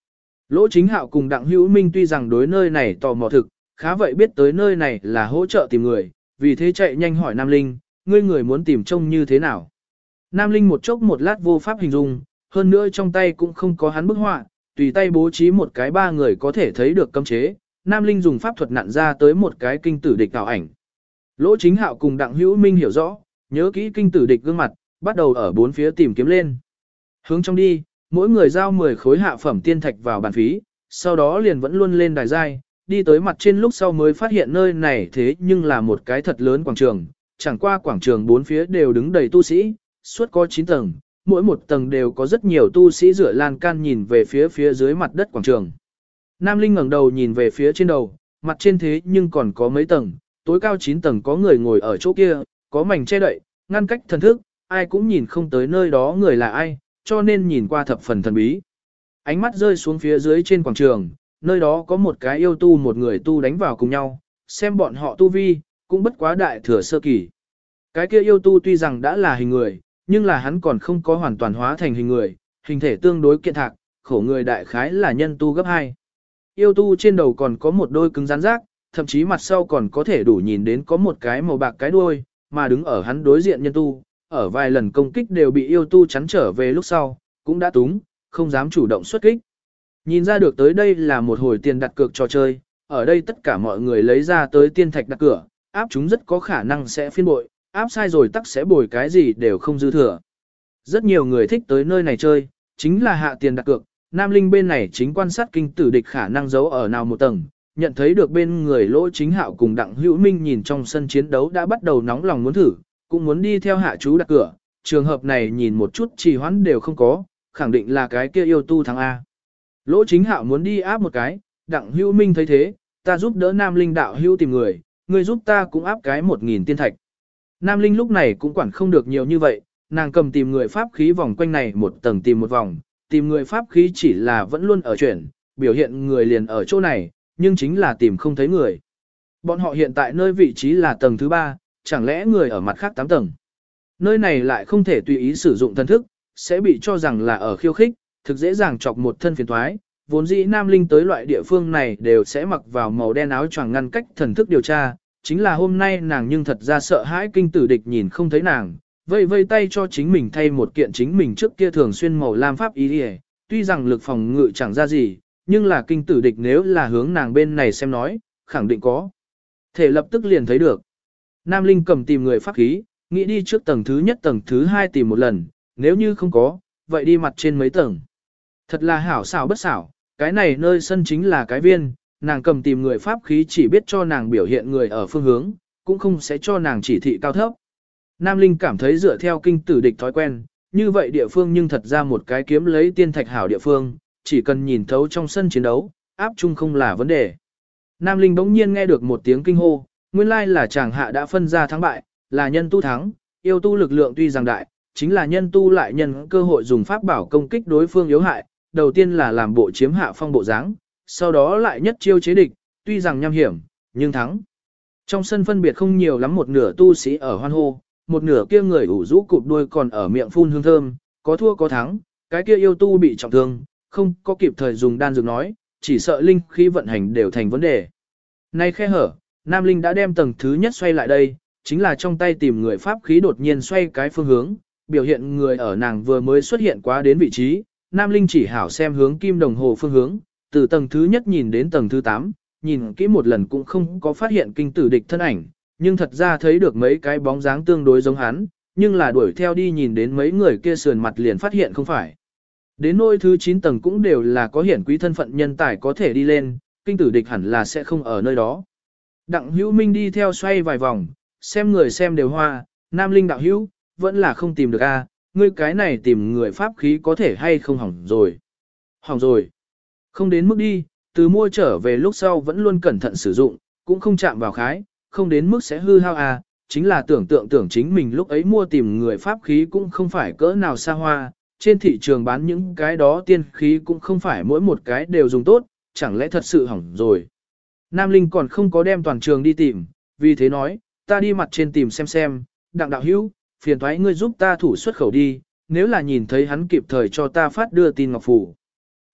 Lỗ Chính Hạo cùng Đặng Hữu Minh tuy rằng đối nơi này tò mò thực, khá vậy biết tới nơi này là hỗ trợ tìm người, vì thế chạy nhanh hỏi Nam Linh, ngươi người muốn tìm trông như thế nào. Nam Linh một chốc một lát vô pháp hình dung, hơn nữa trong tay cũng không có hắn bức họa, tùy tay bố trí một cái ba người có thể thấy được cấm chế, Nam Linh dùng pháp thuật nặn ra tới một cái kinh tử địch ảo ảnh. Lỗ Chính Hạo cùng Đặng Hữu Minh hiểu rõ, nhớ kỹ kinh tử địch gương mặt, bắt đầu ở bốn phía tìm kiếm lên. Hướng trong đi, mỗi người giao 10 khối hạ phẩm tiên thạch vào bàn phí, sau đó liền vẫn luôn lên đài giai, đi tới mặt trên lúc sau mới phát hiện nơi này thế nhưng là một cái thật lớn quảng trường, chẳng qua quảng trường bốn phía đều đứng đầy tu sĩ, suốt có 9 tầng, mỗi một tầng đều có rất nhiều tu sĩ rửa lan can nhìn về phía dưới mặt đất quảng trường. Nam Linh ngẩng đầu nhìn về phía trên đầu, mặt trên thế nhưng còn có mấy tầng, tối cao 9 tầng có người ngồi ở chỗ kia, có mảnh che đậy, ngăn cách thần thức, ai cũng nhìn không tới nơi đó người là ai, cho nên nhìn qua thập phần thần bí. Ánh mắt rơi xuống phía dưới trên quảng trường, nơi đó có một cái yêu tu một người tu đánh vào cùng nhau, xem bọn họ tu vi, cũng bất quá đại thừa sơ kỳ. Cái kia yêu tu tuy rằng đã là hình người, nhưng là hắn còn không có hoàn toàn hóa thành hình người, hình thể tương đối kiện thạc, khổ người đại khái là nhân tu gấp 2. Yêu tu trên đầu còn có một đôi cứng rắn rác, thậm chí mặt sau còn có thể đủ nhìn đến có một cái màu bạc cái đuôi, mà đứng ở hắn đối diện nhân tu, ở vài lần công kích đều bị yêu tu chắn trở về lúc sau, cũng đã túng, không dám chủ động xuất kích. Nhìn ra được tới đây là một hồi tiền đặt cược trò chơi, ở đây tất cả mọi người lấy ra tới tiên thạch đặt cửa, áp chúng rất có khả năng sẽ phiên bội, áp sai rồi tắc sẽ bồi cái gì đều không dư thừa. Rất nhiều người thích tới nơi này chơi, chính là hạ tiền đặt cược, Nam Linh bên này chính quan sát kinh tử địch khả năng giấu ở nào một tầng, nhận thấy được bên người Lỗ Chính Hạo cùng Đặng Hữu Minh nhìn trong sân chiến đấu đã bắt đầu nóng lòng muốn thử, cũng muốn đi theo hạ chú đặt cửa, trường hợp này nhìn một chút trì hoãn đều không có, khẳng định là cái kia yêu tu thắng A. Lỗ Chính Hạo muốn đi áp một cái, Đặng Hữu Minh thấy thế, ta giúp đỡ Nam Linh đạo hữu tìm người, người giúp ta cũng áp cái 1000 tiên thạch. Nam Linh lúc này cũng quản không được nhiều như vậy, nàng cầm tìm người pháp khí vòng quanh này một tầng tìm một vòng, tìm người pháp khí chỉ là vẫn luôn ở chuyển, biểu hiện người liền ở chỗ này, nhưng chính là tìm không thấy người. Bọn họ hiện tại nơi vị trí là tầng thứ 3, chẳng lẽ người ở mặt khác 8 tầng. Nơi này lại không thể tùy ý sử dụng thần thức, sẽ bị cho rằng là ở khiêu khích, thực dễ dàng chọc một thân phiền thoái. Vốn dĩ Nam Linh tới loại địa phương này đều sẽ mặc vào màu đen áo choàng ngăn cách thần thức điều tra, chính là hôm nay nàng nhưng thật ra sợ hãi kinh tử địch nhìn không thấy nàng, vây tay cho chính mình thay một kiện chính mình trước kia thường xuyên màu lam pháp y, tuy rằng lực phòng ngự chẳng ra gì, nhưng là kinh tử địch nếu là hướng nàng bên này xem nói, khẳng định có thể lập tức liền thấy được. Nam Linh cầm tìm người pháp khí, nghĩ đi trước tầng thứ nhất tầng thứ 2 tìm một lần, nếu như không có, vậy đi mặt trên mấy tầng. Thật là hảo xảo bất xảo, cái này nơi sân chính là cái viên, nàng cầm tìm người pháp khí chỉ biết cho nàng biểu hiện người ở phương hướng, cũng không sẽ cho nàng chỉ thị cao thấp. Nam Linh cảm thấy dựa theo kinh tử địch thói quen, như vậy địa phương nhưng thật ra một cái kiếm lấy tiên thạch hảo địa phương, chỉ cần nhìn thấu trong sân chiến đấu, áp chung không là vấn đề. Nam Linh bỗng nhiên nghe được một tiếng kinh hô, nguyên lai là chàng hạ đã phân ra thắng bại, là nhân tu thắng, yêu tu lực lượng tuy rằng đại, chính là nhân tu lại nhân cơ hội dùng pháp bảo công kích đối phương yếu hại, đầu tiên là làm bộ chiếm hạ phong bộ dáng, sau đó lại nhất chiêu chế địch, tuy rằng nham hiểm, nhưng thắng. Trong sân phân biệt không nhiều lắm, một nửa tu sĩ ở hoan hô, một nửa kia người ủ rũ cụp đuôi còn ở miệng phun hương thơm, có thua có thắng, cái kia yêu tu bị trọng thương, không có kịp thời dùng đan dược nói, chỉ sợ linh khí vận hành đều thành vấn đề. Nay khe hở, Nam Linh đã đem tầng thứ nhất xoay lại đây, chính là trong tay tìm người pháp khí đột nhiên xoay cái phương hướng, biểu hiện người ở nàng vừa mới xuất hiện quá đến vị trí, Nam Linh chỉ hảo xem hướng kim đồng hồ phương hướng, từ tầng thứ nhất nhìn đến tầng thứ 8, nhìn kỹ một lần cũng không có phát hiện kinh tử địch thân ảnh, nhưng thật ra thấy được mấy cái bóng dáng tương đối giống hắn, nhưng là đuổi theo đi nhìn đến mấy người kia sườn mặt liền phát hiện không phải. Đến nôi thứ 9 tầng cũng đều là có hiển quý thân phận nhân tài có thể đi lên, kinh tử địch hẳn là sẽ không ở nơi đó. Đặng Hữu Minh đi theo xoay vài vòng, xem người xem đều hoa, Nam Linh đạo hữu, vẫn là không tìm được a, ngươi cái này tìm người pháp khí có thể hay không hỏng rồi. Hỏng rồi. Không đến mức đi, từ mua trở về lúc sau vẫn luôn cẩn thận sử dụng, cũng không chạm vào khái, không đến mức sẽ hư hao a, chính là tưởng chính mình lúc ấy mua tìm người pháp khí cũng không phải cỡ nào xa hoa, trên thị trường bán những cái đó tiên khí cũng không phải mỗi một cái đều dùng tốt, chẳng lẽ thật sự hỏng rồi. Nam Linh còn không có đem toàn trường đi tìm, vì thế nói, ta đi mặt trên tìm xem, Đặng đạo hữu, phiền thoái ngươi giúp ta thủ xuất khẩu đi, nếu là nhìn thấy hắn kịp thời cho ta phát đưa tin ngọc phủ.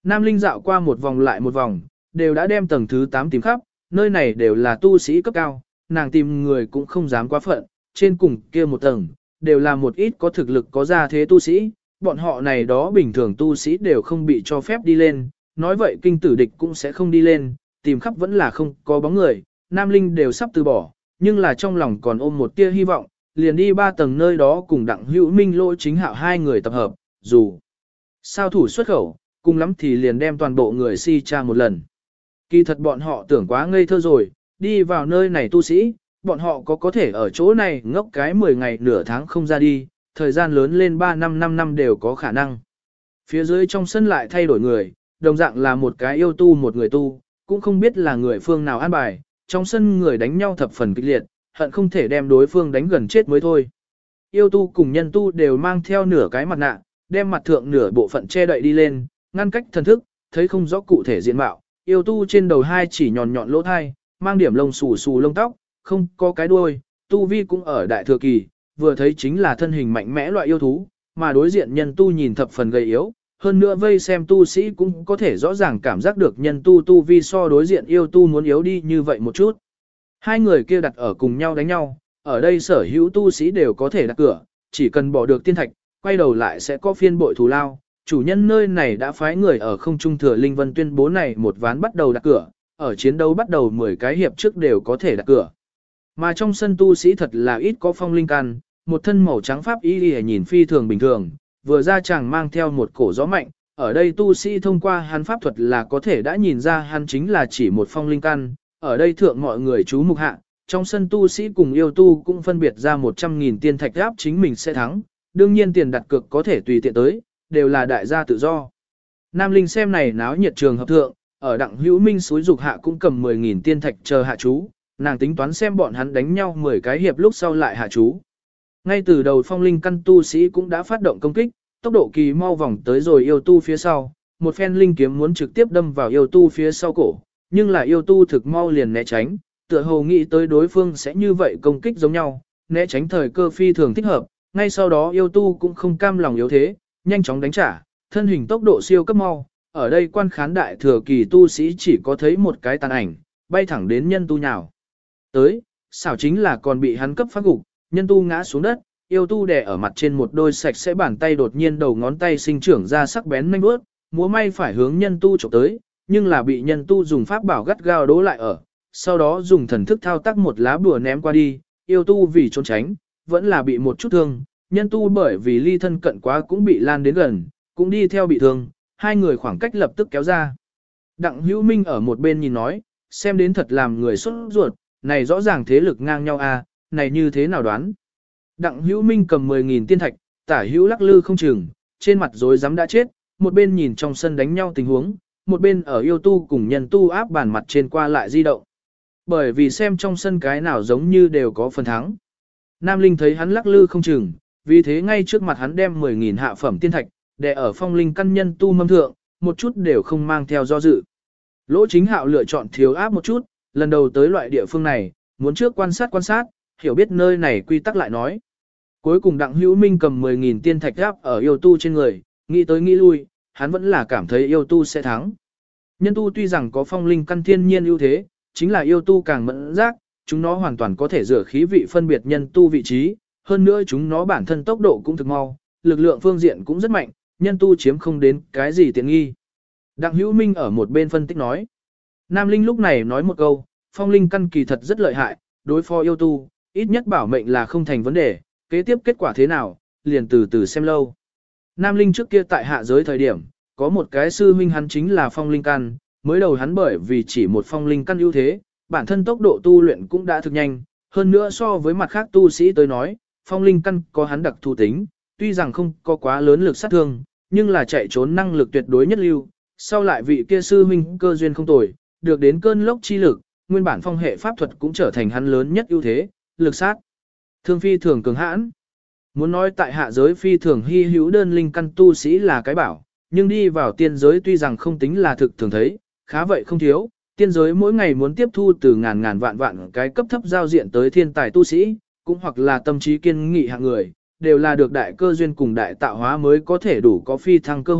Nam Linh dạo qua một vòng lại một vòng, đều đã đem tầng thứ 8 tìm khắp, nơi này đều là tu sĩ cấp cao, nàng tìm người cũng không dám quá phận, trên cùng kia một tầng, đều là một ít có thực lực có gia thế tu sĩ, bọn họ này đó bình thường tu sĩ đều không bị cho phép đi lên, nói vậy kinh tử địch cũng sẽ không đi lên, tìm khắp vẫn là không có bóng người, Nam Linh đều sắp từ bỏ, nhưng là trong lòng còn ôm một tia hy vọng, liền đi 3 tầng nơi đó cùng Đặng Hữu Minh Lỗ Chính Hạo hai người tập hợp, dù sao thủ xuất khẩu, cùng lắm thì liền đem toàn bộ người si tra một lần. Kỳ thật bọn họ tưởng quá ngây thơ rồi, đi vào nơi này tu sĩ, bọn họ có thể ở chỗ này ngốc cái 10 ngày nửa tháng không ra đi, thời gian lớn lên 3 năm 5 năm đều có khả năng. Phía dưới trong sân lại thay đổi người, đồng dạng là một cái yêu tu một người tu, cũng không biết là người phương nào an bài, trong sân người đánh nhau thập phần kịch liệt, hận không thể đem đối phương đánh gần chết mới thôi. Yêu tu cùng nhân tu đều mang theo nửa cái mặt nạ, đem mặt thượng nửa bộ phận che đậy đi lên, ngăn cách thần thức, thấy không rõ cụ thể diện mạo. Yêu tu trên đầu hai chỉ nhọn nhọn lỗ thai, mang điểm lông xù xù lông tóc, không có cái đuôi, tu vi cũng ở đại thừa kỳ, vừa thấy chính là thân hình mạnh mẽ loại yêu thú, mà đối diện nhân tu nhìn thập phần gầy yếu, hơn nữa vây xem tu sĩ cũng có thể rõ ràng cảm giác được nhân tu vi so đối diện yêu tu muốn yếu đi như vậy một chút. Hai người kia đặt ở cùng nhau đánh nhau, ở đây sở hữu tu sĩ đều có thể đặt cửa, chỉ cần bỏ được tiên thạch, quay đầu lại sẽ có phiên bội thù lao. Chủ nhân nơi này đã phái người ở không trung thừa Linh Vân tuyên bố này một ván bắt đầu đặt cửa, ở chiến đấu bắt đầu 10 cái hiệp trước đều có thể đặt cửa. Mà trong sân tu sĩ thật là ít có phong linh căn, một thân màu trắng pháp y nhìn phi thường bình thường, vừa ra chàng mang theo một cổ gió mạnh, ở đây tu sĩ thông qua hắn pháp thuật là có thể đã nhìn ra hắn chính là chỉ một phong linh căn, ở đây thượng mọi người chú mục hạ, trong sân tu sĩ cùng yêu tu cũng phân biệt ra 100.000 tiên thạch áp chính mình sẽ thắng, đương nhiên tiền đặt cược có thể tùy tiện tới, đều là đại gia tự do. Nam Linh xem này náo nhiệt trường hợp thượng, ở Đặng Hữu Minh suối dục hạ cũng cầm 10.000 tiên thạch chờ hạ chú, nàng tính toán xem bọn hắn đánh nhau 10 cái hiệp lúc sau lại hạ chú. Ngay từ đầu phong linh căn tu sĩ cũng đã phát động công kích, tốc độ kỳ mau vòng tới rồi yêu tu phía sau, một phen linh kiếm muốn trực tiếp đâm vào yêu tu phía sau cổ, nhưng là yêu tu thực mau liền né tránh, tựa hồ nghĩ tới đối phương sẽ như vậy công kích giống nhau, né tránh thời cơ phi thường thích hợp, ngay sau đó yêu tu cũng không cam lòng yếu thế, nhanh chóng đánh trả, thân hình tốc độ siêu cấp mau, ở đây quan khán đại thừa kỳ tu sĩ chỉ có thấy một cái tàn ảnh, bay thẳng đến nhân tu nhào. Tới, xảo chính là còn bị hắn cấp phát gục, nhân tu ngã xuống đất, yêu tu đè ở mặt trên một đôi sạch sẽ bàn tay đột nhiên đầu ngón tay sinh trưởng ra sắc bén nhanh bước, múa may phải hướng nhân tu chụp tới, nhưng là bị nhân tu dùng pháp bảo gắt gao đố lại ở, sau đó dùng thần thức thao tác một lá bùa ném qua đi, yêu tu vì trốn tránh, vẫn là bị một chút thương, nhân tu bởi vì ly thân cận quá cũng bị lan đến gần, cũng đi theo bị thương, hai người khoảng cách lập tức kéo ra. Đặng Hữu Minh ở một bên nhìn nói, xem đến thật làm người sốt ruột, này rõ ràng thế lực ngang nhau à, này như thế nào đoán. Đặng Hữu Minh cầm 10.000 tiên thạch, tả hữu lắc lư không chừng, trên mặt rối rắm đã chết, một bên nhìn trong sân đánh nhau tình huống, một bên ở yêu tu cùng nhân tu áp bàn mặt trên qua lại di động. Bởi vì xem trong sân cái nào giống như đều có phần thắng. Nam Linh thấy hắn lắc lư không chừng, vì thế ngay trước mặt hắn đem 10.000 hạ phẩm tiên thạch, để ở phong linh căn nhân tu mâm thượng, một chút đều không mang theo do dự. Lỗ Chính Hạo lựa chọn thiếu áp một chút, lần đầu tới loại địa phương này, muốn trước quan sát, hiểu biết nơi này quy tắc lại nói. Cuối cùng Đặng Hữu Minh cầm 10.000 tiên thạch áp ở yêu tu trên người, nghĩ tới nghĩ lui, hắn vẫn là cảm thấy yêu tu sẽ thắng. Nhân tu tuy rằng có phong linh căn thiên nhiên ưu thế, chính là yêu tu càng mẫn giác, chúng nó hoàn toàn có thể rửa khí vị phân biệt nhân tu vị trí, hơn nữa chúng nó bản thân tốc độ cũng thực mau, lực lượng phương diện cũng rất mạnh, nhân tu chiếm không đến cái gì tiện nghi. Đặng Hữu Minh ở một bên phân tích nói. Nam Linh lúc này nói một câu, phong linh căn kỳ thật rất lợi hại, đối phó yêu tu, ít nhất bảo mệnh là không thành vấn đề, kế tiếp kết quả thế nào, liền từ từ xem lâu. Nam Linh trước kia tại hạ giới thời điểm, có một cái sư huynh hắn chính là phong linh căn, mới đầu hắn bởi vì chỉ một phong linh căn ưu thế, bản thân tốc độ tu luyện cũng đã thực nhanh, hơn nữa so với mặt khác tu sĩ tới nói, phong linh căn có hắn đặc thù tính, tuy rằng không có quá lớn lực sát thương, nhưng là chạy trốn năng lực tuyệt đối nhất lưu. Sau lại vị kia sư huynh cơ duyên không tồi, được đến cơn lốc chi lực, nguyên bản phong hệ pháp thuật cũng trở thành hắn lớn nhất ưu thế, lực sát. Thương phi thường cường hãn. Muốn nói tại hạ giới phi thường hy hữu đơn linh căn tu sĩ là cái bảo, nhưng đi vào tiên giới tuy rằng không tính là thực thường thấy, khá vậy không thiếu. Tiên giới mỗi ngày muốn tiếp thu từ ngàn vạn cái cấp thấp giao diện tới thiên tài tu sĩ, cũng hoặc là tâm trí kiên nghị hạng người, đều là được đại cơ duyên cùng đại tạo hóa mới có thể đủ có phi thăng cơ hội.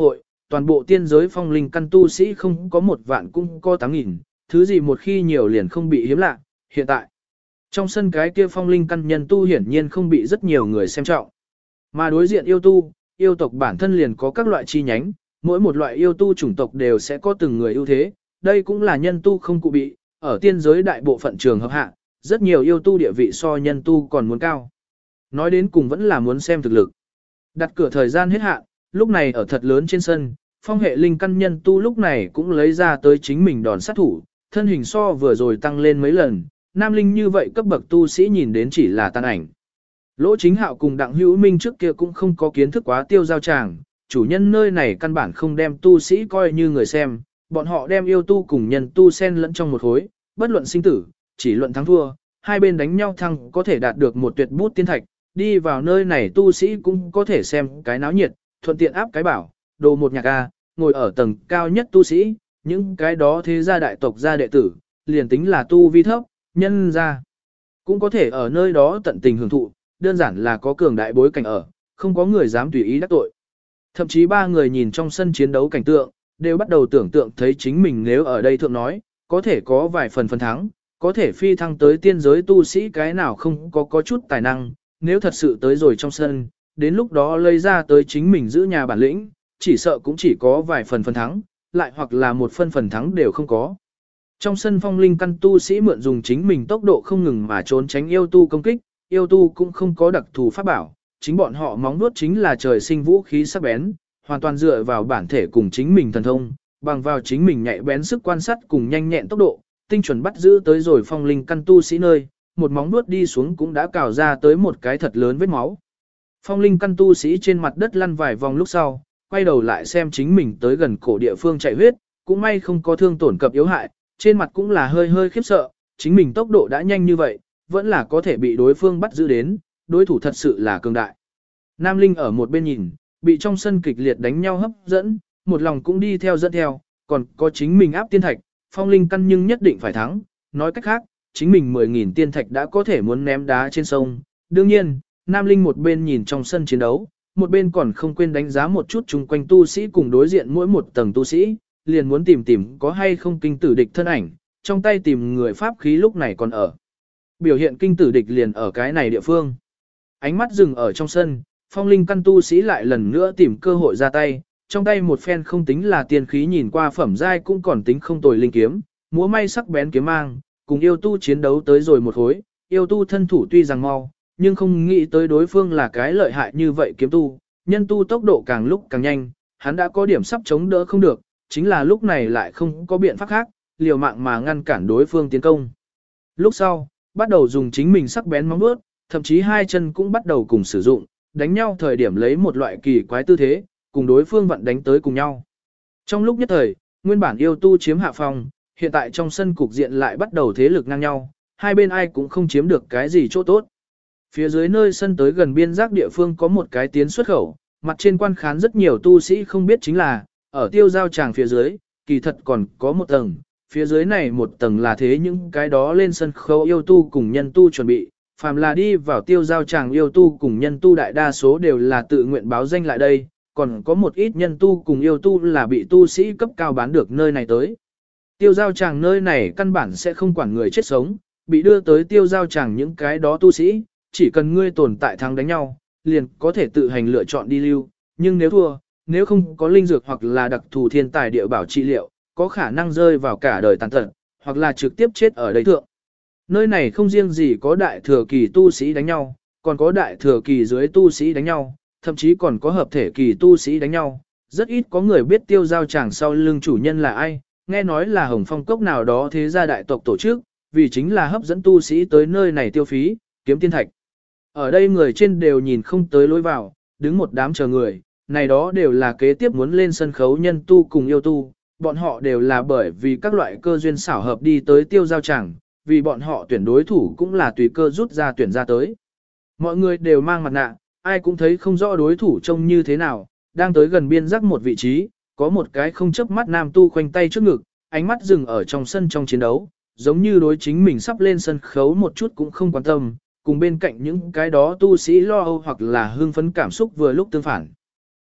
toàn bộ tiên giới phong linh căn tu sĩ không có 1 vạn cũng có 8.000, thứ gì một khi nhiều liền không bị hiếm lạ, hiện tại. Trong sân cái kia phong linh căn nhân tu hiển nhiên không bị rất nhiều người xem trọng. Mà đối diện yêu tu, yêu tộc bản thân liền có các loại chi nhánh, mỗi một loại yêu tu chủng tộc đều sẽ có từng người ưu thế, đây cũng là nhân tu không cụ bị, ở tiên giới đại bộ phận trường hợp hạ, rất nhiều yêu tu địa vị so nhân tu còn muốn cao. Nói đến cùng vẫn là muốn xem thực lực. Đặt cửa thời gian hết hạn, lúc này ở thật lớn trên sân, phong hệ linh căn nhân tu lúc này cũng lấy ra tới chính mình đòn sát thủ, thân hình so vừa rồi tăng lên mấy lần, nam linh như vậy cấp bậc tu sĩ nhìn đến chỉ là tàn ảnh. Lỗ Chính Hạo cùng Đặng Hữu Minh trước kia cũng không có kiến thức quá tiêu giao tràng, chủ nhân nơi này căn bản không đem tu sĩ coi như người xem, bọn họ đem yêu tu cùng nhân tu xen lẫn trong một khối, bất luận sinh tử, chỉ luận thắng thua, hai bên đánh nhau thăng có thể đạt được một tuyệt bút tiên thạch, đi vào nơi này tu sĩ cũng có thể xem cái náo nhiệt, thuận tiện áp cái bảo, đồ một nhạc A, ngồi ở tầng cao nhất tu sĩ, những cái đó thế gia đại tộc gia đệ tử, liền tính là tu vi thấp, nhân ra, cũng có thể ở nơi đó tận tình hưởng thụ, đơn giản là có cường đại bối cảnh ở, không có người dám tùy ý đắc tội. Thậm chí 3 người nhìn trong sân chiến đấu cảnh tượng, đều bắt đầu tưởng tượng thấy chính mình nếu ở đây thượng nói, có thể có vài phần thắng, có thể phi thăng tới tiên giới tu sĩ cái nào không có chút tài năng, nếu thật sự tới rồi trong sân, đến lúc đó lấy ra tới chính mình giữ nhà bản lĩnh, chỉ sợ cũng chỉ có vài phần thắng, lại hoặc là một phần thắng đều không có. Trong sân phong linh căn tu sĩ mượn dùng chính mình tốc độ không ngừng mà trốn tránh yêu tu công kích, yêu tu cũng không có đặc thù pháp bảo, chính bọn họ móng nuốt chính là trời sinh vũ khí sắc bén, hoàn toàn dựa vào bản thể cùng chính mình thần thông, bằng vào chính mình nhạy bén sức quan sát cùng nhanh nhẹn tốc độ, tinh chuẩn bắt giữ tới rồi phong linh căn tu sĩ nơi, một móng nuốt đi xuống cũng đã cào ra tới một cái thật lớn vết máu. Phong linh căn tu sĩ trên mặt đất lăn vài vòng lúc sau, quay đầu lại xem chính mình tới gần cổ địa phương chạy huyết, cũng may không có thương tổn cập yếu hại, trên mặt cũng là hơi khiếp sợ, chính mình tốc độ đã nhanh như vậy, vẫn là có thể bị đối phương bắt giữ đến, đối thủ thật sự là cường đại. Nam Linh ở một bên nhìn, bị trong sân kịch liệt đánh nhau hấp dẫn, một lòng cũng đi theo dẫn theo, còn có chính mình áp tiên thạch, phong linh căn nhưng nhất định phải thắng, nói cách khác, chính mình 10.000 tiên thạch đã có thể muốn ném đá trên sông. Đương nhiên, Nam Linh một bên nhìn trong sân chiến đấu, một bên còn không quên đánh giá một chút chung quanh tu sĩ cùng đối diện mỗi một tầng tu sĩ, liền muốn tìm có hay không kinh tử địch thân ảnh, trong tay tìm người pháp khí lúc này còn ở. Biểu hiện kinh tử địch liền ở cái này địa phương. Ánh mắt dừng ở trong sân, phong linh căn tu sĩ lại lần nữa tìm cơ hội ra tay, trong tay một phen không tính là tiên khí nhìn qua phẩm giai cũng còn tính không tồi linh kiếm, múa may sắc bén kiếm mang, cùng yêu tu chiến đấu tới rồi một hối, yêu tu thân thủ tuy rằng mau, nhưng không nghĩ tới đối phương là cái lợi hại như vậy kiếm tu, nhân tu tốc độ càng lúc càng nhanh, hắn đã có điểm sắp chống đỡ không được, chính là lúc này lại không có biện pháp khác, liều mạng mà ngăn cản đối phương tiến công. Lúc sau, bắt đầu dùng chính mình sắc bén móng vuốt, thậm chí hai chân cũng bắt đầu cùng sử dụng, đánh nhau thời điểm lấy một loại kỳ quái tư thế, cùng đối phương vận đánh tới cùng nhau. Trong lúc nhất thời, nguyên bản yêu tu chiếm hạ phong, hiện tại trong sân cục diện lại bắt đầu thế lực ngang nhau, hai bên ai cũng không chiếm được cái gì chỗ tốt. Phía dưới nơi sân tới gần biên giác địa phương có một cái tiến xuất khẩu, mặt trên quan khán rất nhiều tu sĩ không biết chính là, ở tiêu giao tràng phía dưới, kỳ thật còn có một tầng, phía dưới này một tầng là thế những cái đó lên sân khấu yêu tu cùng nhân tu chuẩn bị, phàm là đi vào tiêu giao tràng yêu tu cùng nhân tu đại đa số đều là tự nguyện báo danh lại đây, còn có một ít nhân tu cùng yêu tu là bị tu sĩ cấp cao bán được nơi này tới. Tiêu giao tràng nơi này căn bản sẽ không quản người chết sống, bị đưa tới tiêu giao tràng những cái đó tu sĩ, chỉ cần ngươi tồn tại thắng đánh nhau, liền có thể tự hành lựa chọn đi lưu, nhưng nếu thua, nếu không có linh dược hoặc là đặc thù thiên tài địa bảo trị liệu, có khả năng rơi vào cả đời tàn tật, hoặc là trực tiếp chết ở đây thượng. Nơi này không riêng gì có đại thừa kỳ tu sĩ đánh nhau, còn có đại thừa kỳ dưới tu sĩ đánh nhau, thậm chí còn có hợp thể kỳ tu sĩ đánh nhau. Rất ít có người biết tiêu giao tràng sau lưng chủ nhân là ai, nghe nói là Hồng Phong Cốc nào đó thế gia đại tộc tổ chức, vì chính là hấp dẫn tu sĩ tới nơi này tiêu phí, kiếm tiên thạch. Ở đây người trên đều nhìn không tới lối vào, đứng một đám chờ người, này đó đều là kế tiếp muốn lên sân khấu nhân tu cùng yêu tu, bọn họ đều là bởi vì các loại cơ duyên xảo hợp đi tới tiêu giao tràng, vì bọn họ tuyển đối thủ cũng là tùy cơ rút ra tuyển ra tới. Mọi người đều mang mặt nạ, ai cũng thấy không rõ đối thủ trông như thế nào, đang tới gần biên giác một vị trí, có một cái không chớp mắt nam tu khoanh tay trước ngực, ánh mắt dừng ở trong sân trong chiến đấu, giống như đối chính mình sắp lên sân khấu một chút cũng không quan tâm, cùng bên cạnh những cái đó tu sĩ lo âu hoặc là hưng phấn cảm xúc vừa lúc tương phản.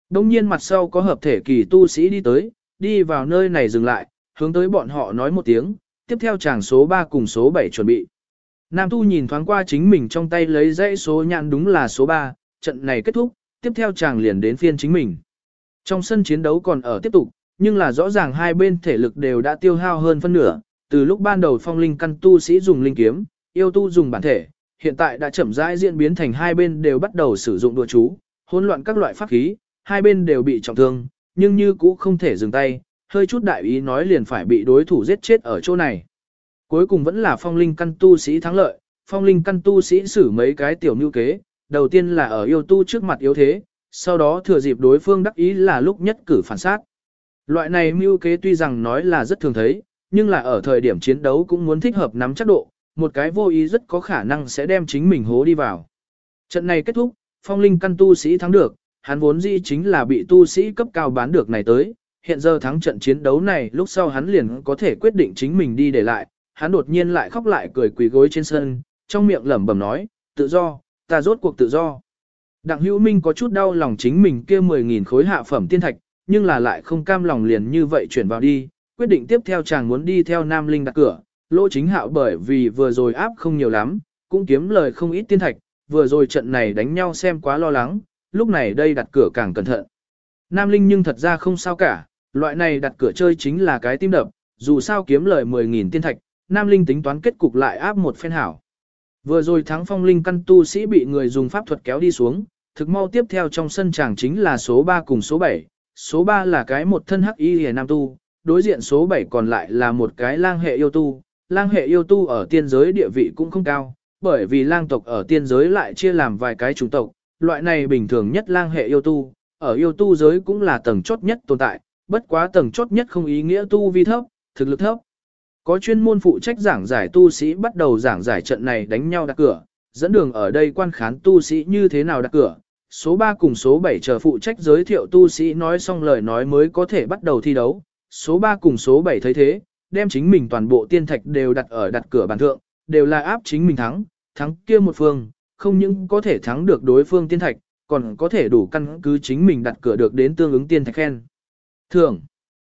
Đông nhiên mặt sau có hợp thể kỳ tu sĩ đi tới, đi vào nơi này dừng lại, hướng tới bọn họ nói một tiếng, tiếp theo chàng số 3 cùng số 7 chuẩn bị. Nam tu nhìn thoáng qua chính mình trong tay lấy dãy số nhãn đúng là số 3, trận này kết thúc, tiếp theo chàng liền đến phiên chính mình. Trong sân chiến đấu còn ở tiếp tục, nhưng là rõ ràng hai bên thể lực đều đã tiêu hao hơn phân nửa, từ lúc ban đầu phong linh căn tu sĩ dùng linh kiếm, yêu tu dùng bản thể, hiện tại đã chậm rãi diễn biến thành hai bên đều bắt đầu sử dụng đùa chú, hỗn loạn các loại pháp khí, hai bên đều bị trọng thương, nhưng như cũ không thể dừng tay, hơi chút đại ý nói liền phải bị đối thủ giết chết ở chỗ này. Cuối cùng vẫn là phong linh căn tu sĩ thắng lợi, phong linh căn tu sĩ xử mấy cái tiểu mưu kế, đầu tiên là ở yêu tu trước mặt yếu thế, sau đó thừa dịp đối phương đắc ý là lúc nhất cử phản sát. Loại này mưu kế tuy rằng nói là rất thường thấy, nhưng là ở thời điểm chiến đấu cũng muốn thích hợp nắm chắc độ, một cái vô ý rất có khả năng sẽ đem chính mình hố đi vào. Trận này kết thúc, phong linh căn tu sĩ thắng được, hắn vốn dĩ chính là bị tu sĩ cấp cao bán được này tới, hiện giờ thắng trận chiến đấu này lúc sau hắn liền có thể quyết định chính mình đi để lại, hắn đột nhiên lại khóc lại cười quỳ gối trên sân, trong miệng lẩm bẩm nói, tự do, ta rốt cuộc tự do. Đặng Hữu Minh có chút đau lòng chính mình kia 10.000 khối hạ phẩm tiên thạch, nhưng là lại không cam lòng liền như vậy chuyển vào đi, quyết định tiếp theo chàng muốn đi theo Nam Linh đặt cửa, Lỗ Chính Hạo bởi vì vừa rồi áp không nhiều lắm, cũng kiếm lời không ít tiên thạch, vừa rồi trận này đánh nhau xem quá lo lắng, lúc này đây đặt cửa càng cẩn thận. Nam Linh nhưng thật ra không sao cả, loại này đặt cửa chơi chính là cái tim đập, dù sao kiếm lời 10.000 tiên thạch, Nam Linh tính toán kết cục lại áp một phen hảo. Vừa rồi thắng phong linh căn tu sĩ bị người dùng pháp thuật kéo đi xuống, thực mau tiếp theo trong sân chàng chính là số 3 cùng số 7, số 3 là cái một thân hắc y hề nam tu, đối diện số 7 còn lại là một cái lang hệ yêu tu, lang hệ yêu tu ở tiên giới địa vị cũng không cao, bởi vì lang tộc ở tiên giới lại chia làm vài cái chủng tộc, loại này bình thường nhất lang hệ yêu tu, ở yêu tu giới cũng là tầng chốt nhất tồn tại, bất quá tầng chốt nhất không ý nghĩa tu vi thấp, thực lực thấp. Có chuyên môn phụ trách giảng giải tu sĩ bắt đầu giảng giải trận này đánh nhau đặt cửa, dẫn đường ở đây quan khán tu sĩ như thế nào đặt cửa. Số 3 cùng số 7 chờ phụ trách giới thiệu tu sĩ nói xong lời nói mới có thể bắt đầu thi đấu. Số 3 cùng số 7 thấy thế, đem chính mình toàn bộ tiên thạch đều đặt ở đặt cửa bàn thượng, đều là áp chính mình thắng, thắng kia một phương, không những có thể thắng được đối phương tiên thạch, còn có thể đủ căn cứ chính mình đặt cửa được đến tương ứng tiên thạch khen. Thưởng.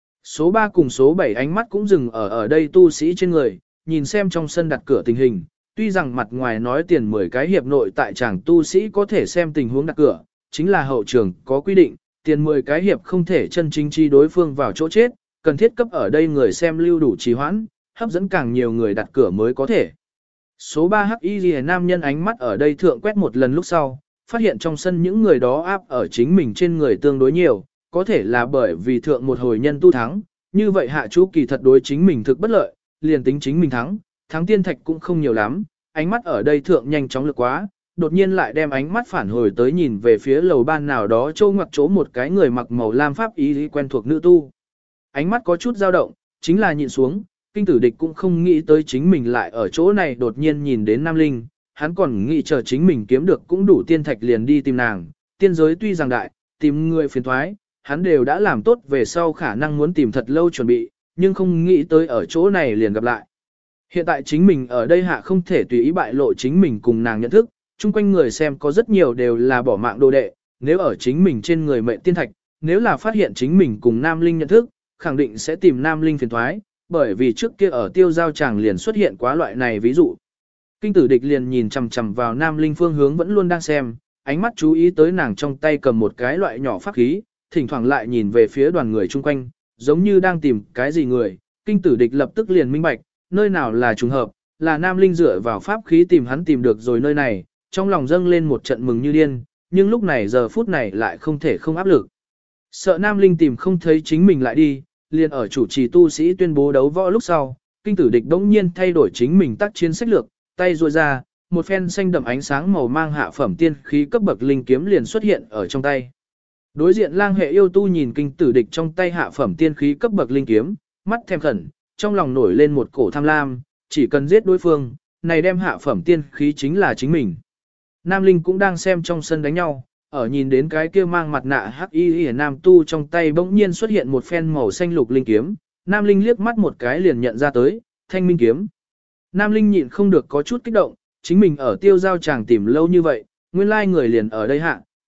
Số 3 cùng số 7 ánh mắt cũng dừng ở đây tu sĩ trên người, nhìn xem trong sân đặt cửa tình hình, tuy rằng mặt ngoài nói tiền 10 cái hiệp nội tại chàng tu sĩ có thể xem tình huống đặt cửa, chính là hậu trường có quy định, tiền 10 cái hiệp không thể chân chính chi đối phương vào chỗ chết, cần thiết cấp ở đây người xem lưu đủ trì hoãn, hấp dẫn càng nhiều người đặt cửa mới có thể. Số 3 hắc y liễu nam nhân ánh mắt ở đây thượng quét một lần lúc sau, phát hiện trong sân những người đó áp ở chính mình trên người tương đối nhiều, có thể là bởi vì thượng một hồi nhân tu thắng, như vậy hạ chú kỳ thật đối chính mình thực bất lợi, liền tính chính mình thắng tiên thạch cũng không nhiều lắm, ánh mắt ở đây thượng nhanh chóng lực quá, đột nhiên lại đem ánh mắt phản hồi tới nhìn về phía lầu ban nào đó châu ngoặc chỗ một cái người mặc màu lam pháp ý quen thuộc nữ tu. Ánh mắt có chút dao động, chính là nhìn xuống, kinh tử địch cũng không nghĩ tới chính mình lại ở chỗ này đột nhiên nhìn đến Nam Linh, hắn còn nghĩ chờ chính mình kiếm được cũng đủ tiên thạch liền đi tìm nàng, tiên giới tuy rằng đại, tìm người phiền thoái, hắn đều đã làm tốt về sau khả năng muốn tìm thật lâu chuẩn bị, nhưng không nghĩ tới ở chỗ này liền gặp lại. Hiện tại chính mình ở đây hạ không thể tùy ý bại lộ chính mình cùng nàng nhận thức, chung quanh người xem có rất nhiều đều là bỏ mạng đồ đệ, nếu ở chính mình trên người mệnh tiên thạch, nếu là phát hiện chính mình cùng Nam Linh nhận thức, khẳng định sẽ tìm Nam Linh phiền thoái, bởi vì trước kia ở tiêu giao tràng liền xuất hiện quá loại này ví dụ. Kinh tử địch liền nhìn chằm chằm vào Nam Linh phương hướng vẫn luôn đang xem, ánh mắt chú ý tới nàng trong tay cầm một cái loại nhỏ pháp khí, thỉnh thoảng lại nhìn về phía đoàn người chung quanh, giống như đang tìm cái gì người, kinh tử địch lập tức liền minh bạch, nơi nào là trùng hợp, là Nam Linh dựa vào pháp khí tìm hắn tìm được rồi nơi này, trong lòng dâng lên một trận mừng như điên, nhưng lúc này giờ phút này lại không thể không áp lực. Sợ Nam Linh tìm không thấy chính mình lại đi, liền ở chủ trì tu sĩ tuyên bố đấu võ lúc sau, kinh tử địch đống nhiên thay đổi chính mình tác chiến sách lược, tay duỗi ra, một phen xanh đậm ánh sáng màu mang hạ phẩm tiên khí cấp bậc linh kiếm liền xuất hiện ở trong tay. Đối diện lang hệ yêu tu nhìn kinh tử địch trong tay hạ phẩm tiên khí cấp bậc linh kiếm, mắt thèm khẩn, trong lòng nổi lên một cổ tham lam, chỉ cần giết đối phương, này đem hạ phẩm tiên khí chính là chính mình. Nam Linh cũng đang xem trong sân đánh nhau, ở nhìn đến cái kia mang mặt nạ hắc y nam tu trong tay bỗng nhiên xuất hiện một phen màu xanh lục linh kiếm, Nam Linh liếc mắt một cái liền nhận ra tới, Thanh Minh kiếm. Nam Linh nhịn không được có chút kích động, chính mình ở tiêu giao tràng tìm lâu như vậy, nguyên lai người liền ở đây hạ,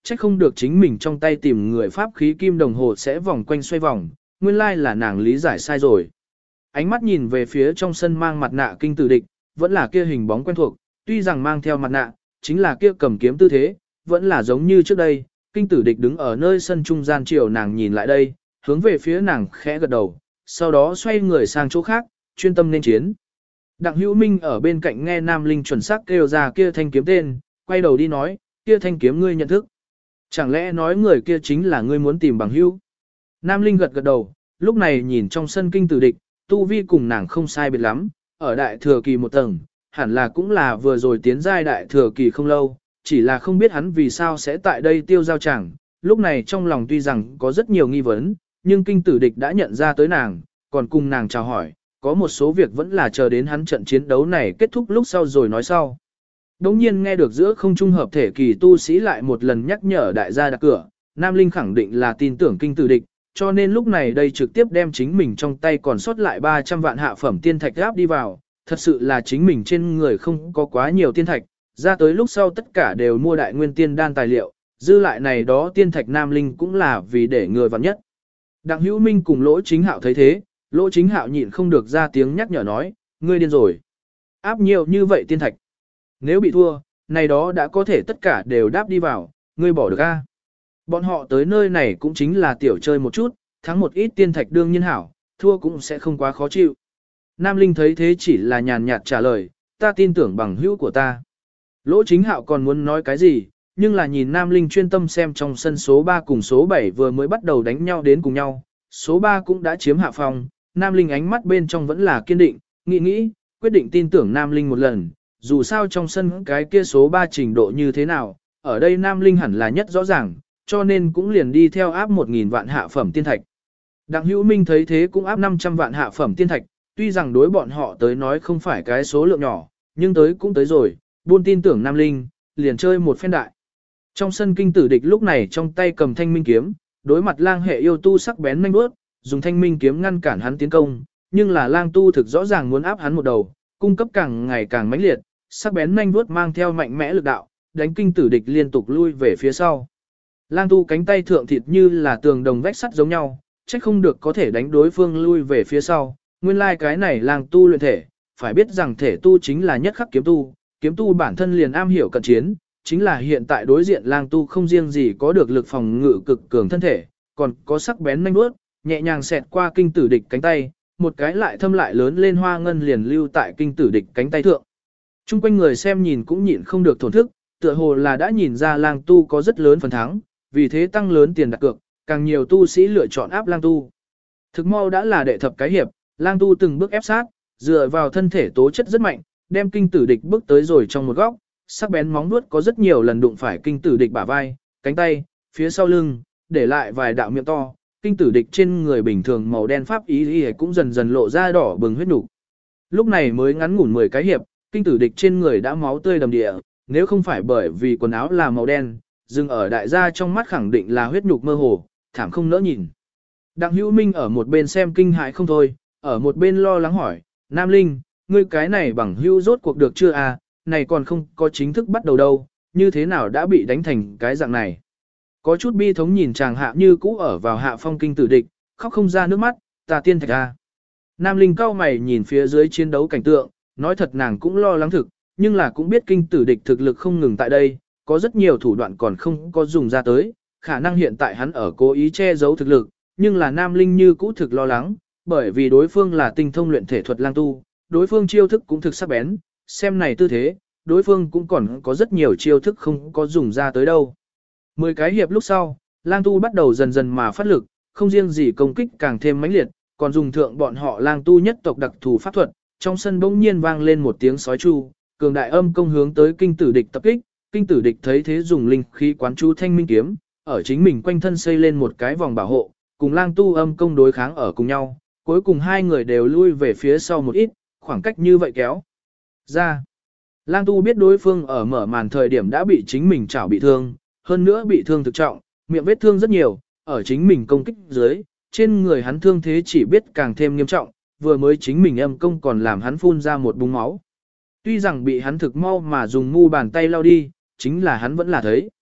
trách không được chính mình trong tay tìm người pháp khí kim đồng hồ sẽ vòng quanh xoay vòng, nguyên lai là nàng lý giải sai rồi. Ánh mắt nhìn về phía trong sân mang mặt nạ kinh tử địch, vẫn là kia hình bóng quen thuộc, tuy rằng mang theo mặt nạ, chính là kia cầm kiếm tư thế, vẫn là giống như trước đây, kinh tử địch đứng ở nơi sân trung gian chiều nàng nhìn lại đây, hướng về phía nàng khẽ gật đầu, sau đó xoay người sang chỗ khác, chuyên tâm nên chiến. Đặng Hữu Minh ở bên cạnh nghe Nam Linh chuẩn xác kêu ra kia thanh kiếm tên, quay đầu đi nói, kia thanh kiếm ngươi nhận thức. Chẳng lẽ nói người kia chính là ngươi muốn tìm bằng hữu? Nam Linh gật gật đầu, lúc này nhìn trong sân kinh tử địch, tu vi cùng nàng không sai biệt lắm, ở đại thừa kỳ một tầng, hẳn là cũng là vừa rồi tiến giai đại thừa kỳ không lâu, chỉ là không biết hắn vì sao sẽ tại đây tiêu giao chẳng. Lúc này trong lòng tuy rằng có rất nhiều nghi vấn, nhưng kinh tử địch đã nhận ra tới nàng, còn cùng nàng chào hỏi, có một số việc vẫn là chờ đến hắn trận chiến đấu này kết thúc lúc sau rồi nói sau. Đống nhiên nghe được giữa không trung hợp thể kỳ tu sĩ lại một lần nhắc nhở đại gia đặt cửa, Nam Linh khẳng định là tin tưởng kinh tử địch, cho nên lúc này đây trực tiếp đem chính mình trong tay còn sót lại 300 vạn hạ phẩm tiên thạch áp đi vào, thật sự là chính mình trên người không có quá nhiều tiên thạch, ra tới lúc sau tất cả đều mua đại nguyên tiên đan tài liệu, dư lại này đó tiên thạch Nam Linh cũng là vì để người vặn nhất. Đặng Hữu Minh cùng Lỗ Chính Hạo thấy thế, Lỗ Chính Hạo nhịn không được ra tiếng nhắc nhở nói, ngươi điên rồi. Áp nhiều như vậy tiên thạch. Nếu bị thua, này đó đã có thể tất cả đều đáp đi vào, ngươi bỏ được a? Bọn họ tới nơi này cũng chính là tiểu chơi một chút, thắng một ít tiên thạch đương nhiên hảo, thua cũng sẽ không quá khó chịu. Nam Linh thấy thế chỉ là nhàn nhạt trả lời, ta tin tưởng bằng hữu của ta. Lỗ Chính Hạo còn muốn nói cái gì, nhưng là nhìn Nam Linh chuyên tâm xem trong sân số 3 cùng số 7 vừa mới bắt đầu đánh nhau đến cùng nhau, số 3 cũng đã chiếm hạ phòng, Nam Linh ánh mắt bên trong vẫn là kiên định, nghĩ, quyết định tin tưởng Nam Linh một lần, dù sao trong sân cái kia số 3 trình độ như thế nào, ở đây Nam Linh hẳn là nhất rõ ràng, cho nên cũng liền đi theo áp 1.000 vạn hạ phẩm tiên thạch. Đặng Hữu Minh thấy thế cũng áp 500 vạn hạ phẩm tiên thạch, tuy rằng đối bọn họ tới nói không phải cái số lượng nhỏ, nhưng tới cũng tới rồi, buôn tin tưởng Nam Linh, liền chơi một phen đại. Trong sân kinh tử địch lúc này trong tay cầm thanh minh kiếm, đối mặt lang hệ yêu tu sắc bén nhanh bước, dùng thanh minh kiếm ngăn cản hắn tiến công, nhưng là lang tu thực rõ ràng muốn áp hắn một đầu, cung cấp càng ngày càng mãnh liệt, sắc bén nhanh bước mang theo mạnh mẽ lực đạo, đánh kinh tử địch liên tục lui về phía sau. Lang tu cánh tay thượng thịt như là tường đồng vách sắt giống nhau, trách không được có thể đánh đối phương lui về phía sau, nguyên lai cái này lang tu luyện thể, phải biết rằng thể tu chính là nhất khắc kiếm tu bản thân liền am hiểu cận chiến, chính là hiện tại đối diện lang tu không riêng gì có được lực phòng ngự cực cường thân thể, còn có sắc bén nhanh bước, nhẹ nhàng xẹt qua kinh tử địch cánh tay, một cái lại thâm lại lớn lên hoa ngân liền lưu tại kinh tử địch cánh tay thượng. Trung quanh người xem nhìn cũng nhịn không được thổn thức, tựa hồ là đã nhìn ra lang tu có rất lớn phần thắng, vì thế tăng lớn tiền đặt cược, càng nhiều tu sĩ lựa chọn áp lang tu. Thực mau đã là đệ thập cái hiệp, lang tu từng bước ép sát, dựa vào thân thể tố chất rất mạnh, đem kinh tử địch bước tới rồi trong một góc, sắc bén móng vuốt có rất nhiều lần đụng phải kinh tử địch bả vai, cánh tay, phía sau lưng, để lại vài đạo miệng to, kinh tử địch trên người bình thường màu đen pháp ý cũng dần dần lộ ra đỏ bừng huyết nục. Lúc này mới ngắn ngủn 10 cái hiệp, kinh tử địch trên người đã máu tươi đầm địa, nếu không phải bởi vì quần áo là màu đen, dừng ở đại gia trong mắt khẳng định là huyết nhục mơ hồ, thảm không nỡ nhìn. Đặng Hữu Minh ở một bên xem kinh hãi không thôi, ở một bên lo lắng hỏi, Nam Linh, ngươi cái này bằng hữu rốt cuộc được chưa à, này còn không có chính thức bắt đầu đâu, như thế nào đã bị đánh thành cái dạng này. Có chút bi thống nhìn chàng hạ như cũ ở vào hạ phong kinh tử địch, khóc không ra nước mắt, ta tiên thạch a. Nam Linh cao mày nhìn phía dưới chiến đấu cảnh tượng, nói thật nàng cũng lo lắng thực, nhưng là cũng biết kinh tử địch thực lực không ngừng tại đây, có rất nhiều thủ đoạn còn không có dùng ra tới, khả năng hiện tại hắn ở cố ý che giấu thực lực, nhưng là Nam Linh như cũ thực lo lắng, bởi vì đối phương là tinh thông luyện thể thuật lang tu, đối phương chiêu thức cũng thực sắc bén, xem này tư thế, đối phương cũng còn có rất nhiều chiêu thức không có dùng ra tới đâu. 10 cái hiệp lúc sau, lang tu bắt đầu dần dần mà phát lực, không riêng gì công kích càng thêm mãnh liệt, còn dùng thượng bọn họ lang tu nhất tộc đặc thù pháp thuật, trong sân bỗng nhiên vang lên một tiếng sói chu, cường đại âm công hướng tới kinh tử địch tập kích, kinh tử địch thấy thế dùng linh khí quán chú thanh minh kiếm, ở chính mình quanh thân xây lên một cái vòng bảo hộ, cùng lang tu âm công đối kháng ở cùng nhau, cuối cùng hai người đều lui về phía sau một ít, khoảng cách như vậy kéo ra. Lang tu biết đối phương ở mở màn thời điểm đã bị chính mình chảo bị thương, hơn nữa bị thương thực trọng, miệng vết thương rất nhiều, ở chính mình công kích dưới, trên người hắn thương thế chỉ biết càng thêm nghiêm trọng, vừa mới chính mình âm công còn làm hắn phun ra một búng máu. Tuy rằng bị hắn thực mau mà dùng mu bàn tay lau đi, chính là hắn vẫn là thấy.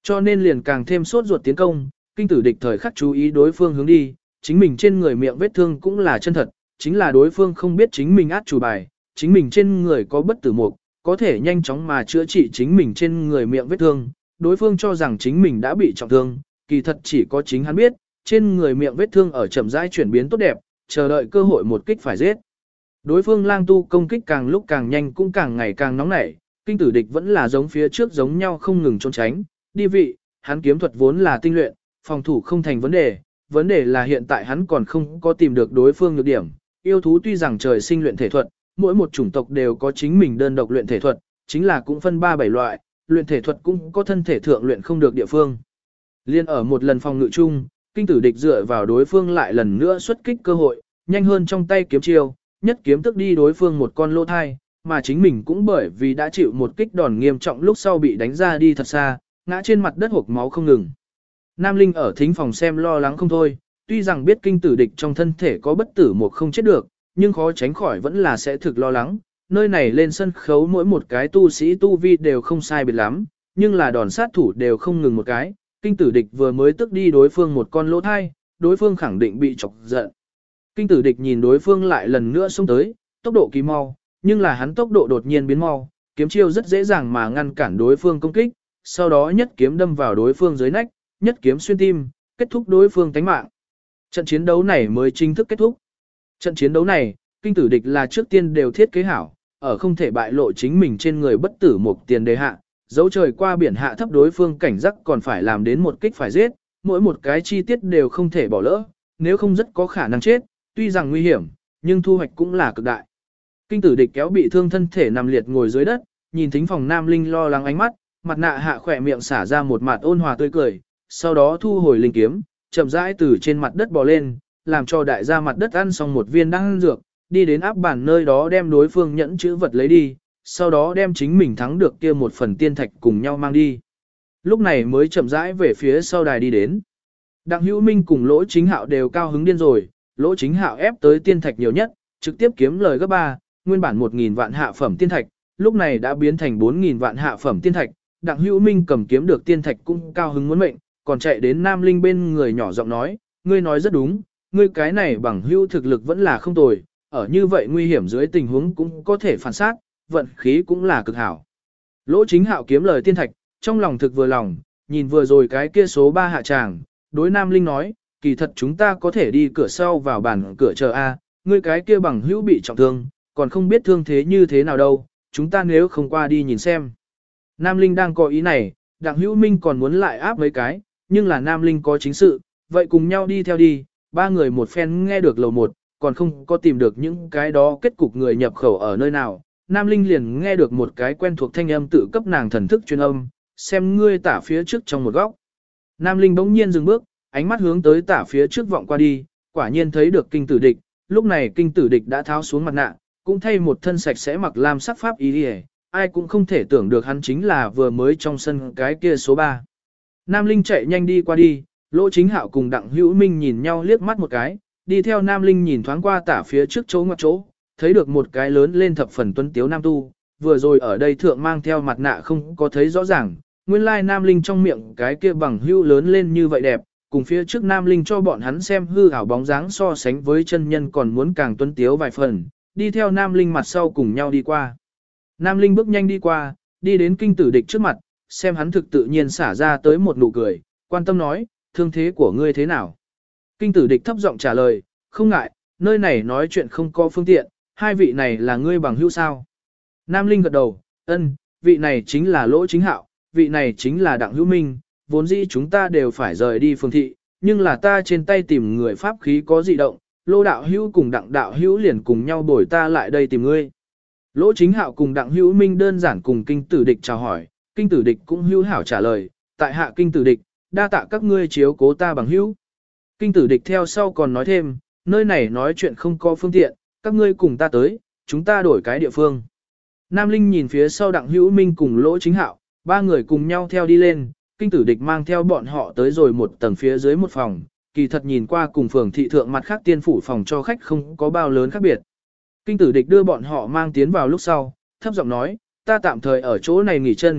Cho nên liền càng thêm sốt ruột tiến công, kinh tử địch thời khắc chú ý đối phương hướng đi, chính mình trên người miệng vết thương cũng là chân thật, chính là đối phương không biết chính mình át chủ bài, chính mình trên người có bất tử mục, có thể nhanh chóng mà chữa trị chính mình trên người miệng vết thương, đối phương cho rằng chính mình đã bị trọng thương, kỳ thật chỉ có chính hắn biết, trên người miệng vết thương ở chậm rãi chuyển biến tốt đẹp, chờ đợi cơ hội một kích phải giết. Đối phương lang tu công kích càng lúc càng nhanh cũng càng ngày càng nóng nảy, kinh tử địch vẫn là giống phía trước giống nhau không ngừng trốn tránh, đi vị, hắn kiếm thuật vốn là tinh luyện, phòng thủ không thành vấn đề là hiện tại hắn còn không có tìm được đối phương nhược điểm. Yêu thú tuy rằng trời sinh luyện thể thuật, mỗi một chủng tộc đều có chính mình đơn độc luyện thể thuật, chính là cũng phân 3-7 loại, luyện thể thuật cũng có thân thể thượng luyện không được địa phương. Liên ở một lần phòng ngự chung, kinh tử địch dựa vào đối phương lại lần nữa xuất kích cơ hội, nhanh hơn trong tay kiếm chiêu, nhất kiếm tức đi đối phương một con lỗ thai, mà chính mình cũng bởi vì đã chịu một kích đòn nghiêm trọng lúc sau bị đánh ra đi thật xa, ngã trên mặt đất hộc máu không ngừng. Nam Linh ở thính phòng xem lo lắng không thôi, tuy rằng biết kinh tử địch trong thân thể có bất tử một không chết được, nhưng khó tránh khỏi vẫn là sẽ thực lo lắng. Nơi này lên sân khấu mỗi một cái tu sĩ tu vi đều không sai biệt lắm, nhưng là đòn sát thủ đều không ngừng một cái. Kinh tử địch vừa mới tức đi đối phương một con lỗ thai, đối phương khẳng định bị chọc giận. Kinh tử địch nhìn đối phương lại lần nữa xông tới, tốc độ kỳ mau, nhưng là hắn tốc độ đột nhiên biến mau, kiếm chiêu rất dễ dàng mà ngăn cản đối phương công kích, sau đó nhất kiếm đâm vào đối phương dưới nách, nhất kiếm xuyên tim, kết thúc đối phương tánh mạng. Trận chiến đấu này mới chính thức kết thúc. Trận chiến đấu này, kinh tử địch là trước tiên đều thiết kế hảo, ở không thể bại lộ chính mình trên người bất tử một tiền đề hạ, dấu trời qua biển hạ thấp đối phương cảnh giác còn phải làm đến một kích phải giết, mỗi một cái chi tiết đều không thể bỏ lỡ, nếu không rất có khả năng chết, tuy rằng nguy hiểm, nhưng thu hoạch cũng là cực đại. Kinh tử địch kéo bị thương thân thể nằm liệt ngồi dưới đất, nhìn thính phòng Nam Linh lo lắng ánh mắt, mặt nạ hạ khỏe miệng xả ra một mặt ôn hòa tươi cười, sau đó thu hồi linh kiếm, chậm rãi từ trên mặt đất bò lên, làm cho đại gia mặt đất ăn xong một viên đan dược, đi đến áp bàn nơi đó đem đối phương nhẫn chữ vật lấy đi, sau đó đem chính mình thắng được kia một phần tiên thạch cùng nhau mang đi. Lúc này mới chậm rãi về phía sau đài đi đến. Đặng Hữu Minh cùng Lỗ Chính Hạo đều cao hứng điên rồi, Lỗ Chính Hạo ép tới tiên thạch nhiều nhất, trực tiếp kiếm lời gấp 3, nguyên bản 1.000 vạn hạ phẩm tiên thạch, lúc này đã biến thành 4.000 vạn hạ phẩm tiên thạch. Đặng Hữu Minh cầm kiếm được tiên thạch cũng cao hứng muốn mệnh, còn chạy đến Nam Linh bên người nhỏ giọng nói, ngươi nói rất đúng, ngươi cái này bằng hữu thực lực vẫn là không tồi, ở như vậy nguy hiểm dưới tình huống cũng có thể phản sát, vận khí cũng là cực hảo. Lỗ Chính Hạo kiếm lời tiên thạch, trong lòng thực vừa lòng, nhìn vừa rồi cái kia số 3 hạ tràng, đối Nam Linh nói, kỳ thật chúng ta có thể đi cửa sau vào bàn cửa chờ A, ngươi cái kia bằng hữu bị trọng thương, còn không biết thương thế như thế nào đâu, chúng ta nếu không qua đi nhìn xem. Nam Linh đang có ý này, Đặng Hữu Minh còn muốn lại áp mấy cái, nhưng là Nam Linh có chính sự, vậy cùng nhau đi theo đi, ba người một phen nghe được lầu một, còn không có tìm được những cái đó kết cục người nhập khẩu ở nơi nào. Nam Linh liền nghe được một cái quen thuộc thanh âm tự cấp nàng thần thức truyền âm, xem ngươi tả phía trước trong một góc. Nam Linh bỗng nhiên dừng bước, ánh mắt hướng tới tả phía trước vọng qua đi, quả nhiên thấy được kinh tử địch, lúc này kinh tử địch đã tháo xuống mặt nạ, cũng thay một thân sạch sẽ mặc lam sắc pháp y, ai cũng không thể tưởng được hắn chính là vừa mới trong sân cái kia số 3. Nam Linh chạy nhanh đi qua đi, Lỗ Chính Hạo cùng Đặng Hữu Minh nhìn nhau liếc mắt một cái, đi theo Nam Linh nhìn thoáng qua tả phía trước chỗ ngoặt chỗ, thấy được một cái lớn lên thập phần tuấn tiếu nam tu, vừa rồi ở đây thượng mang theo mặt nạ không có thấy rõ ràng, nguyên lai Nam Linh trong miệng cái kia bằng hữu lớn lên như vậy đẹp, cùng phía trước Nam Linh cho bọn hắn xem hư ảo bóng dáng so sánh với chân nhân còn muốn càng tuấn tiếu vài phần, đi theo Nam Linh mặt sau cùng nhau đi qua. Nam Linh bước nhanh đi qua, đi đến kinh tử địch trước mặt, xem hắn thực tự nhiên xả ra tới một nụ cười, quan tâm nói, thương thế của ngươi thế nào? Kinh tử địch thấp giọng trả lời, không ngại, nơi này nói chuyện không có phương tiện, hai vị này là ngươi bằng hữu sao? Nam Linh gật đầu, ân, vị này chính là Lỗ Chính Hạo, vị này chính là Đặng Hữu Minh, vốn dĩ chúng ta đều phải rời đi phương thị, nhưng là ta trên tay tìm người pháp khí có dị động, Lô đạo hữu cùng Đặng đạo hữu liền cùng nhau bồi ta lại đây tìm ngươi. Lỗ Chính Hạo cùng Đặng Hữu Minh đơn giản cùng kinh tử địch chào hỏi, kinh tử địch cũng hữu hảo trả lời, tại hạ kinh tử địch, đa tạ các ngươi chiếu cố ta bằng hữu. Kinh tử địch theo sau còn nói thêm, nơi này nói chuyện không có phương tiện, các ngươi cùng ta tới, chúng ta đổi cái địa phương. Nam Linh nhìn phía sau Đặng Hữu Minh cùng Lỗ Chính Hạo, ba người cùng nhau theo đi lên, kinh tử địch mang theo bọn họ tới rồi một tầng phía dưới một phòng, kỳ thật nhìn qua cùng phường thị thượng mặt khác tiên phủ phòng cho khách không có bao lớn khác biệt. Kinh tử địch đưa bọn họ mang tiến vào lúc sau, thấp giọng nói, ta tạm thời ở chỗ này nghỉ chân,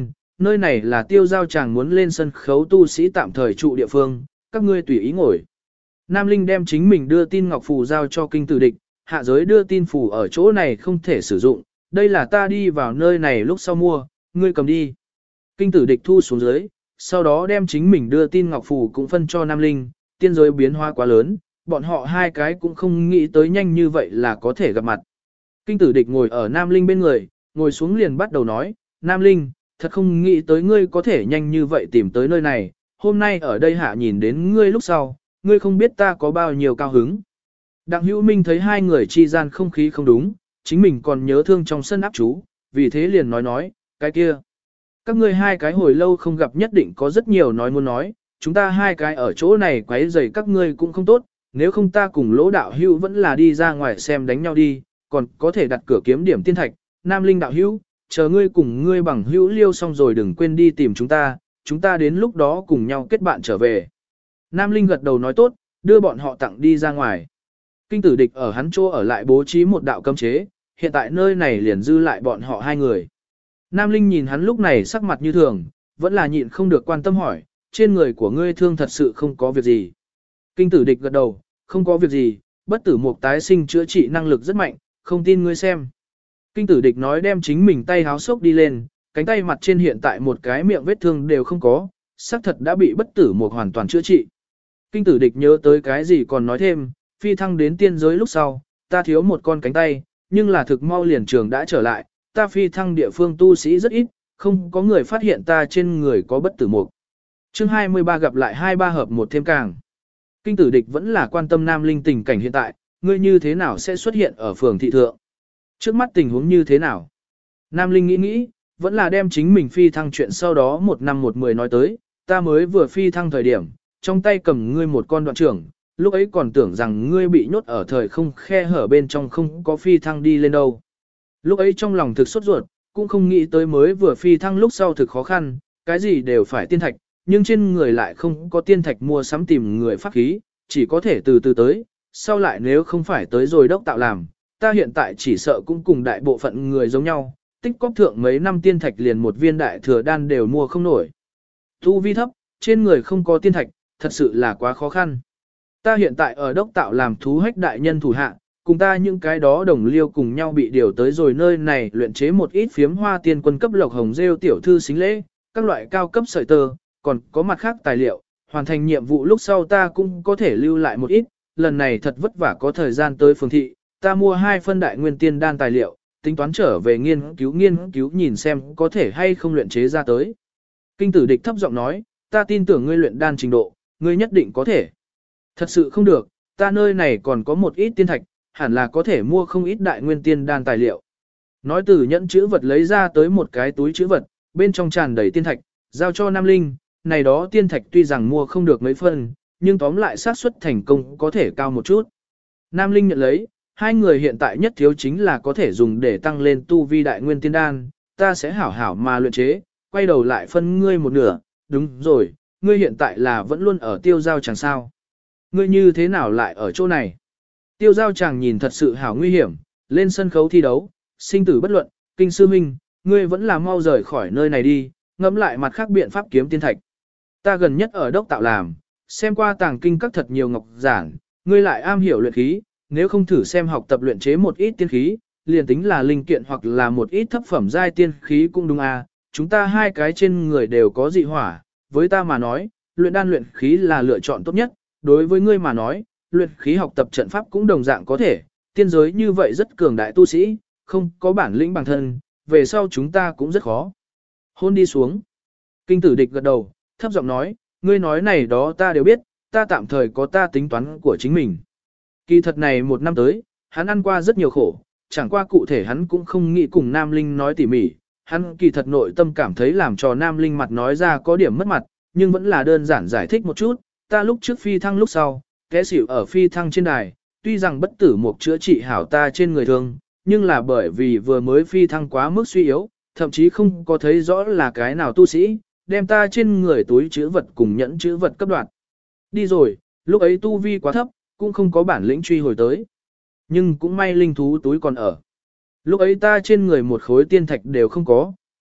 nơi này là tiêu giao chàng muốn lên sân khấu tu sĩ tạm thời trụ địa phương, các ngươi tùy ý ngồi. Nam Linh đem chính mình đưa tin ngọc phù giao cho kinh tử địch, hạ giới đưa tin phù ở chỗ này không thể sử dụng, đây là ta đi vào nơi này lúc sau mua, ngươi cầm đi. Kinh tử địch thu xuống dưới, sau đó đem chính mình đưa tin ngọc phù cũng phân cho Nam Linh, tiên giới biến hóa quá lớn, bọn họ hai cái cũng không nghĩ tới nhanh như vậy là có thể gặp mặt. Kinh tử địch ngồi ở Nam Linh bên người, ngồi xuống liền bắt đầu nói, Nam Linh, thật không nghĩ tới ngươi có thể nhanh như vậy tìm tới nơi này, hôm nay ở đây hạ nhìn đến ngươi lúc sau, ngươi không biết ta có bao nhiêu cao hứng. Đặng Hữu Minh thấy hai người chi gian không khí không đúng, chính mình còn nhớ thương trong sân áp chú, vì thế liền nói, cái kia. Các ngươi hai cái hồi lâu không gặp nhất định có rất nhiều nói muốn nói, chúng ta hai cái ở chỗ này quấy rầy các ngươi cũng không tốt, nếu không ta cùng Lỗ đạo hữu vẫn là đi ra ngoài xem đánh nhau đi, còn có thể đặt cửa kiếm điểm tiên thạch, Nam Linh đạo hữu, chờ ngươi cùng ngươi bằng hữu liêu xong rồi đừng quên đi tìm chúng ta đến lúc đó cùng nhau kết bạn trở về. Nam Linh gật đầu nói tốt, đưa bọn họ tặng đi ra ngoài. Kinh tử địch ở hắn chỗ ở lại bố trí một đạo cấm chế, hiện tại nơi này liền dư lại bọn họ hai người. Nam Linh nhìn hắn lúc này sắc mặt như thường, vẫn là nhịn không được quan tâm hỏi, trên người của ngươi thương thật sự không có việc gì. Kinh tử địch gật đầu, không có việc gì, bất tử mục tái sinh chữa trị năng lực rất mạnh, không tin ngươi xem. Kinh tử địch nói đem chính mình tay háo sốc đi lên, cánh tay mặt trên hiện tại một cái miệng vết thương đều không có, xác thật đã bị bất tử mục hoàn toàn chữa trị. Kinh tử địch nhớ tới cái gì còn nói thêm, phi thăng đến tiên giới lúc sau, ta thiếu một con cánh tay, nhưng là thực mau liền trường đã trở lại, ta phi thăng địa phương tu sĩ rất ít, không có người phát hiện ta trên người có bất tử mục. Chương 23 gặp lại 23 hợp một thêm càng. Kinh tử địch vẫn là quan tâm Nam Linh tình cảnh hiện tại, ngươi như thế nào sẽ xuất hiện ở phường thị thượng. Trước mắt tình huống như thế nào? Nam Linh nghĩ, vẫn là đem chính mình phi thăng chuyện sau đó một năm một mười nói tới, ta mới vừa phi thăng thời điểm, trong tay cầm ngươi một con đoạn trưởng, lúc ấy còn tưởng rằng ngươi bị nhốt ở thời không khe hở bên trong không có phi thăng đi lên đâu. Lúc ấy trong lòng thực sốt ruột, cũng không nghĩ tới mới vừa phi thăng lúc sau thực khó khăn, cái gì đều phải tiên thạch, nhưng trên người lại không có tiên thạch mua sắm tìm người pháp khí, chỉ có thể từ từ tới, sau lại nếu không phải tới rồi đốc tạo làm, ta hiện tại chỉ sợ cũng cùng đại bộ phận người giống nhau, tích cóp thượng mấy năm tiên thạch liền một viên đại thừa đan đều mua không nổi. Tu vi thấp, trên người không có tiên thạch, thật sự là quá khó khăn. Ta hiện tại ở đốc tạo làm thú hách đại nhân thủ hạ, cùng ta những cái đó đồng liêu cùng nhau bị điều tới rồi nơi này luyện chế một ít phiếm hoa tiên quân cấp lộc hồng rêu tiểu thư xính lễ, các loại cao cấp sợi tơ, còn có mặt khác tài liệu, hoàn thành nhiệm vụ lúc sau ta cũng có thể lưu lại một ít, lần này thật vất vả có thời gian tới phường thị, ta mua 2 phân đại nguyên tiên đan tài liệu, tính toán trở về nghiên cứu nhìn xem có thể hay không luyện chế ra tới. Kinh tử địch thấp giọng nói, ta tin tưởng ngươi luyện đan trình độ, ngươi nhất định có thể. Thật sự không được, ta nơi này còn có một ít tiên thạch, hẳn là có thể mua không ít đại nguyên tiên đan tài liệu. Nói từ nhẫn chữ vật lấy ra tới một cái túi chữ vật, bên trong tràn đầy tiên thạch, giao cho Nam Linh, này đó tiên thạch tuy rằng mua không được mấy phân, nhưng tóm lại xác suất thành công có thể cao một chút. Nam Linh nhận lấy, hai người hiện tại nhất thiếu chính là có thể dùng để tăng lên tu vi đại nguyên tiên đan, ta sẽ hảo hảo mà luyện chế, quay đầu lại phân ngươi một nửa, đúng rồi, ngươi hiện tại là vẫn luôn ở tiêu giao chẳng sao. Ngươi như thế nào lại ở chỗ này? Tiêu giao chàng nhìn thật sự hảo nguy hiểm, lên sân khấu thi đấu, sinh tử bất luận, kinh sư minh, ngươi vẫn là mau rời khỏi nơi này đi, ngẫm lại mặt khác biện pháp kiếm tiên thạch. Ta gần nhất ở đốc tạo làm, xem qua tàng kinh các thật nhiều ngọc giản, ngươi lại am hiểu luyện khí, nếu không thử xem học tập luyện chế một ít tiên khí, liền tính là linh kiện hoặc là một ít thấp phẩm giai tiên khí cũng đúng à, chúng ta hai cái trên người đều có dị hỏa, với ta mà nói, luyện đan luyện khí là lựa chọn tốt nhất, đối với ngươi mà nói, luyện khí học tập trận pháp cũng đồng dạng có thể, tiên giới như vậy rất cường đại tu sĩ, không có bản lĩnh bản thân, về sau chúng ta cũng rất khó. Hôn đi xuống. Kinh tử địch gật đầu, thấp giọng nói, ngươi nói này đó ta đều biết, ta tạm thời có ta tính toán của chính mình. Kỳ thật này một năm tới, hắn ăn qua rất nhiều khổ, chẳng qua cụ thể hắn cũng không nghĩ cùng Nam Linh nói tỉ mỉ, hắn kỳ thật nội tâm cảm thấy làm cho Nam Linh mặt nói ra có điểm mất mặt, nhưng vẫn là đơn giản giải thích một chút, ta lúc trước phi thăng lúc sau, té xỉu ở phi thăng trên đài, tuy rằng bất tử mục chữa trị hảo ta trên người thương, nhưng là bởi vì vừa mới phi thăng quá mức suy yếu, thậm chí không có thấy rõ là cái nào tu sĩ, đem ta trên người túi chữ vật cùng nhẫn chữ vật cấp đoạn. Đi rồi, lúc ấy tu vi quá thấp, cũng không có bản lĩnh truy hồi tới. Nhưng cũng may linh thú túi còn ở. Lúc ấy ta trên người một khối tiên thạch đều không có,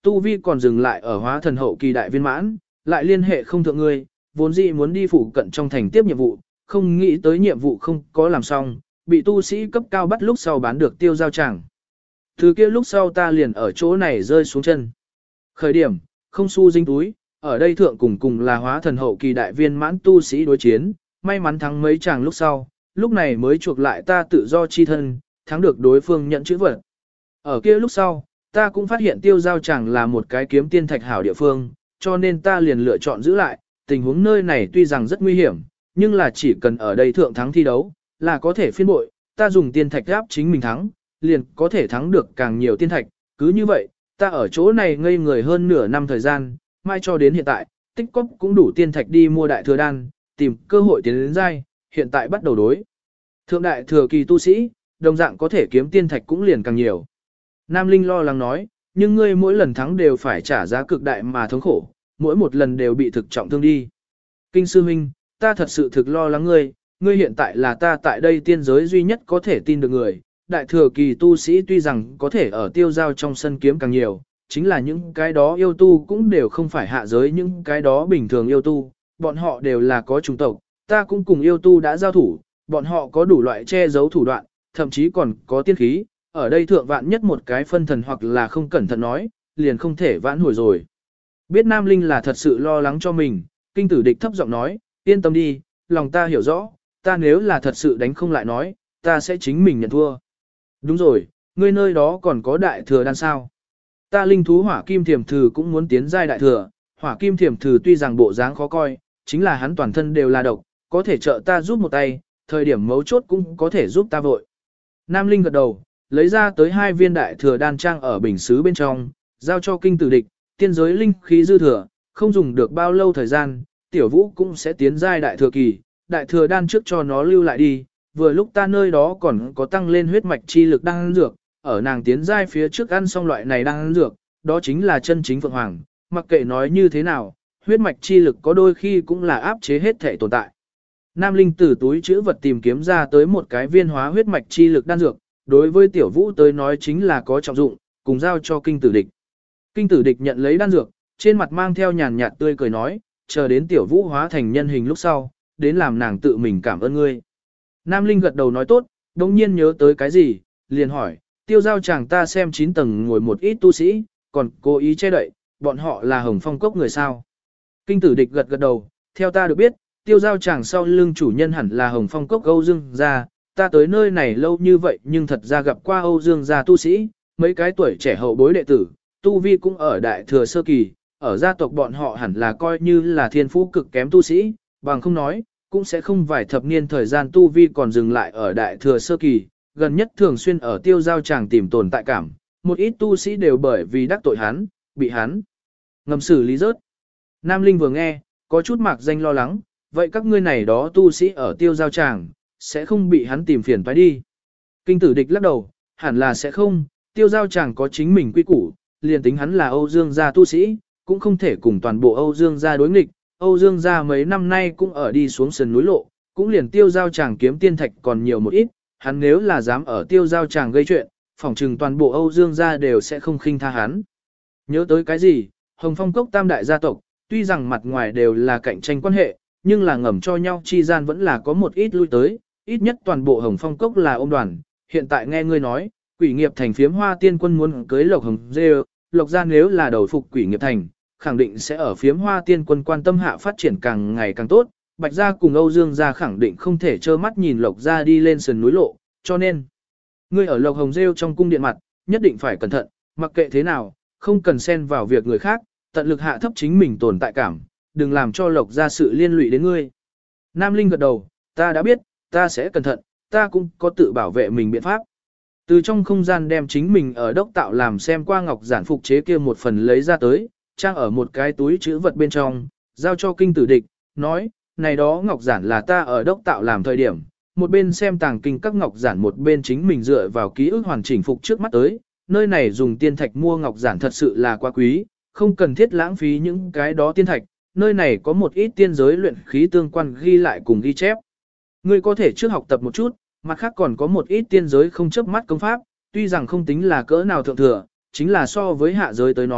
tu vi còn dừng lại ở hóa thần hậu kỳ đại viên mãn, lại liên hệ không thượng ngươi, vốn dĩ muốn đi phụ cận trong thành tiếp nhiệm vụ, không nghĩ tới nhiệm vụ không có làm xong, bị tu sĩ cấp cao bắt lúc sau bán được tiêu giao chẳng. Từ kia lúc sau ta liền ở chỗ này rơi xuống chân. Khởi điểm, không xu dinh túi, ở đây thượng cùng là hóa thần hậu kỳ đại viên mãn tu sĩ đối chiến, may mắn thắng mấy chàng lúc sau, lúc này mới chuộc lại ta tự do chi thân, thắng được đối phương nhận chữ vật. Ở kia lúc sau, ta cũng phát hiện tiêu giao chẳng là một cái kiếm tiên thạch hảo địa phương, cho nên ta liền lựa chọn giữ lại, tình huống nơi này tuy rằng rất nguy hiểm, nhưng là chỉ cần ở đây thượng thắng thi đấu, là có thể phiên bội, ta dùng tiên thạch áp chính mình thắng, liền có thể thắng được càng nhiều tiên thạch, cứ như vậy, ta ở chỗ này ngây người hơn nửa năm thời gian, mai cho đến hiện tại, tích cóp cũng đủ tiên thạch đi mua đại thừa đan, tìm cơ hội tiến đến giai, hiện tại bắt đầu đối. Thượng đại thừa kỳ tu sĩ, đồng dạng có thể kiếm tiên thạch cũng liền càng nhiều. Nam Linh lo lắng nói, nhưng ngươi mỗi lần thắng đều phải trả giá cực đại mà thống khổ, mỗi một lần đều bị thực trọng thương đi. Kinh sư huynh, ta thật sự thực lo lắng ngươi, ngươi hiện tại là ta tại đây tiên giới duy nhất có thể tin được người. Đại thừa kỳ tu sĩ tuy rằng có thể ở tiêu giao trong sân kiếm càng nhiều, chính là những cái đó yêu tu cũng đều không phải hạ giới những cái đó bình thường yêu tu, bọn họ đều là có chủng tộc, ta cũng cùng yêu tu đã giao thủ, bọn họ có đủ loại che giấu thủ đoạn, thậm chí còn có tiên khí, ở đây thượng vạn nhất một cái phân thần hoặc là không cẩn thận nói, liền không thể vãn hồi rồi. Biết Nam Linh là thật sự lo lắng cho mình, kinh tử địch thấp giọng nói, yên tâm đi, lòng ta hiểu rõ, ta nếu là thật sự đánh không lại nói, ta sẽ chính mình nhận thua. Đúng rồi, ngươi nơi đó còn có đại thừa đan sao. Ta linh thú hỏa kim thiềm thử cũng muốn tiến giai đại thừa, hỏa kim thiềm thử tuy rằng bộ dáng khó coi, chính là hắn toàn thân đều là độc, có thể trợ ta giúp một tay, thời điểm mấu chốt cũng có thể giúp ta vội. Nam Linh gật đầu, lấy ra tới 2 viên đại thừa đan trang ở bình sứ bên trong, giao cho kinh tử địch, tiên giới linh khí dư thừa, không dùng được bao lâu thời gian, tiểu vũ cũng sẽ tiến giai đại thừa kỳ, đại thừa đan trước cho nó lưu lại đi, vừa lúc ta nơi đó còn có tăng lên huyết mạch chi lực đan dược, ở nàng tiến giai phía trước ăn xong loại này đan dược, đó chính là chân chính phượng hoàng, mặc kệ nói như thế nào, huyết mạch chi lực có đôi khi cũng là áp chế hết thể tồn tại. Nam Linh từ túi chữ vật tìm kiếm ra tới một cái viên hóa huyết mạch chi lực đan dược, đối với tiểu vũ tới nói chính là có trọng dụng, cùng giao cho kinh tử địch. Kinh tử địch nhận lấy đan dược, trên mặt mang theo nhàn nhạt tươi cười nói, chờ đến tiểu vũ hóa thành nhân hình lúc sau, đến làm nàng tự mình cảm ơn ngươi. Nam Linh gật đầu nói tốt, đồng nhiên nhớ tới cái gì, liền hỏi, tiêu giao chàng ta xem 9 tầng ngồi một ít tu sĩ, còn cố ý che đậy, bọn họ là Hồng Phong Cốc người sao. Kinh tử địch gật gật đầu, theo ta được biết, tiêu giao chàng sau lưng chủ nhân hẳn là Hồng Phong Cốc Âu Dương gia, ta tới nơi này lâu như vậy nhưng thật ra gặp qua Âu Dương gia tu sĩ, mấy cái tuổi trẻ hậu bối đệ tử, tu vi cũng ở đại thừa sơ kỳ, ở gia tộc bọn họ hẳn là coi như là thiên phú cực kém tu sĩ, bằng không nói, cũng sẽ không vài thập niên thời gian tu vi còn dừng lại ở đại thừa sơ kỳ, gần nhất thường xuyên ở tiêu giao chàng tìm tồn tại cảm, một ít tu sĩ đều bởi vì đắc tội hắn, bị hắn ngầm xử lý rớt. Nam Linh vừa nghe, có chút mạc danh lo lắng, vậy các ngươi này đó tu sĩ ở tiêu giao chàng, sẽ không bị hắn tìm phiền phải đi. Kinh tử địch lắc đầu, hẳn là sẽ không, tiêu giao chàng có chính mình quy củ, liền tính hắn là Âu Dương gia tu sĩ, cũng không thể cùng toàn bộ Âu Dương gia đối nghịch. Âu Dương gia mấy năm nay cũng ở đi xuống sườn núi lộ, cũng liền tiêu giao chàng kiếm tiên thạch còn nhiều một ít, hắn nếu là dám ở tiêu giao chàng gây chuyện, phỏng chừng toàn bộ Âu Dương gia đều sẽ không khinh tha hắn. Nhớ tới cái gì, Hồng Phong Cốc tam đại gia tộc, tuy rằng mặt ngoài đều là cạnh tranh quan hệ, nhưng là ngầm cho nhau chi gian vẫn là có một ít lui tới, ít nhất toàn bộ Hồng Phong Cốc là ôm đoàn. Hiện tại nghe ngươi nói, Quỷ Nghiệp Thành phiếm Hoa Tiên Quân muốn cưới Lộc Hồng Dê, Lộc gia nếu là đầu phục Quỷ Nghiệp Thành, khẳng định sẽ ở phiếm Hoa Tiên Quân quan tâm hạ phát triển càng ngày càng tốt. Bạch gia cùng Âu Dương gia khẳng định không thể trơ mắt nhìn Lộc gia đi lên sườn núi lộ, cho nên ngươi ở Lộc Hồng Rêu trong cung điện mặt, nhất định phải cẩn thận, mặc kệ thế nào, không cần xen vào việc người khác, tận lực hạ thấp chính mình tồn tại cảm, đừng làm cho Lộc gia sự liên lụy đến ngươi. Nam Linh gật đầu, ta đã biết, ta sẽ cẩn thận, ta cũng có tự bảo vệ mình biện pháp. Từ trong không gian đem chính mình ở đốc tạo làm xem qua ngọc giản phục chế kia một phần lấy ra tới, trang ở một cái túi chữ vật bên trong, giao cho kinh tử địch, nói, này đó ngọc giản là ta ở đốc tạo làm thời điểm, một bên xem tàng kinh các ngọc giản một bên chính mình dựa vào ký ức hoàn chỉnh phục trước mắt tới, nơi này dùng tiên thạch mua ngọc giản thật sự là quá quý, không cần thiết lãng phí những cái đó tiên thạch, nơi này có một ít tiên giới luyện khí tương quan ghi lại cùng ghi chép. Ngươi có thể trước học tập một chút, mặt khác còn có một ít tiên giới không chớp mắt công pháp, tuy rằng không tính là cỡ nào thượng thừa, chính là so với hạ giới tới nói,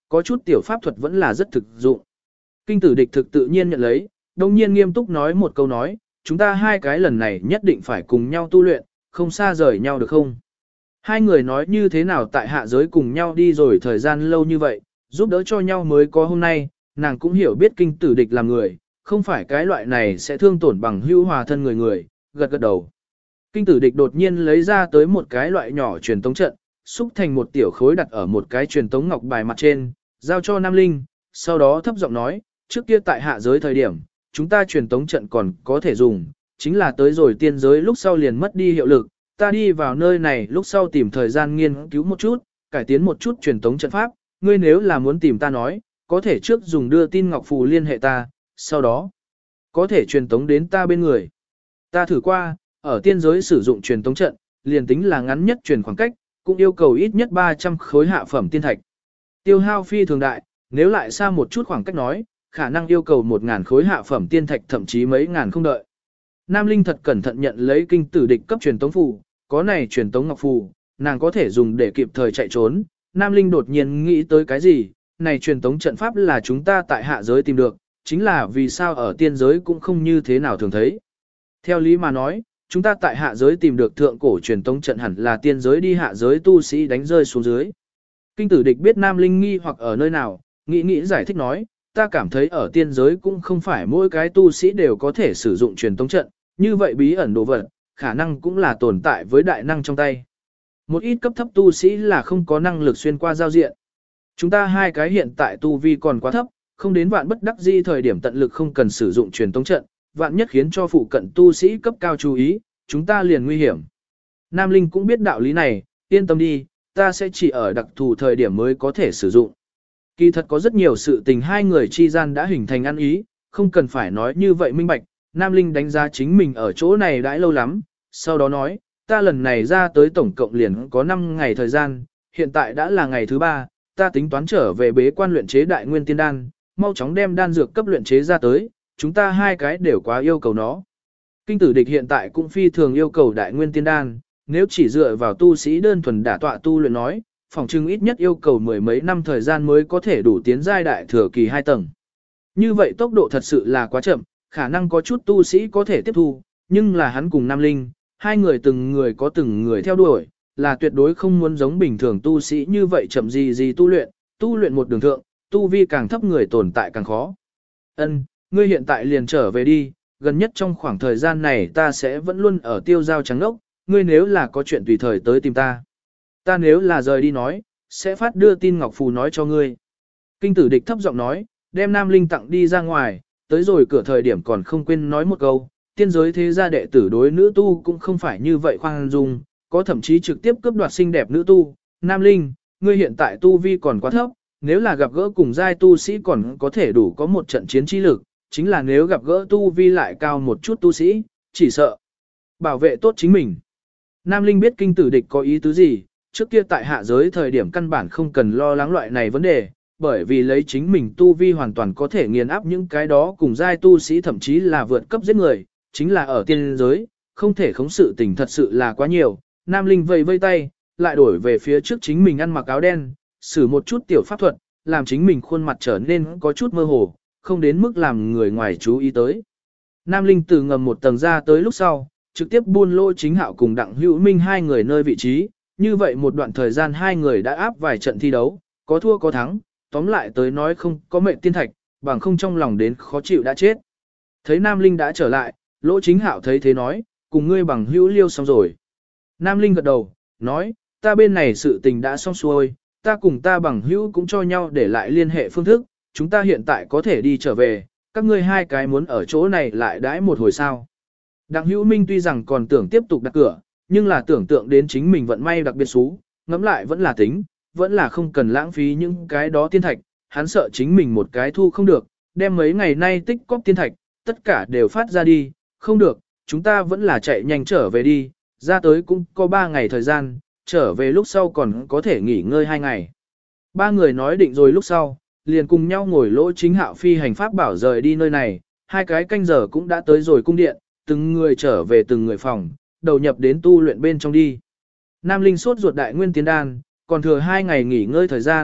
có chút tiểu pháp thuật vẫn là rất thực dụng. Kinh tử địch thực tự nhiên nhận lấy, đồng nhiên nghiêm túc nói một câu nói, chúng ta hai cái lần này nhất định phải cùng nhau tu luyện, không xa rời nhau được không? Hai người nói như thế nào tại hạ giới cùng nhau đi rồi thời gian lâu như vậy, giúp đỡ cho nhau mới có hôm nay, nàng cũng hiểu biết kinh tử địch là người, không phải cái loại này sẽ thương tổn bằng hữu hòa thân người, gật gật đầu. Kinh tử địch đột nhiên lấy ra tới một cái loại nhỏ truyền tống trận, xúc thành một tiểu khối đặt ở một cái truyền tống ngọc bài mặt trên, giao cho Nam Linh, sau đó thấp giọng nói, trước kia tại hạ giới thời điểm, chúng ta truyền tống trận còn có thể dùng, chính là tới rồi tiên giới lúc sau liền mất đi hiệu lực, ta đi vào nơi này lúc sau tìm thời gian nghiên cứu một chút, cải tiến một chút truyền tống trận pháp, ngươi nếu là muốn tìm ta nói, có thể trước dùng đưa tin ngọc phù liên hệ ta, sau đó có thể truyền tống đến ta bên người. Ta thử qua, ở tiên giới sử dụng truyền tống trận, liền tính là ngắn nhất truyền khoảng cách, cũng yêu cầu ít nhất 300 khối hạ phẩm tiên thạch. Tiêu hao phi thường đại, nếu lại xa một chút khoảng cách nói, khả năng yêu cầu 1.000 khối hạ phẩm tiên thạch thậm chí mấy ngàn không đợi. Nam Linh thật cẩn thận nhận lấy kinh tử địch cấp truyền tống phù, có này truyền tống ngọc phù, nàng có thể dùng để kịp thời chạy trốn. Nam Linh đột nhiên nghĩ tới cái gì, này truyền tống trận pháp là chúng ta tại hạ giới tìm được, chính là vì sao ở tiên giới cũng không như thế nào thường thấy. Theo lý mà nói, chúng ta tại hạ giới tìm được thượng cổ truyền tống trận hẳn là tiên giới đi hạ giới tu sĩ đánh rơi xuống dưới. Kinh tử địch biết Nam Linh nghi hoặc ở nơi nào, nghĩ giải thích nói, ta cảm thấy ở tiên giới cũng không phải mỗi cái tu sĩ đều có thể sử dụng truyền tống trận, như vậy bí ẩn đồ vật, khả năng cũng là tồn tại với đại năng trong tay. Một ít cấp thấp tu sĩ là không có năng lực xuyên qua giao diện. Chúng ta hai cái hiện tại tu vi còn quá thấp, không đến vạn bất đắc di thời điểm tận lực không cần sử dụng truyền tống trận, vạn nhất khiến cho phụ cận tu sĩ cấp cao chú ý, chúng ta liền nguy hiểm. Nam Linh cũng biết đạo lý này, yên tâm đi, ta sẽ chỉ ở đặc thù thời điểm mới có thể sử dụng. Kỳ thật có rất nhiều sự tình hai người chi gian đã hình thành ăn ý, không cần phải nói như vậy minh bạch. Nam Linh đánh giá chính mình ở chỗ này đã lâu lắm, sau đó nói, ta lần này ra tới tổng cộng liền có 5 ngày thời gian, hiện tại đã là ngày thứ 3, ta tính toán trở về bế quan luyện chế đại nguyên tiên đan, mau chóng đem đan dược cấp luyện chế ra tới, chúng ta hai cái đều quá yêu cầu nó. Kinh tử địch hiện tại cũng phi thường yêu cầu đại nguyên tiên đan, nếu chỉ dựa vào tu sĩ đơn thuần đả tọa tu luyện nói, phòng trưng ít nhất yêu cầu mười mấy năm thời gian mới có thể đủ tiến giai đại thừa kỳ 2 tầng. Như vậy tốc độ thật sự là quá chậm, khả năng có chút tu sĩ có thể tiếp thu, nhưng là hắn cùng Nam Linh, hai người từng người có từng người theo đuổi, là tuyệt đối không muốn giống bình thường tu sĩ như vậy chậm gì tu luyện một đường thượng, tu vi càng thấp người tồn tại càng khó. Ân, ngươi hiện tại liền trở về đi, gần nhất trong khoảng thời gian này ta sẽ vẫn luôn ở tiêu giao trắng ốc, ngươi nếu là có chuyện tùy thời tới tìm ta. Ta nếu là rời đi nói, sẽ phát đưa tin ngọc phù nói cho ngươi. Kinh tử địch thấp giọng nói, đem Nam Linh tặng đi ra ngoài, tới rồi cửa thời điểm còn không quên nói một câu, tiên giới thế gia đệ tử đối nữ tu cũng không phải như vậy khoan dung, có thậm chí trực tiếp cướp đoạt xinh đẹp nữ tu. Nam Linh, ngươi hiện tại tu vi còn quá thấp, nếu là gặp gỡ cùng giai tu sĩ còn có thể đủ có một trận chiến trí lực, chính là nếu gặp gỡ tu vi lại cao một chút tu sĩ, chỉ sợ bảo vệ tốt chính mình. Nam Linh biết kinh tử địch có ý tứ gì, trước kia tại hạ giới thời điểm căn bản không cần lo lắng loại này vấn đề, bởi vì lấy chính mình tu vi hoàn toàn có thể nghiền áp những cái đó cùng giai tu sĩ thậm chí là vượt cấp giết người, chính là ở tiên giới, không thể khống sự tình thật sự là quá nhiều. Nam Linh vây vây tay, lại đổi về phía trước chính mình ăn mặc áo đen, sử một chút tiểu pháp thuật, làm chính mình khuôn mặt trở nên có chút mơ hồ, không đến mức làm người ngoài chú ý tới. Nam Linh từ ngầm một tầng ra tới lúc sau, trực tiếp buôn lô chính hạo cùng Đặng Hữu Minh hai người nơi vị trí, như vậy một đoạn thời gian hai người đã áp vài trận thi đấu, có thua có thắng, tóm lại tới nói không có mệnh tiên thạch, bằng không trong lòng đến khó chịu đã chết. Thấy Nam Linh đã trở lại, Lỗ Chính Hạo thấy thế nói, cùng ngươi bằng hữu liêu xong rồi. Nam Linh gật đầu, nói, ta bên này sự tình đã xong xuôi, ta cùng ta bằng hữu cũng cho nhau để lại liên hệ phương thức, chúng ta hiện tại có thể đi trở về, các ngươi hai cái muốn ở chỗ này lại đãi một hồi sao. Đặng Hữu Minh tuy rằng còn tưởng tiếp tục đặt cửa, nhưng là tưởng tượng đến chính mình vận may đặc biệt xú, ngẫm lại vẫn là tính, vẫn là không cần lãng phí những cái đó tiên thạch, hắn sợ chính mình một cái thu không được, đem mấy ngày nay tích cóp tiên thạch, tất cả đều phát ra đi, không được, chúng ta vẫn là chạy nhanh trở về đi, ra tới cũng có 3 ngày thời gian, trở về lúc sau còn có thể nghỉ ngơi 2 ngày. Ba người nói định rồi lúc sau, liền cùng nhau ngồi Lỗ Chính Hạo phi hành pháp bảo rời đi nơi này, hai cái canh giờ cũng đã tới rồi cung điện, từng người trở về từng người phòng, đầu nhập đến tu luyện bên trong đi. Nam Linh sốt ruột đại nguyên tiến đan, còn thừa 2 ngày nghỉ ngơi thời gian,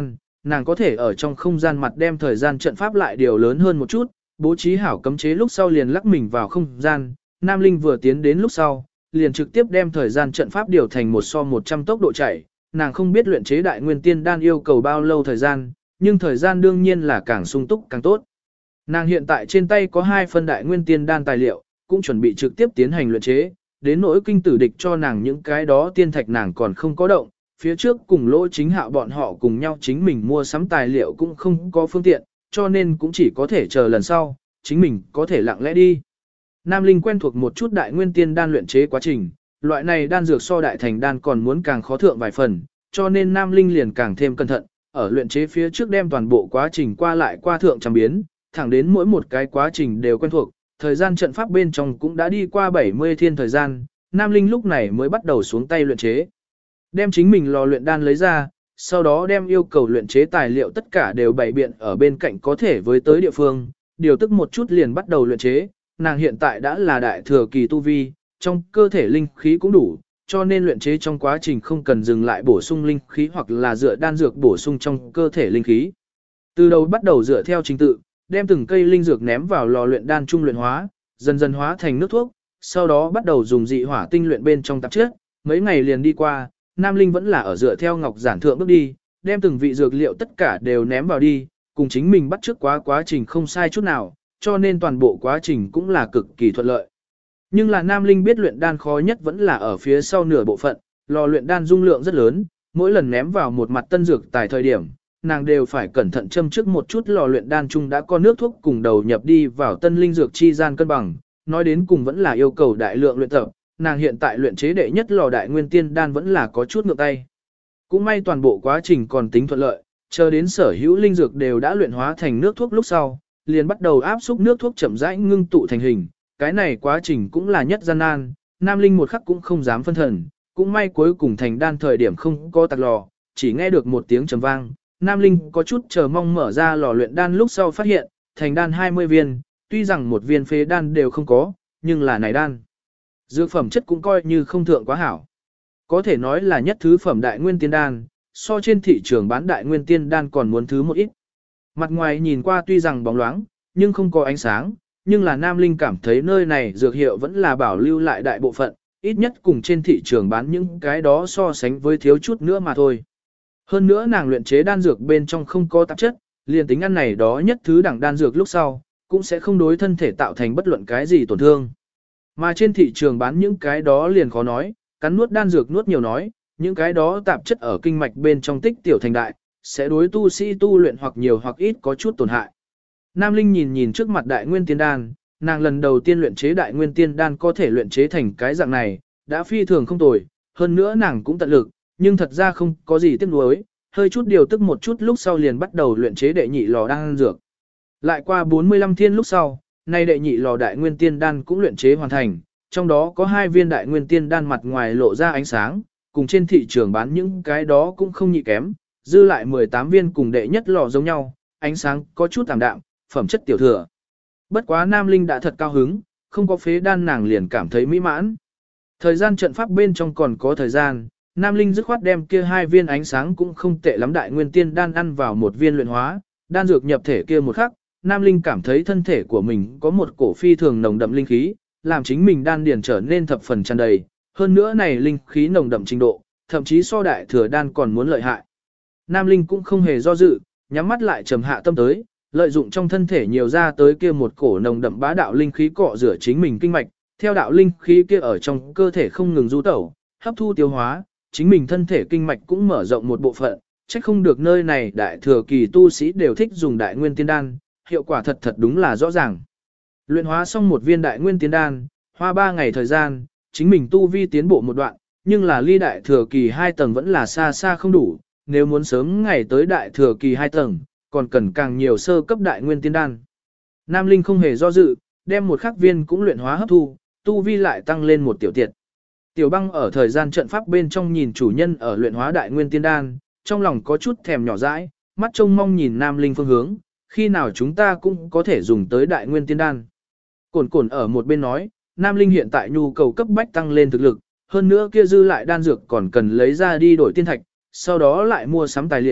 nàng có thể ở trong không gian mặt đem thời gian trận pháp lại điều lớn hơn một chút, bố trí hảo cấm chế lúc sau liền lắc mình vào không gian, Nam Linh vừa tiến đến lúc sau, liền trực tiếp đem thời gian trận pháp điều thành 1:100 tốc độ chạy, nàng không biết luyện chế đại nguyên tiên đan yêu cầu bao lâu thời gian, nhưng thời gian đương nhiên là càng sung túc càng tốt. Nàng hiện tại trên tay có 2 phân đại nguyên tiên đan tài liệu, cũng chuẩn bị trực tiếp tiến hành luyện chế, đến nỗi kinh tử địch cho nàng những cái đó tiên thạch nàng còn không có động, phía trước cùng Lỗ Chính Hạo bọn họ cùng nhau chính mình mua sắm tài liệu cũng không có phương tiện, cho nên cũng chỉ có thể chờ lần sau, chính mình có thể lặng lẽ đi. Nam Linh quen thuộc một chút đại nguyên tiên đan luyện chế quá trình, loại này đan dược so đại thành đan còn muốn càng khó thượng vài phần, cho nên Nam Linh liền càng thêm cẩn thận, ở luyện chế phía trước đem toàn bộ quá trình qua lại qua thượng trăm biến, thẳng đến mỗi một cái quá trình đều quen thuộc, thời gian trận pháp bên trong cũng đã đi qua 70 thiên thời gian, Nam Linh lúc này mới bắt đầu xuống tay luyện chế. Đem chính mình lò luyện đan lấy ra, sau đó đem yêu cầu luyện chế tài liệu tất cả đều bày biện ở bên cạnh có thể với tới địa phương, điều tức một chút liền bắt đầu luyện chế, nàng hiện tại đã là đại thừa kỳ tu vi, trong cơ thể linh khí cũng đủ, cho nên luyện chế trong quá trình không cần dừng lại bổ sung linh khí hoặc là dựa đan dược bổ sung trong cơ thể linh khí. Từ đầu bắt đầu dựa theo trình tự, đem từng cây linh dược ném vào lò luyện đan trung luyện hóa, dần dần hóa thành nước thuốc, sau đó bắt đầu dùng dị hỏa tinh luyện bên trong tạp chất, mấy ngày liền đi qua, Nam Linh vẫn là ở dựa theo ngọc giản thượng bước đi, đem từng vị dược liệu tất cả đều ném vào đi, cùng chính mình bắt chước quá trình không sai chút nào, cho nên toàn bộ quá trình cũng là cực kỳ thuận lợi. Nhưng là Nam Linh biết luyện đan khó nhất vẫn là ở phía sau nửa bộ phận, lò luyện đan dung lượng rất lớn, mỗi lần ném vào một mặt tân dược tại thời điểm, nàng đều phải cẩn thận châm trước một chút lò luyện đan chung đã có nước thuốc cùng đầu nhập đi vào tân linh dược chi gian cân bằng, nói đến cùng vẫn là yêu cầu đại lượng luyện tập, nàng hiện tại luyện chế đệ nhất lò đại nguyên tiên đan vẫn là có chút ngược tay. Cũng may toàn bộ quá trình còn tính thuận lợi, chờ đến sở hữu linh dược đều đã luyện hóa thành nước thuốc lúc sau, liền bắt đầu áp xúc nước thuốc chậm rãi ngưng tụ thành hình, cái này quá trình cũng là nhất gian nan, Nam Linh một khắc cũng không dám phân thần, cũng may cuối cùng thành đan thời điểm không có tạc lò, chỉ nghe được một tiếng trầm vang, Nam Linh có chút chờ mong mở ra lò luyện đan lúc sau phát hiện, thành đan 20 viên, tuy rằng một viên phế đan đều không có, nhưng là này đan. Dược phẩm chất cũng coi như không thượng quá hảo. Có thể nói là nhất thứ phẩm đại nguyên tiên đan, so trên thị trường bán đại nguyên tiên đan còn muốn thứ một ít. Mặt ngoài nhìn qua tuy rằng bóng loáng, nhưng không có ánh sáng, nhưng là Nam Linh cảm thấy nơi này dược hiệu vẫn là bảo lưu lại đại bộ phận, ít nhất cùng trên thị trường bán những cái đó so sánh với thiếu chút nữa mà thôi. Hơn nữa nàng luyện chế đan dược bên trong không có tạp chất, liền tính ăn này đó nhất thứ đẳng đan dược lúc sau, cũng sẽ không đối thân thể tạo thành bất luận cái gì tổn thương. Mà trên thị trường bán những cái đó liền khó nói, cắn nuốt đan dược nuốt nhiều nói, những cái đó tạp chất ở kinh mạch bên trong tích tiểu thành đại, sẽ đối tu sĩ tu luyện hoặc nhiều hoặc ít có chút tổn hại. Nam Linh nhìn trước mặt đại nguyên tiên đan, nàng lần đầu tiên luyện chế đại nguyên tiên đan có thể luyện chế thành cái dạng này, đã phi thường không tồi, hơn nữa nàng cũng tận lực, nhưng thật ra không có gì tiếc nuối, hơi chút điều tức một chút lúc sau liền bắt đầu luyện chế đệ nhị lò đan dược. Lại qua 45 thiên lúc sau, nay đệ nhị lò đại nguyên tiên đan cũng luyện chế hoàn thành, trong đó có 2 viên đại nguyên tiên đan mặt ngoài lộ ra ánh sáng, cùng trên thị trường bán những cái đó cũng không nhị kém, dư lại 18 viên cùng đệ nhất lò giống nhau, ánh sáng có chút tạm đạm, phẩm chất tiểu thừa. Bất quá Nam Linh đã thật cao hứng, không có phế đan nàng liền cảm thấy mỹ mãn. Thời gian trận pháp bên trong còn có thời gian, Nam Linh dứt khoát đem kia 2 viên ánh sáng cũng không tệ lắm đại nguyên tiên đan ăn vào một viên luyện hóa, đan dược nhập thể kia một khắc, Nam Linh cảm thấy thân thể của mình có một cổ phi thường nồng đậm linh khí, làm chính mình đan điền trở nên thập phần tràn đầy, hơn nữa này linh khí nồng đậm trình độ, thậm chí so đại thừa đan còn muốn lợi hại. Nam Linh cũng không hề do dự, nhắm mắt lại trầm hạ tâm tới, lợi dụng trong thân thể nhiều ra tới kia một cổ nồng đậm bá đạo linh khí cọ rửa chính mình kinh mạch, theo đạo linh khí kia ở trong cơ thể không ngừng du tẩu, hấp thu tiêu hóa, chính mình thân thể kinh mạch cũng mở rộng một bộ phận, chắc không được nơi này đại thừa kỳ tu sĩ đều thích dùng đại nguyên tiên đan, hiệu quả thật đúng là rõ ràng. Luyện hóa xong một viên đại nguyên tiên đan, hoa 3 ngày thời gian, chính mình tu vi tiến bộ một đoạn, nhưng là ly đại thừa kỳ 2 tầng vẫn là xa xa không đủ, nếu muốn sớm ngày tới đại thừa kỳ 2 tầng, còn cần càng nhiều sơ cấp đại nguyên tiên đan. Nam Linh không hề do dự, đem một khắc viên cũng luyện hóa hấp thu, tu vi lại tăng lên một tiểu tiệt. Tiểu Băng ở thời gian trận pháp bên trong nhìn chủ nhân ở luyện hóa đại nguyên tiên đan, trong lòng có chút thèm nhỏ dãi, mắt trông mong nhìn Nam Linh phương hướng, khi nào chúng ta cũng có thể dùng tới đại nguyên tiên đan. Cổn Cổn ở một bên nói, Nam Linh hiện tại nhu cầu cấp bách tăng lên thực lực, hơn nữa kia dư lại đan dược còn cần lấy ra đi đổi tiên thạch, sau đó lại mua sắm tài liệu,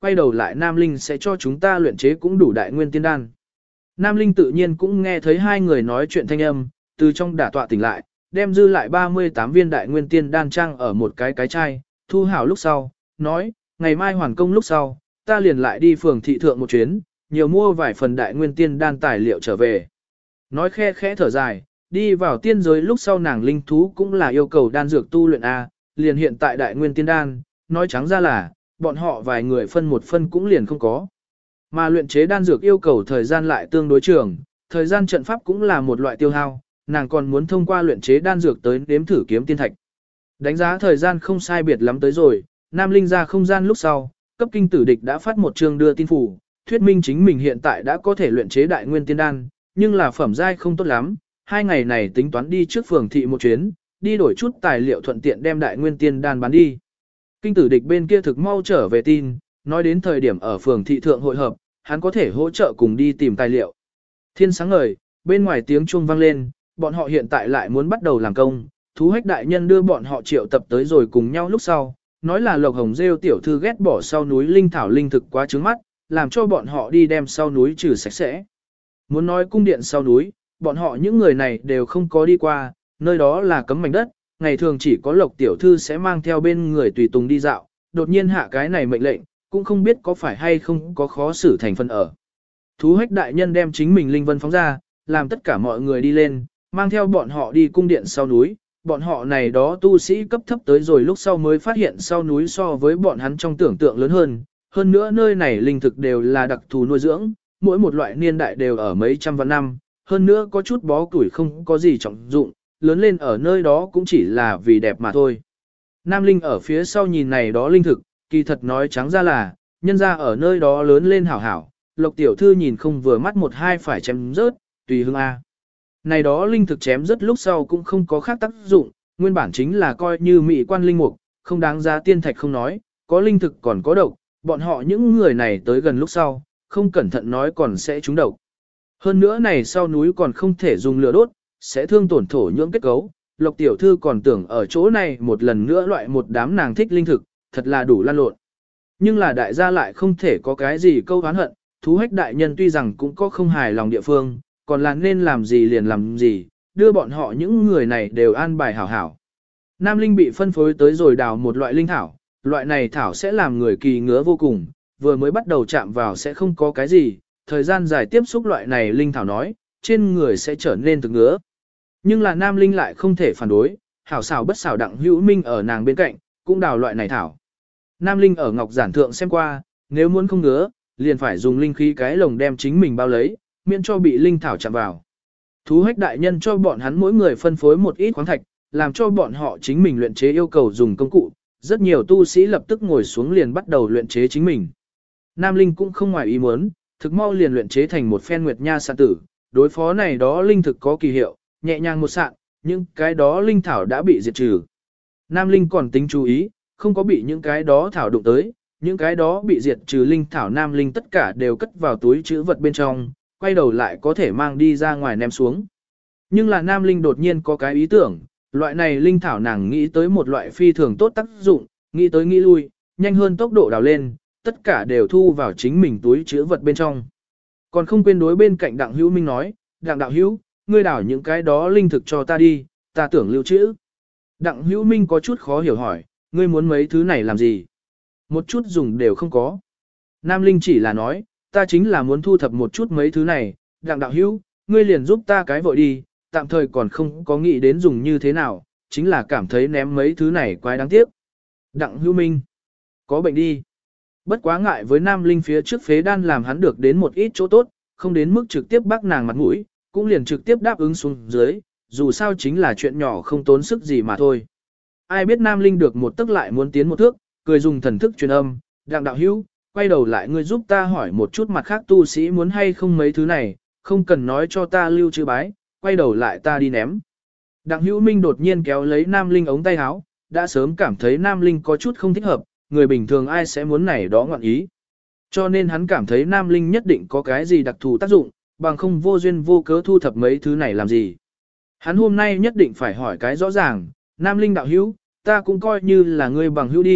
quay đầu lại Nam Linh sẽ cho chúng ta luyện chế cũng đủ đại nguyên tiên đan. Nam Linh tự nhiên cũng nghe thấy hai người nói chuyện thanh âm, từ trong đả tọa tỉnh lại, đem dư lại 38 viên đại nguyên tiên đan trang ở một cái chai, thu hảo lúc sau, nói, ngày mai hoàn công lúc sau, ta liền lại đi phường thị thượng một chuyến, nhiều mua vài phần đại nguyên tiên đan tài liệu trở về. Nói khe khẽ thở dài, đi vào tiên giới lúc sau nàng linh thú cũng là yêu cầu đan dược tu luyện A, liền hiện tại đại nguyên tiên đan, nói trắng ra là, bọn họ vài người phân một phân cũng liền không có. Mà luyện chế đan dược yêu cầu thời gian lại tương đối trường, thời gian trận pháp cũng là một loại tiêu hao, nàng còn muốn thông qua luyện chế đan dược tới nếm thử kiếm tiên thạch. Đánh giá thời gian không sai biệt lắm tới rồi, Nam Linh ra không gian lúc sau, cấp kinh tử địch đã phát một chương đưa tin phủ, thuyết minh chính mình hiện tại đã có thể luyện chế đại nguyên tiên đan, nhưng là phẩm giai không tốt lắm, 2 ngày này tính toán đi trước phường thị một chuyến, đi đổi chút tài liệu thuận tiện đem đại nguyên tiên đan bán đi. Kinh tử địch bên kia thực mau trở về tin, nói đến thời điểm ở phường thị thượng hội hợp, hắn có thể hỗ trợ cùng đi tìm tài liệu. Thiên sáng ngời, bên ngoài tiếng chuông vang lên, bọn họ hiện tại lại muốn bắt đầu làm công, thú hách đại nhân đưa bọn họ triệu tập tới rồi cùng nhau lúc sau, nói là Lộc Hồng Rêu tiểu thư ghét bỏ sau núi linh thảo linh thực quá trướng mắt, làm cho bọn họ đi đem sau núi trừ sạch sẽ. Muốn nói cung điện sau núi, bọn họ những người này đều không có đi qua, nơi đó là cấm mảnh đất, ngày thường chỉ có Lộc tiểu thư sẽ mang theo bên người tùy tùng đi dạo, đột nhiên hạ cái này mệnh lệnh, cũng không biết có phải hay không có khó xử thành phần ở. Thú hách đại nhân đem chính mình linh vân phóng ra, làm tất cả mọi người đi lên, mang theo bọn họ đi cung điện sau núi, bọn họ này đó tu sĩ cấp thấp tới rồi lúc sau mới phát hiện sau núi so với bọn hắn trong tưởng tượng lớn hơn nữa nơi này linh thực đều là đặc thù nuôi dưỡng, mỗi một loại niên đại đều ở mấy trăm vạn năm, hơn nữa có chút bó củi không có gì trọng dụng, lớn lên ở nơi đó cũng chỉ là vì đẹp mà thôi. Nam Linh ở phía sau nhìn này đó linh thực, kỳ thật nói trắng ra là, nhân ra ở nơi đó lớn lên hảo hảo, Lộc tiểu thư nhìn không vừa mắt một hai phải chém rớt, tùy hương A. Này đó linh thực chém rớt lúc sau cũng không có khác tác dụng, nguyên bản chính là coi như mỹ quan linh mục, không đáng giá tiên thạch không nói, có linh thực còn có độc, bọn họ những người này tới gần lúc sau, không cẩn thận nói còn sẽ trúng độc. Hơn nữa này sau núi còn không thể dùng lửa đốt, sẽ thương tổn thổ nhưỡng kết cấu, Lộc tiểu thư còn tưởng ở chỗ này một lần nữa loại một đám nàng thích linh thực, thật là đủ lan lộn. Nhưng là đại gia lại không thể có cái gì câu oán hận, thú hách đại nhân tuy rằng cũng có không hài lòng địa phương, còn là nên làm gì liền làm gì, đưa bọn họ những người này đều an bài hảo hảo. Nam Linh bị phân phối tới rồi đào một loại linh thảo, loại này thảo sẽ làm người kỳ ngứa vô cùng, vừa mới bắt đầu chạm vào sẽ không có cái gì, thời gian dài tiếp xúc loại này linh thảo nói, trên người sẽ trở nên thực ngứa. Nhưng là Nam Linh lại không thể phản đối, hảo xảo bất xảo đặng hữu minh ở nàng bên cạnh, cũng đào loại này thảo. Nam Linh ở ngọc giản thượng xem qua, nếu muốn không ngứa, liền phải dùng linh khí cái lồng đem chính mình bao lấy, miễn cho bị linh thảo chạm vào. Thú hách đại nhân cho bọn hắn mỗi người phân phối một ít khoáng thạch, làm cho bọn họ chính mình luyện chế yêu cầu dùng công cụ, rất nhiều tu sĩ lập tức ngồi xuống liền bắt đầu luyện chế chính mình. Nam Linh cũng không ngoài ý muốn, thực mau liền luyện chế thành một phen nguyệt nha sạn tử, đối phó này đó linh thực có kỳ hiệu, nhẹ nhàng một sạn, nhưng cái đó linh thảo đã bị diệt trừ. Nam Linh còn tính chú ý, không có bị những cái đó thảo đụng tới, những cái đó bị diệt trừ linh thảo Nam Linh tất cả đều cất vào túi trữ vật bên trong, quay đầu lại có thể mang đi ra ngoài ném xuống. Nhưng là Nam Linh đột nhiên có cái ý tưởng, loại này linh thảo nàng nghĩ tới một loại phi thường tốt tác dụng, nghĩ tới nghĩ lui, nhanh hơn tốc độ đào lên, tất cả đều thu vào chính mình túi trữ vật bên trong. Còn không quên đối bên cạnh Đặng Hữu Minh nói, Đặng đạo hữu, ngươi đào những cái đó linh thực cho ta đi, ta tưởng lưu trữ. Đặng Hữu Minh có chút khó hiểu hỏi, ngươi muốn mấy thứ này làm gì? Một chút dùng đều không có. Nam Linh chỉ là nói, ta chính là muốn thu thập một chút mấy thứ này, Đặng đạo hữu, ngươi liền giúp ta cái vội đi, tạm thời còn không có nghĩ đến dùng như thế nào, chính là cảm thấy ném mấy thứ này quái đáng tiếc. Đặng Hữu Minh, có bệnh đi. Bất quá ngại với Nam Linh phía trước phế đan làm hắn được đến một ít chỗ tốt, không đến mức trực tiếp bác nàng mặt mũi, cũng liền trực tiếp đáp ứng xuống dưới, dù sao chính là chuyện nhỏ không tốn sức gì mà thôi. Ai biết Nam Linh được một tức lại muốn tiến một thước, cười dùng thần thức truyền âm, Đặng đạo hữu, quay đầu lại ngươi giúp ta hỏi một chút mặt khác tu sĩ muốn hay không mấy thứ này, không cần nói cho ta lưu trữ bái, quay đầu lại ta đi ném. Đặng Hữu Minh đột nhiên kéo lấy Nam Linh ống tay áo, đã sớm cảm thấy Nam Linh có chút không thích hợp, người bình thường ai sẽ muốn này đó ngọn ý. Cho nên hắn cảm thấy Nam Linh nhất định có cái gì đặc thù tác dụng, bằng không vô duyên vô cớ thu thập mấy thứ này làm gì. Hắn hôm nay nhất định phải hỏi cái rõ ràng, Nam Linh đạo hữu, ta cũng coi như là ngươi bằng hữu đi,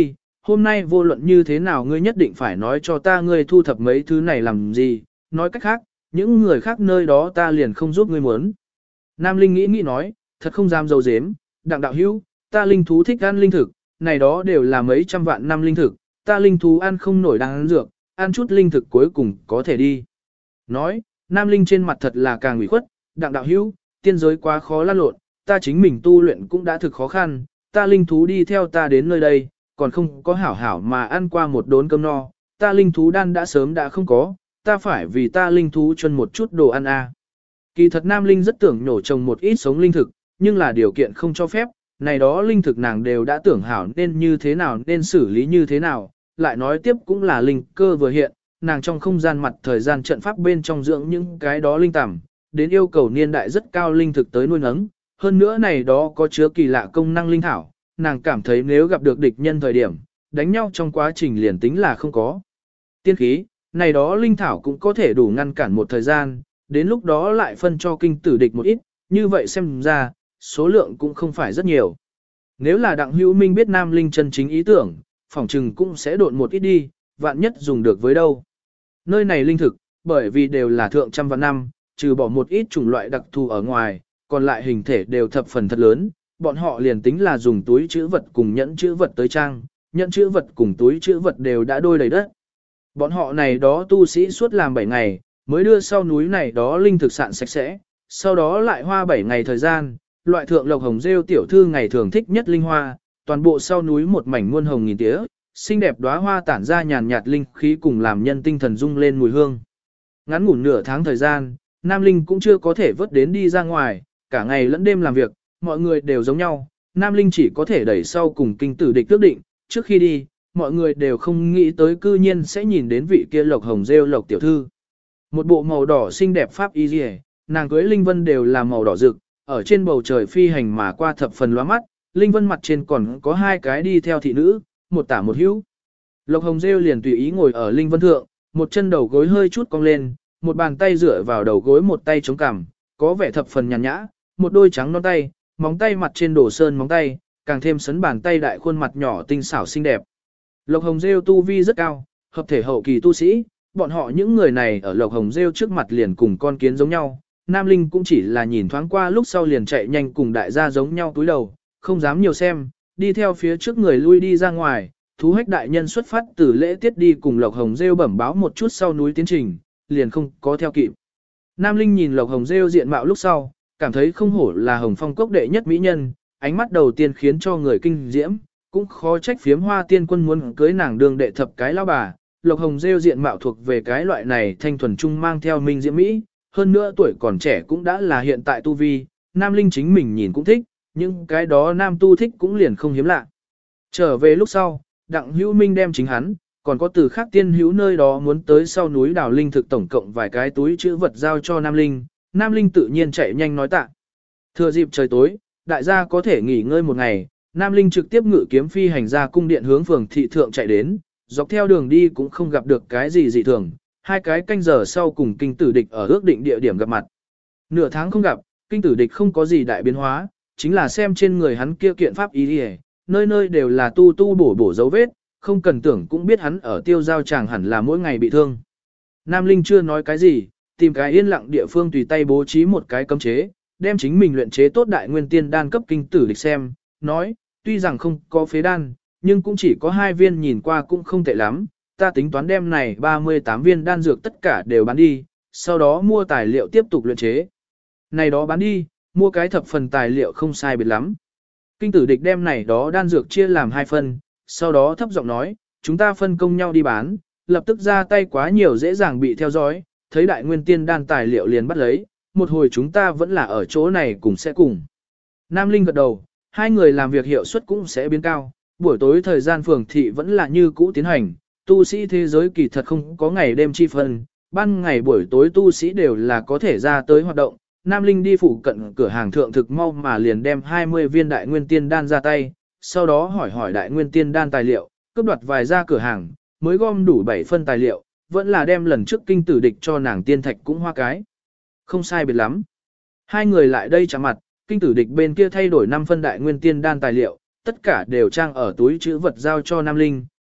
hôm nay vô luận như thế nào ngươi nhất định phải nói cho ta ngươi thu thập mấy thứ này làm gì, nói cách khác, những người khác nơi đó ta liền không giúp ngươi muốn. Nam Linh nghĩ nghĩ nói, thật không dám dâu dếm, Đặng đạo hữu, ta linh thú thích ăn linh thực, này đó đều là mấy trăm vạn năm linh thực, ta linh thú ăn không nổi đáng ăn dược, ăn chút linh thực cuối cùng có thể đi. Nói, Nam Linh trên mặt thật là càng ủy khuất, Đặng đạo hữu, tiên giới quá khó lăn lộn, ta chính mình tu luyện cũng đã thực khó khăn, ta linh thú đi theo ta đến nơi đây, còn không có hảo hảo mà ăn qua một đốn cơm no, ta linh thú đan đã sớm đã không có, ta phải vì ta linh thú chân một chút đồ ăn a. Kỳ thật Nam Linh rất tưởng nhổ trồng một ít sống linh thực, nhưng là điều kiện không cho phép, này đó linh thực nàng đều đã tưởng hảo nên như thế nào nên xử lý như thế nào, lại nói tiếp cũng là linh cơ vừa hiện, nàng trong không gian mặt thời gian trận pháp bên trong dưỡng những cái đó linh tằm, đến yêu cầu niên đại rất cao linh thực tới nuôi nấng, hơn nữa này đó có chứa kỳ lạ công năng linh thảo, nàng cảm thấy nếu gặp được địch nhân thời điểm, đánh nhau trong quá trình liền tính là không có. Tiên khí, này đó linh thảo cũng có thể đủ ngăn cản một thời gian, đến lúc đó lại phân cho kinh tử địch một ít, như vậy xem ra, số lượng cũng không phải rất nhiều. Nếu là Đặng Hữu Minh biết Nam Linh chân chính ý tưởng, phỏng chừng cũng sẽ độn một ít đi, vạn nhất dùng được với đâu. Nơi này linh thực, bởi vì đều là thượng trăm vạn năm, trừ bỏ một ít chủng loại đặc thù ở ngoài, còn lại hình thể đều thập phần thật lớn, bọn họ liền tính là dùng túi chữ vật cùng nhẫn chữ vật tới trang, nhẫn chữ vật cùng túi chữ vật đều đã đôi đầy đất. Bọn họ này đó tu sĩ suốt làm 7 ngày, mới đưa sau núi này đó linh thực sạn sạch sẽ, sau đó lại hoa 7 ngày thời gian, loại thượng lộc hồng rêu tiểu thư ngày thường thích nhất linh hoa, toàn bộ sau núi một mảnh muôn hồng nghìn tía, xinh đẹp đóa hoa tản ra nhàn nhạt linh khí cùng làm nhân tinh thần rung lên mùi hương. Ngắn ngủn nửa tháng thời gian, Nam Linh cũng chưa có thể vớt đến đi ra ngoài, cả ngày lẫn đêm làm việc, mọi người đều giống nhau, Nam Linh chỉ có thể đẩy sau cùng kinh tử địch ước định, trước khi đi, mọi người đều không nghĩ tới cư nhiên sẽ nhìn đến vị kia lộc hồng rêu lộc tiểu thư. Một bộ màu đỏ xinh đẹp pháp y liề, nàng cưới Linh Vân đều là màu đỏ rực, ở trên bầu trời phi hành mà qua thập phần lóa mắt, Linh Vân mặt trên còn có hai cái đi theo thị nữ, một tả một hữu. Lộc hồng rêu liền tùy ý ngồi ở Linh Vân thượng, một chân đầu gối hơi chút cong lên, một bàn tay dựa vào đầu gối một tay chống cằm, có vẻ thập phần nhàn nhã, một đôi trắng non tay, móng tay mặt trên đổ sơn móng tay, càng thêm sấn bàn tay đại khuôn mặt nhỏ tinh xảo xinh đẹp. Lộc hồng rêu tu vi rất cao, hợp thể hậu kỳ tu sĩ, bọn họ những người này ở lộc hồng rêu trước mặt liền cùng con kiến giống nhau. Nam Linh cũng chỉ là nhìn thoáng qua lúc sau liền chạy nhanh cùng đại gia giống nhau túi đầu, không dám nhiều xem, đi theo phía trước người lui đi ra ngoài, thú hách đại nhân xuất phát từ lễ tiết đi cùng lộc hồng rêu bẩm báo một chút sau núi tiến trình, liền không có theo kịp. Nam Linh nhìn lộc hồng rêu diện mạo lúc sau, cảm thấy không hổ là hồng phong cốc đệ nhất mỹ nhân, ánh mắt đầu tiên khiến cho người kinh diễm, cũng khó trách phiếm hoa tiên quân muốn cưới nàng đường đệ thập cái lão bà. Lộc hồng rêu diện mạo thuộc về cái loại này thanh thuần trung mang theo minh diễm mỹ, hơn nữa tuổi còn trẻ cũng đã là hiện tại tu vi, Nam Linh chính mình nhìn cũng thích, nhưng cái đó nam tu thích cũng liền không hiếm lạ. Trở về lúc sau, Đặng Hữu Minh đem chính hắn, còn có từ khác tiên hữu nơi đó muốn tới sau núi đào linh thực tổng cộng vài cái túi chữ vật giao cho Nam Linh, Nam Linh tự nhiên chạy nhanh nói tạ. Thừa dịp trời tối, đại gia có thể nghỉ ngơi một ngày, Nam Linh trực tiếp ngự kiếm phi hành ra cung điện hướng phường thị thượng chạy đến, dọc theo đường đi cũng không gặp được cái gì dị thường, hai cái canh giờ sau cùng kinh tử địch ở ước định địa điểm gặp mặt. Nửa tháng không gặp, kinh tử địch không có gì đại biến hóa, chính là xem trên người hắn kia kiện pháp ý đi, nơi nơi đều là tu tu bổ bổ dấu vết, không cần tưởng cũng biết hắn ở tiêu giao chàng hẳn là mỗi ngày bị thương. Nam Linh chưa nói cái gì, tìm cái yên lặng địa phương tùy tay bố trí một cái cấm chế, đem chính mình luyện chế tốt đại nguyên tiên đan cấp kinh tử địch xem, nói, tuy rằng không có phế đan, nhưng cũng chỉ có 2 viên nhìn qua cũng không tệ lắm, ta tính toán đem này 38 viên đan dược tất cả đều bán đi, sau đó mua tài liệu tiếp tục luyện chế. Này đó bán đi, mua cái thập phần tài liệu không sai biệt lắm. Kinh tử địch đem này đó đan dược chia làm 2 phần, sau đó thấp giọng nói, chúng ta phân công nhau đi bán, lập tức ra tay quá nhiều dễ dàng bị theo dõi, thấy đại nguyên tiên đan tài liệu liền bắt lấy, một hồi chúng ta vẫn là ở chỗ này cùng sẽ cùng. Nam Linh gật đầu, hai người làm việc hiệu suất cũng sẽ biến cao, buổi tối thời gian phường thị vẫn là như cũ tiến hành, tu sĩ thế giới kỳ thật không có ngày đêm chi phân, ban ngày buổi tối tu sĩ đều là có thể ra tới hoạt động. Nam Linh đi phụ cận cửa hàng thượng thực mau mà liền đem 20 viên đại nguyên tiên đan ra tay, sau đó hỏi đại nguyên tiên đan tài liệu, cướp đoạt vài ra cửa hàng, mới gom đủ 7 phân tài liệu, vẫn là đem lần trước kinh tử địch cho nàng tiên thạch cũng hoa cái. Không sai biệt lắm. Hai người lại đây chạm mặt, kinh tử địch bên kia thay đổi 5 phân đại nguyên tiên đan tài liệu, tất cả đều trang ở túi chữ vật giao cho Nam Linh,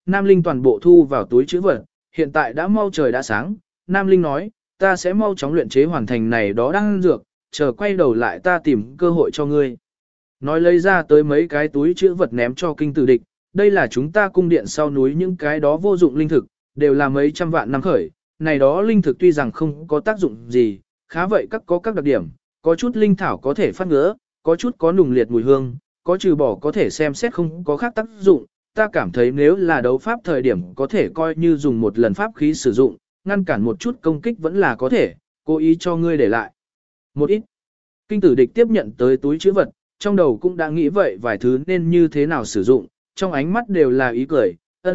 Nam Linh toàn bộ thu vào túi trữ vật, hiện tại đã mau trời đã sáng, Nam Linh nói, ta sẽ mau chóng luyện chế hoàn thành này đó đang dược, chờ quay đầu lại ta tìm cơ hội cho ngươi. Nói lấy ra tới mấy cái túi trữ vật ném cho kinh tử địch, đây là chúng ta cung điện sau núi những cái đó vô dụng linh thực, đều là mấy trăm vạn năm khởi, này đó linh thực tuy rằng không có tác dụng gì, khá vậy có các đặc điểm, có chút linh thảo có thể phát ngứa, có chút có nùng liệt mùi hương, có trừ bỏ có thể xem xét không có khác tác dụng, ta cảm thấy nếu là đấu pháp thời điểm có thể coi như dùng một lần pháp khí sử dụng, ngăn cản một chút công kích vẫn là có thể, cố ý cho ngươi để lại. Một ít. Kinh tử địch tiếp nhận tới túi chữ vật, trong đầu cũng đã nghĩ vậy vài thứ nên như thế nào sử dụng, trong ánh mắt đều là ý cười,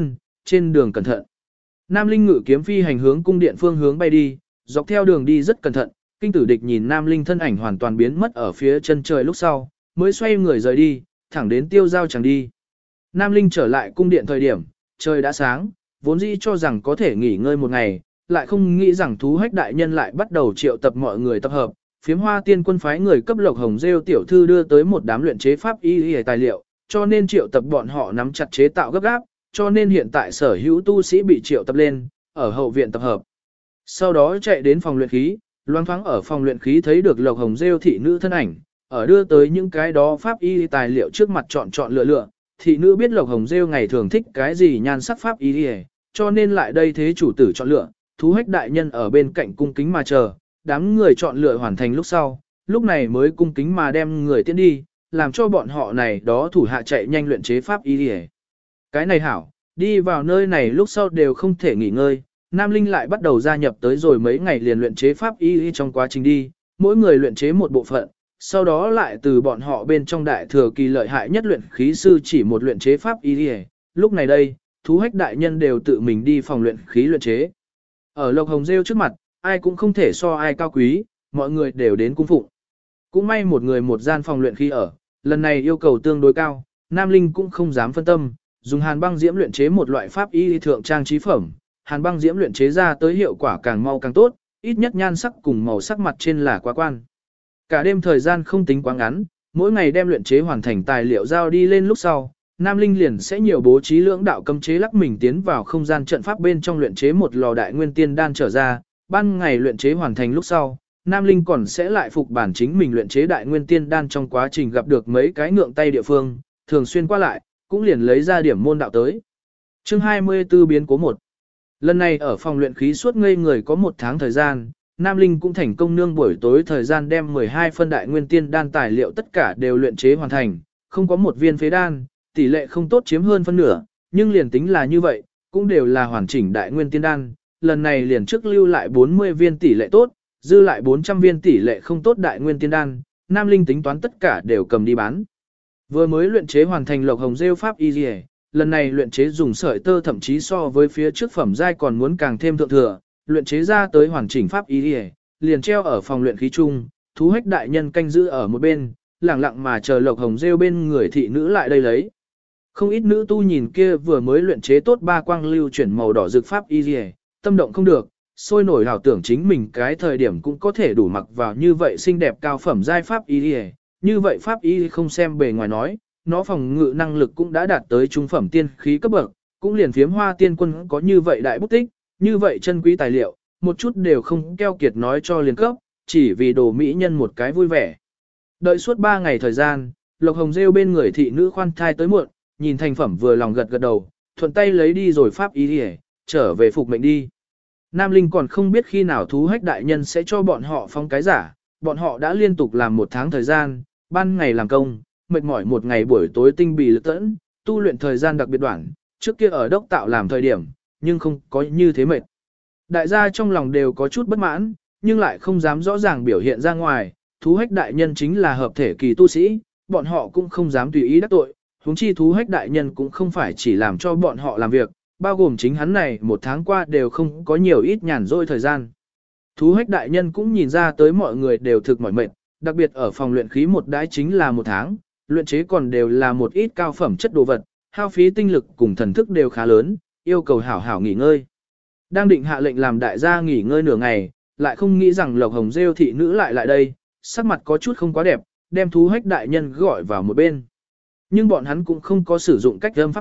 trên đường cẩn thận. Nam Linh ngự kiếm phi hành hướng cung điện phương hướng bay đi, dọc theo đường đi rất cẩn thận, kinh tử địch nhìn Nam Linh thân ảnh hoàn toàn biến mất ở phía chân trời lúc sau, mới xoay người rời đi, thẳng đến tiêu giao chẳng đi. Nam Linh trở lại cung điện thời điểm, trời đã sáng, vốn dĩ cho rằng có thể nghỉ ngơi một ngày, lại không nghĩ rằng thú hách đại nhân lại bắt đầu triệu tập mọi người tập hợp. Phiếm Hoa Tiên quân phái người cấp Lộc Hồng Rêu tiểu thư đưa tới một đám luyện chế pháp y tài liệu, cho nên triệu tập bọn họ nắm chặt chế tạo gấp gáp, cho nên hiện tại sở hữu tu sĩ bị triệu tập lên, ở hậu viện tập hợp. Sau đó chạy đến phòng luyện khí, loang thoáng ở phòng luyện khí thấy được Lộc Hồng Rêu thị nữ thân ảnh, ở đưa tới những cái đó pháp y tài liệu trước mặt chọn lựa. Thị nữ biết Lộc Hồng Rêu ngày thường thích cái gì nhan sắc pháp y, cho nên lại đây thế chủ tử chọn lựa, thú hách đại nhân ở bên cạnh cung kính mà chờ, đám người chọn lựa hoàn thành lúc sau, lúc này mới cung kính mà đem người tiến đi, làm cho bọn họ này đó thủ hạ chạy nhanh luyện chế pháp y. Cái này hảo, đi vào nơi này lúc sau đều không thể nghỉ ngơi, Nam Linh lại bắt đầu gia nhập tới rồi mấy ngày liền luyện chế pháp y trong quá trình đi, mỗi người luyện chế một bộ phận, sau đó lại từ bọn họ bên trong đại thừa kỳ lợi hại nhất luyện khí sư chỉ một luyện chế pháp y. Lúc này đây, thú hách đại nhân đều tự mình đi phòng luyện khí luyện chế. Ở Lộc Hồng Rêu trước mặt, ai cũng không thể so ai cao quý, mọi người đều đến cung phụng. Cũng may một người một gian phòng luyện khí ở, lần này yêu cầu tương đối cao, Nam Linh cũng không dám phân tâm, dùng hàn băng diễm luyện chế một loại pháp y thượng trang trí phẩm, hàn băng diễm luyện chế ra tới hiệu quả càng mau càng tốt, ít nhất nhan sắc cùng màu sắc mặt trên là quá quan. Cả đêm thời gian không tính quá ngắn, mỗi ngày đem luyện chế hoàn thành tài liệu giao đi lên lúc sau, Nam Linh liền sẽ nhiều bố trí lưỡng đạo cấm chế lắc mình tiến vào không gian trận pháp bên trong luyện chế một lò đại nguyên tiên đan trở ra, ban ngày luyện chế hoàn thành lúc sau, Nam Linh còn sẽ lại phục bản chính mình luyện chế đại nguyên tiên đan trong quá trình gặp được mấy cái ngượng tay địa phương, thường xuyên qua lại, cũng liền lấy ra điểm môn đạo tới. Chương 24 biến cố 1. Lần này ở phòng luyện khí suốt ngây người có 1 tháng thời gian, Nam Linh cũng thành công nương buổi tối thời gian đem 12 phân đại nguyên tiên đan tài liệu tất cả đều luyện chế hoàn thành, không có một viên phế đan, tỷ lệ không tốt chiếm hơn phân nửa, nhưng liền tính là như vậy, cũng đều là hoàn chỉnh đại nguyên tiên đan, lần này liền trước lưu lại 40 viên tỷ lệ tốt, dư lại 400 viên tỷ lệ không tốt đại nguyên tiên đan, Nam Linh tính toán tất cả đều cầm đi bán. Vừa mới luyện chế hoàn thành Lộc Hồng Rêu pháp y, lần này luyện chế dùng sợi tơ thậm chí so với phía trước phẩm giai còn muốn càng thêm thượng thừa, luyện chế ra tới hoàn chỉnh pháp y, liền treo ở phòng luyện khí chung, thú hách đại nhân canh giữ ở một bên, lặng lặng mà chờ Lộc Hồng Rêu bên người thị nữ lại đây lấy. Không ít nữ tu nhìn kia vừa mới luyện chế tốt ba quang lưu chuyển màu đỏ rực pháp y, tâm động không được, sôi nổi hảo tưởng chính mình cái thời điểm cũng có thể đủ mặc vào như vậy xinh đẹp cao phẩm giai pháp y, như vậy pháp y không xem bề ngoài nói, nó phòng ngự năng lực cũng đã đạt tới trung phẩm tiên khí cấp bậc, cũng liền Phiếm Hoa Tiên quân có như vậy đại bút tích, như vậy chân quý tài liệu, một chút đều không keo kiệt nói cho liền cấp, chỉ vì đồ mỹ nhân một cái vui vẻ. Đợi suốt 3 ngày thời gian, Lộc Hồng Rêu bên người thị nữ khoan thai tới muộn, nhìn thành phẩm vừa lòng gật gật đầu, thuận tay lấy đi rồi pháp y trở về phục mệnh đi. Nam Linh còn không biết khi nào thú hách đại nhân sẽ cho bọn họ phong cái giả, bọn họ đã liên tục làm 1 tháng thời gian, ban ngày làm công, mệt mỏi một ngày buổi tối tinh bì lực tẫn, tu luyện thời gian đặc biệt đoạn, trước kia ở đốc tạo làm thời điểm, nhưng không có như thế mệt. Đại gia trong lòng đều có chút bất mãn, nhưng lại không dám rõ ràng biểu hiện ra ngoài, thú hách đại nhân chính là hợp thể kỳ tu sĩ, bọn họ cũng không dám tùy ý đắc tội, huống chi thú hách đại nhân cũng không phải chỉ làm cho bọn họ làm việc, bao gồm chính hắn này 1 tháng qua đều không có nhiều ít nhàn rỗi thời gian. Thú hách đại nhân cũng nhìn ra tới mọi người đều thực mỏi mệt, đặc biệt ở phòng luyện khí một đái chính là 1 tháng, luyện chế còn đều là một ít cao phẩm chất đồ vật, hao phí tinh lực cùng thần thức đều khá lớn, yêu cầu hảo hảo nghỉ ngơi. Đang định hạ lệnh làm đại gia nghỉ ngơi nửa ngày, lại không nghĩ rằng Lộc Hồng Rêu thị nữ lại đây, sắc mặt có chút không quá đẹp, đem thú hách đại nhân gọi vào một bên. Nhưng bọn hắn cũng không có sử dụng cách âm pháp thuật,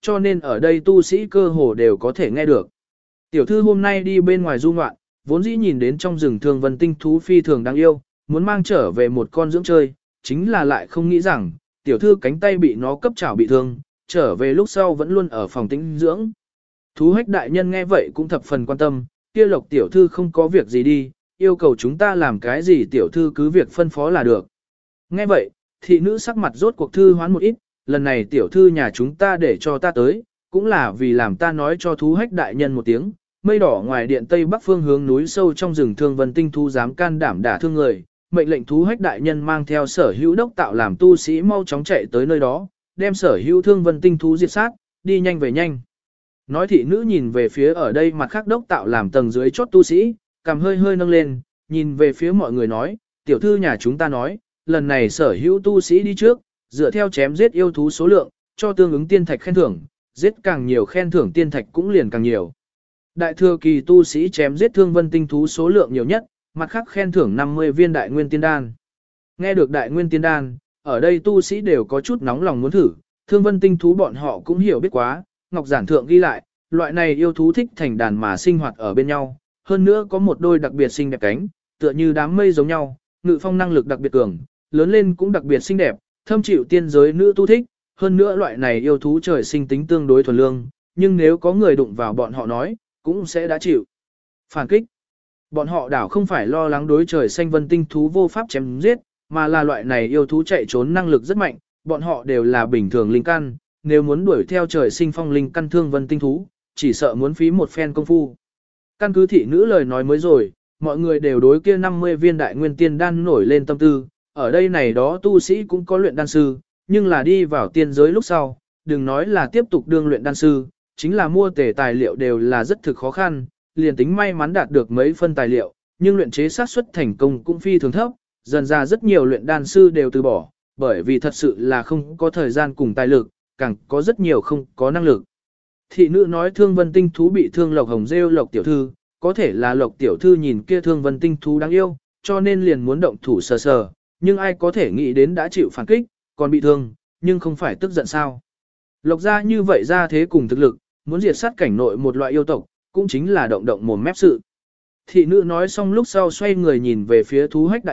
cho nên ở đây tu sĩ cơ hồ đều có thể nghe được. Tiểu thư hôm nay đi bên ngoài du ngoạn, vốn dĩ nhìn đến trong rừng Thương Vân tinh thú phi thường đáng yêu, muốn mang trở về một con dưỡng chơi, chính là lại không nghĩ rằng, tiểu thư cánh tay bị nó cấp chảo bị thương, trở về lúc sau vẫn luôn ở phòng tĩnh dưỡng. Thú hách đại nhân nghe vậy cũng thập phần quan tâm, kia Lộc tiểu thư không có việc gì đi, yêu cầu chúng ta làm cái gì tiểu thư cứ việc phân phó là được. Nghe vậy, thị nữ sắc mặt rốt cuộc thư hoán một ít, lần này tiểu thư nhà chúng ta để cho ta tới, cũng là vì làm ta nói cho thú hách đại nhân một tiếng, mây đỏ ngoài điện tây bắc phương hướng núi sâu trong rừng Thương Vân tinh thú dám can đảm đả thương người, mệnh lệnh thú hách đại nhân mang theo sở hữu đốc tạo làm tu sĩ mau chóng chạy tới nơi đó, đem sở hữu Thương Vân tinh thú diệt sát, đi nhanh về nhanh. Nói thị nữ nhìn về phía ở đây mặt khác đốc tạo làm tầng dưới chốt tu sĩ, cằm hơi hơi nâng lên, nhìn về phía mọi người nói, tiểu thư nhà chúng ta nói, lần này sở hữu tu sĩ đi trước, dựa theo chém giết yêu thú số lượng, cho tương ứng tiên thạch khen thưởng, giết càng nhiều khen thưởng tiên thạch cũng liền càng nhiều. Đại thừa kỳ tu sĩ chém giết Thương Vân tinh thú số lượng nhiều nhất, mặt khác khen thưởng 50 viên đại nguyên tiên đan. Nghe được đại nguyên tiên đan, ở đây tu sĩ đều có chút nóng lòng muốn thử, Thương Vân tinh thú bọn họ cũng hiểu biết quá, Ngọc Giản Thượng ghi lại, loại này yêu thú thích thành đàn mà sinh hoạt ở bên nhau, hơn nữa có một đôi đặc biệt xinh đẹp cánh, tựa như đám mây giống nhau, ngự phong năng lực đặc biệt cường, lớn lên cũng đặc biệt xinh đẹp, thâm chịu tiên giới nữ tu thích, hơn nữa loại này yêu thú trời sinh tính tương đối thuần lương, nhưng nếu có người đụng vào bọn họ nói, cũng sẽ đã chịu phản kích. Bọn họ đảo không phải lo lắng đối trời xanh vân tinh thú vô pháp chém giết, mà là loại này yêu thú chạy trốn năng lực rất mạnh, bọn họ đều là bình thường linh căn, nếu muốn đuổi theo trời sinh phong linh căn Thương Vân tinh thú, chỉ sợ muốn phí một phen công phu. Căn cứ thị nữ lời nói mới rồi, mọi người đều đối kia 50 viên đại nguyên tiên đan nổi lên tâm tư, ở đây này đó tu sĩ cũng có luyện đan sư, nhưng là đi vào tiên giới lúc sau, đừng nói là tiếp tục đương luyện đan sư, chính là mua tể tài liệu đều là rất thực khó khăn, liền tính may mắn đạt được mấy phân tài liệu, nhưng luyện chế xác suất thành công cũng phi thường thấp, dần ra rất nhiều luyện đan sư đều từ bỏ, bởi vì thật sự là không có thời gian cùng tài lực, càng có rất nhiều không có năng lực. Thị nữ nói Thương Vân tinh thú bị thương Lộc Hồng rêu Lộc tiểu thư, có thể là Lộc tiểu thư nhìn kia Thương Vân tinh thú đáng yêu, cho nên liền muốn động thủ sờ sờ, nhưng ai có thể nghĩ đến đã chịu phản kích, còn bị thương, nhưng không phải tức giận sao. Lộc gia như vậy ra thế cùng thực lực, muốn diệt sát cảnh nội một loại yêu tộc, cũng chính là động động mồm mép sự. Thị nữ nói xong lúc sau xoay người nhìn về phía thú hách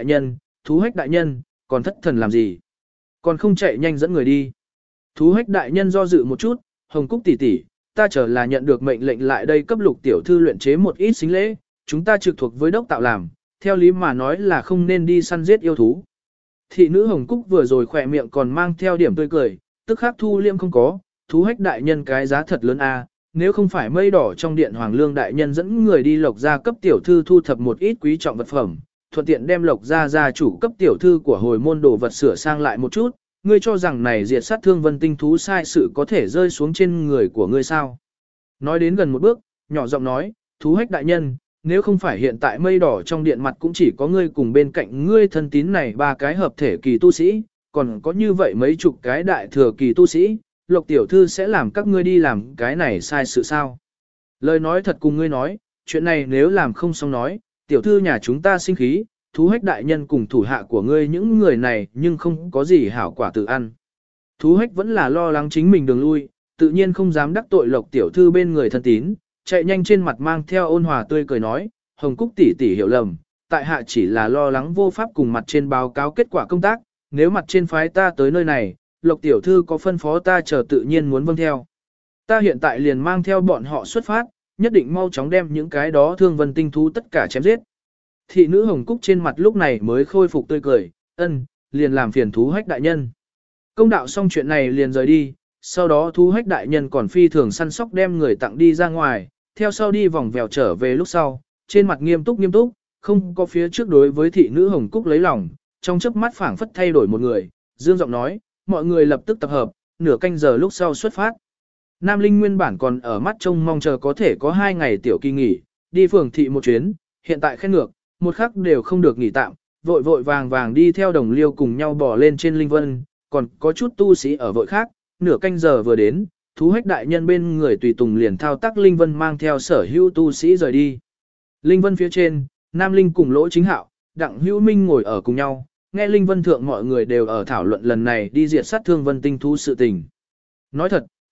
đại nhân, còn thất thần làm gì? Còn không chạy nhanh dẫn người đi. Thú hách đại nhân do dự một chút, Hồng Cúc tỷ tỷ, ta chờ là nhận được mệnh lệnh lại đây cấp Lục tiểu thư luyện chế một ít xính lễ, chúng ta trực thuộc với đốc tạo làm, theo lý mà nói là không nên đi săn giết yêu thú. Thị nữ Hồng Cúc vừa rồi khỏe miệng còn mang theo điểm tươi cười, tức khắc thu liêm không có, thú hách đại nhân cái giá thật lớn a, nếu không phải mây đỏ trong điện Hoàng Lương đại nhân dẫn người đi Lộc gia cấp tiểu thư thu thập một ít quý trọng vật phẩm, thuận tiện đem Lộc gia gia chủ cấp tiểu thư của hồi môn đồ vật sửa sang lại một chút, ngươi cho rằng này diệt sát Thương Vân tinh thú sai sự có thể rơi xuống trên người của ngươi sao? Nói đến gần một bước, nhỏ giọng nói, thú hách đại nhân, nếu không phải hiện tại mây đỏ trong điện mặt cũng chỉ có ngươi cùng bên cạnh ngươi thân tín này ba cái hợp thể kỳ tu sĩ, còn có như vậy mấy chục cái đại thừa kỳ tu sĩ, Lộc tiểu thư sẽ làm các ngươi đi làm cái này sai sự sao? Lời nói thật cùng ngươi nói, chuyện này nếu làm không xong nói, tiểu thư nhà chúng ta sinh khí, thú hách đại nhân cùng thủ hạ của ngươi những người này nhưng không có gì hảo quả tự ăn. Thú hách vẫn là lo lắng chính mình đường lui, tự nhiên không dám đắc tội Lộc tiểu thư bên người thân tín, chạy nhanh trên mặt mang theo ôn hòa tươi cười nói, Hồng Cúc tỷ tỷ hiểu lầm, tại hạ chỉ là lo lắng vô pháp cùng mặt trên báo cáo kết quả công tác, nếu mặt trên phái ta tới nơi này, Lộc tiểu thư có phân phó ta chờ tự nhiên muốn vâng theo. Ta hiện tại liền mang theo bọn họ xuất phát, nhất định mau chóng đem những cái đó Thương Vân tinh thú tất cả chém giết. Thị nữ Hồng Cúc trên mặt lúc này mới khôi phục tươi cười, liền làm phiền thú hách đại nhân. Công đạo xong chuyện này liền rời đi, sau đó thú hách đại nhân còn phi thường săn sóc đem người tặng đi ra ngoài, theo sau đi vòng vèo trở về lúc sau, trên mặt nghiêm túc, không có phía trước đối với thị nữ Hồng Cúc lấy lòng, trong chớp mắt phảng phất thay đổi một người, dương giọng nói, mọi người lập tức tập hợp, nửa canh giờ lúc sau xuất phát. Nam Linh nguyên bản còn ở mắt trông mong chờ có thể có 2 ngày tiểu kỳ nghỉ, đi phường thị một chuyến, hiện tại khen ngược, một khắc đều không được nghỉ tạm, vội vội vàng vàng đi theo đồng liêu cùng nhau bỏ lên trên linh vân, còn có chút tu sĩ ở vội khác, nửa canh giờ vừa đến, thú hách đại nhân bên người tùy tùng liền thao tác linh vân mang theo sở hữu tu sĩ rời đi. Linh vân phía trên, Nam Linh cùng Lỗ Chính Hạo, Đặng Hữu Minh ngồi ở cùng nhau, nghe linh vân thượng mọi người đều ở thảo luận lần này đi diệt sát Thương Vân tinh thú sự tình. Nói thật,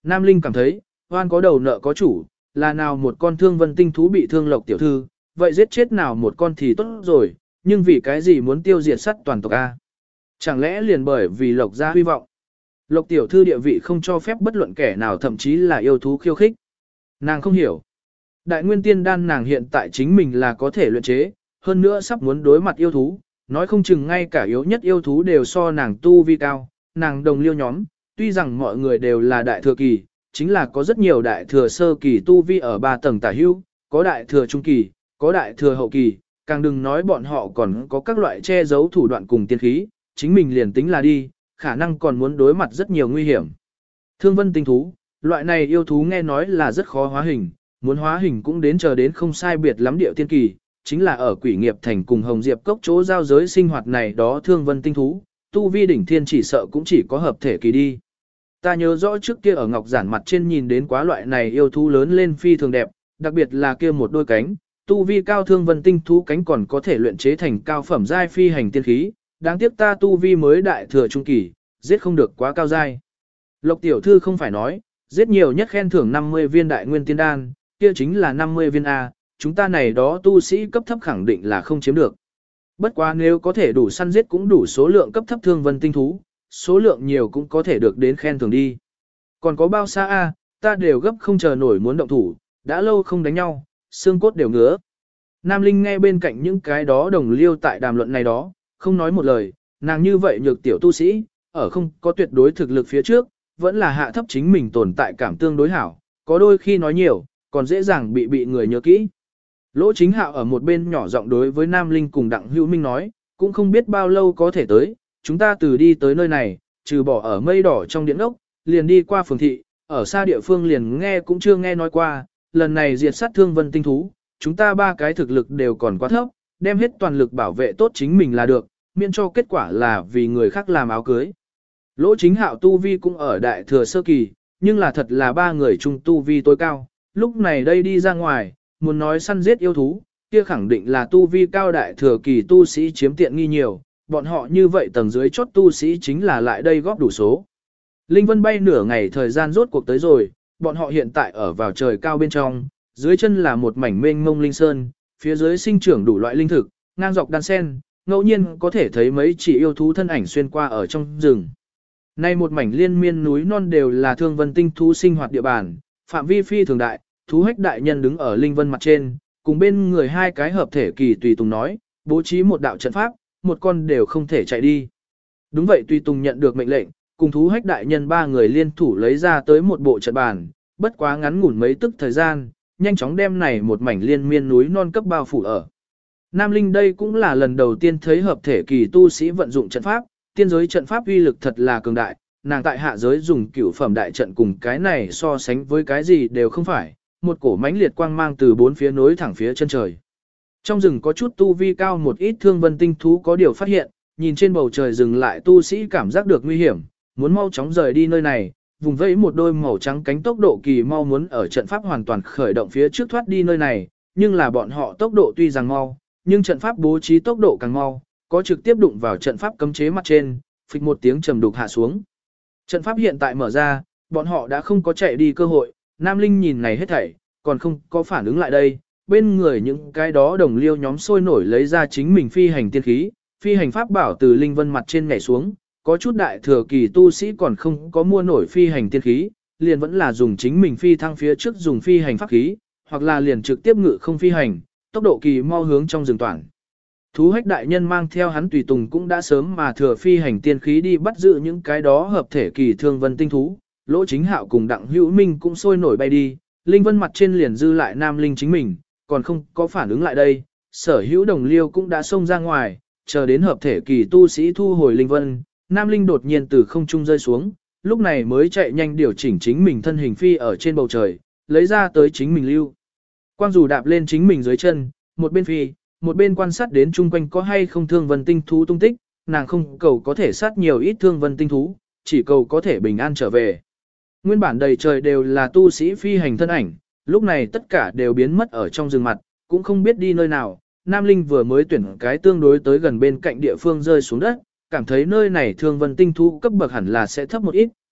Nam Linh cảm thấy, oan có đầu nợ có chủ, là nào một con thương vân tinh thú bị thương Lộc tiểu thư, vậy giết chết nào một con thì tốt rồi, nhưng vì cái gì muốn tiêu diệt sắt toàn tộc A? Chẳng lẽ liền bởi vì Lộc gia hy vọng? Lộc tiểu thư địa vị không cho phép bất luận kẻ nào thậm chí là yêu thú khiêu khích. Nàng không hiểu. Đại nguyên tiên đan nàng hiện tại chính mình là có thể luyện chế, hơn nữa sắp muốn đối mặt yêu thú, nói không chừng ngay cả yếu nhất yêu thú đều so nàng tu vi cao, nàng đồng liêu nhóm, tuy rằng mọi người đều là đại thừa kỳ, chính là có rất nhiều đại thừa sơ kỳ tu vi ở 3 tầng tả hữu, có đại thừa trung kỳ, có đại thừa hậu kỳ, càng đừng nói bọn họ còn có các loại che giấu thủ đoạn cùng tiên khí, chính mình liền tính là đi, khả năng còn muốn đối mặt rất nhiều nguy hiểm. Thương vân tinh thú, loại này yêu thú nghe nói là rất khó hóa hình, muốn hóa hình cũng đến chờ đến không sai biệt lắm điệu tiên kỳ, chính là ở Quỷ Nghiệp Thành cùng Hồng Diệp Cốc chỗ giao giới sinh hoạt này đó thương vân tinh thú, tu vi đỉnh thiên chỉ sợ cũng chỉ có hợp thể kỳ đi. Ta nhớ rõ trước kia ở ngọc giản mặt trên nhìn đến quá loại này yêu thú lớn lên phi thường đẹp, đặc biệt là kia một đôi cánh, tu vi cao thương vân tinh thú cánh còn có thể luyện chế thành cao phẩm giai phi hành tiên khí, đáng tiếc ta tu vi mới đại thừa trung kỳ, giết không được quá cao giai. Lộc tiểu thư không phải nói, giết nhiều nhất khen thưởng 50 viên đại nguyên tiên đan, kia chính là 50 viên A, chúng ta này đó tu sĩ cấp thấp khẳng định là không chiếm được. Bất quá nếu có thể đủ săn giết cũng đủ số lượng cấp thấp thương vân tinh thú, số lượng nhiều cũng có thể được đến khen thưởng đi. Còn có bao xa A, ta đều gấp không chờ nổi muốn động thủ, đã lâu không đánh nhau, xương cốt đều ngứa. Nam Linh nghe bên cạnh những cái đó đồng liêu tại đàm luận này đó, không nói một lời, nàng như vậy nhược tiểu tu sĩ, ở không có tuyệt đối thực lực phía trước, vẫn là hạ thấp chính mình tồn tại cảm tương đối hảo, có đôi khi nói nhiều, còn dễ dàng bị người nhớ kỹ. Lỗ Chính Hạo ở một bên nhỏ giọng đối với Nam Linh cùng Đặng Hữu Minh nói, cũng không biết bao lâu có thể tới, chúng ta từ đi tới nơi này, trừ bỏ ở mây đỏ trong điện ốc, liền đi qua phường thị, ở xa địa phương liền nghe cũng chưa nghe nói qua, lần này diệt sát thương vân tinh thú, chúng ta 3 cái thực lực đều còn quá thấp, đem hết toàn lực bảo vệ tốt chính mình là được, miễn cho kết quả là vì người khác làm áo cưới. Lỗ Chính Hạo tu vi cũng ở đại thừa sơ kỳ, nhưng là thật là 3 người chung tu vi tối cao, lúc này đây đi ra ngoài, muốn nói săn giết yêu thú, kia khẳng định là tu vi cao đại thừa kỳ tu sĩ chiếm tiện nghi nhiều, bọn họ như vậy tầng dưới chốt tu sĩ chính là lại đây góp đủ số. Linh Vân bay nửa ngày thời gian rốt cuộc tới rồi, bọn họ hiện tại ở vào trời cao bên trong, dưới chân là một mảnh mênh mông linh sơn, phía dưới sinh trưởng đủ loại linh thực, ngang dọc đan sen, ngẫu nhiên có thể thấy mấy chỉ yêu thú thân ảnh xuyên qua ở trong rừng. Nay một mảnh liên miên núi non đều là thương vân tinh thú sinh hoạt địa bàn, phạm vi phi thường đại, thú hách đại nhân đứng ở linh vân mặt trên, cùng bên người 2 cái hợp thể kỳ tùy tùng nói, bố trí một đạo trận pháp, một con đều không thể chạy đi. Đúng vậy, tùy tùng nhận được mệnh lệnh, cùng thú hách đại nhân 3 người liên thủ lấy ra tới một bộ trận bàn, bất quá ngắn ngủn mấy tức thời gian, nhanh chóng đem này một mảnh liên miên núi non cấp bao phủ ở. Nam Linh đây cũng là lần đầu tiên thấy hợp thể kỳ tu sĩ vận dụng trận pháp, tiên giới trận pháp uy lực thật là cường đại, nàng tại hạ giới dùng cửu phẩm đại trận cùng cái này so sánh với cái gì đều không phải, một cổ mãnh liệt quang mang từ 4 phía nối thẳng phía chân trời. Trong rừng có chút tu vi cao một ít thương vân tinh thú có điều phát hiện, nhìn trên bầu trời rừng lại tu sĩ cảm giác được nguy hiểm, muốn mau chóng rời đi nơi này, vùng vẫy một đôi màu trắng cánh tốc độ kỳ mau muốn ở trận pháp hoàn toàn khởi động phía trước thoát đi nơi này, nhưng là bọn họ tốc độ tuy rằng mau, nhưng trận pháp bố trí tốc độ càng mau, có trực tiếp đụng vào trận pháp cấm chế mặt trên, phịch một tiếng trầm đục hạ xuống. Trận pháp hiện tại mở ra, bọn họ đã không có chạy đi cơ hội, Nam Linh nhìn này hết thảy, còn không có phản ứng lại đây, bên người những cái đó đồng liêu nhóm sôi nổi lấy ra chính mình phi hành tiên khí, phi hành pháp bảo từ linh vân mặt trên nhảy xuống, có chút đại thừa kỳ tu sĩ còn không có mua nổi phi hành tiên khí, liền vẫn là dùng chính mình phi thăng phía trước dùng phi hành pháp khí, hoặc là liền trực tiếp ngự không phi hành, tốc độ kỳ mau hướng trong rừng toàn. Thú hách đại nhân mang theo hắn tùy tùng cũng đã sớm mà thừa phi hành tiên khí đi bắt giữ những cái đó hợp thể kỳ thương vân tinh thú, Lỗ Chính Hạo cùng Đặng Hữu Minh cũng sôi nổi bay đi, linh vân mặt trên liền dư lại Nam Linh chính mình, còn không có phản ứng lại đây, sở hữu đồng liêu cũng đã xông ra ngoài, chờ đến hợp thể kỳ tu sĩ thu hồi linh vân, Nam Linh đột nhiên từ không trung rơi xuống, lúc này mới chạy nhanh điều chỉnh chính mình thân hình phi ở trên bầu trời, lấy ra tới chính mình lưu. Quang dù đạp lên chính mình dưới chân, một bên phi, một bên quan sát đến chung quanh có hay không thương vân tinh thú tung tích, nàng không cầu có thể sát nhiều ít thương vân tinh thú, chỉ cầu có thể bình an trở về. Nguyên bản đầy trời đều là tu sĩ phi hành thân ảnh, lúc này tất cả đều biến mất ở trong rừng mặt, cũng không biết đi nơi nào. Nam Linh vừa mới tuyển cái tương đối tới gần bên cạnh địa phương rơi xuống đất, cảm thấy nơi này thương vân tinh thú cấp bậc hẳn là sẽ thấp một ít,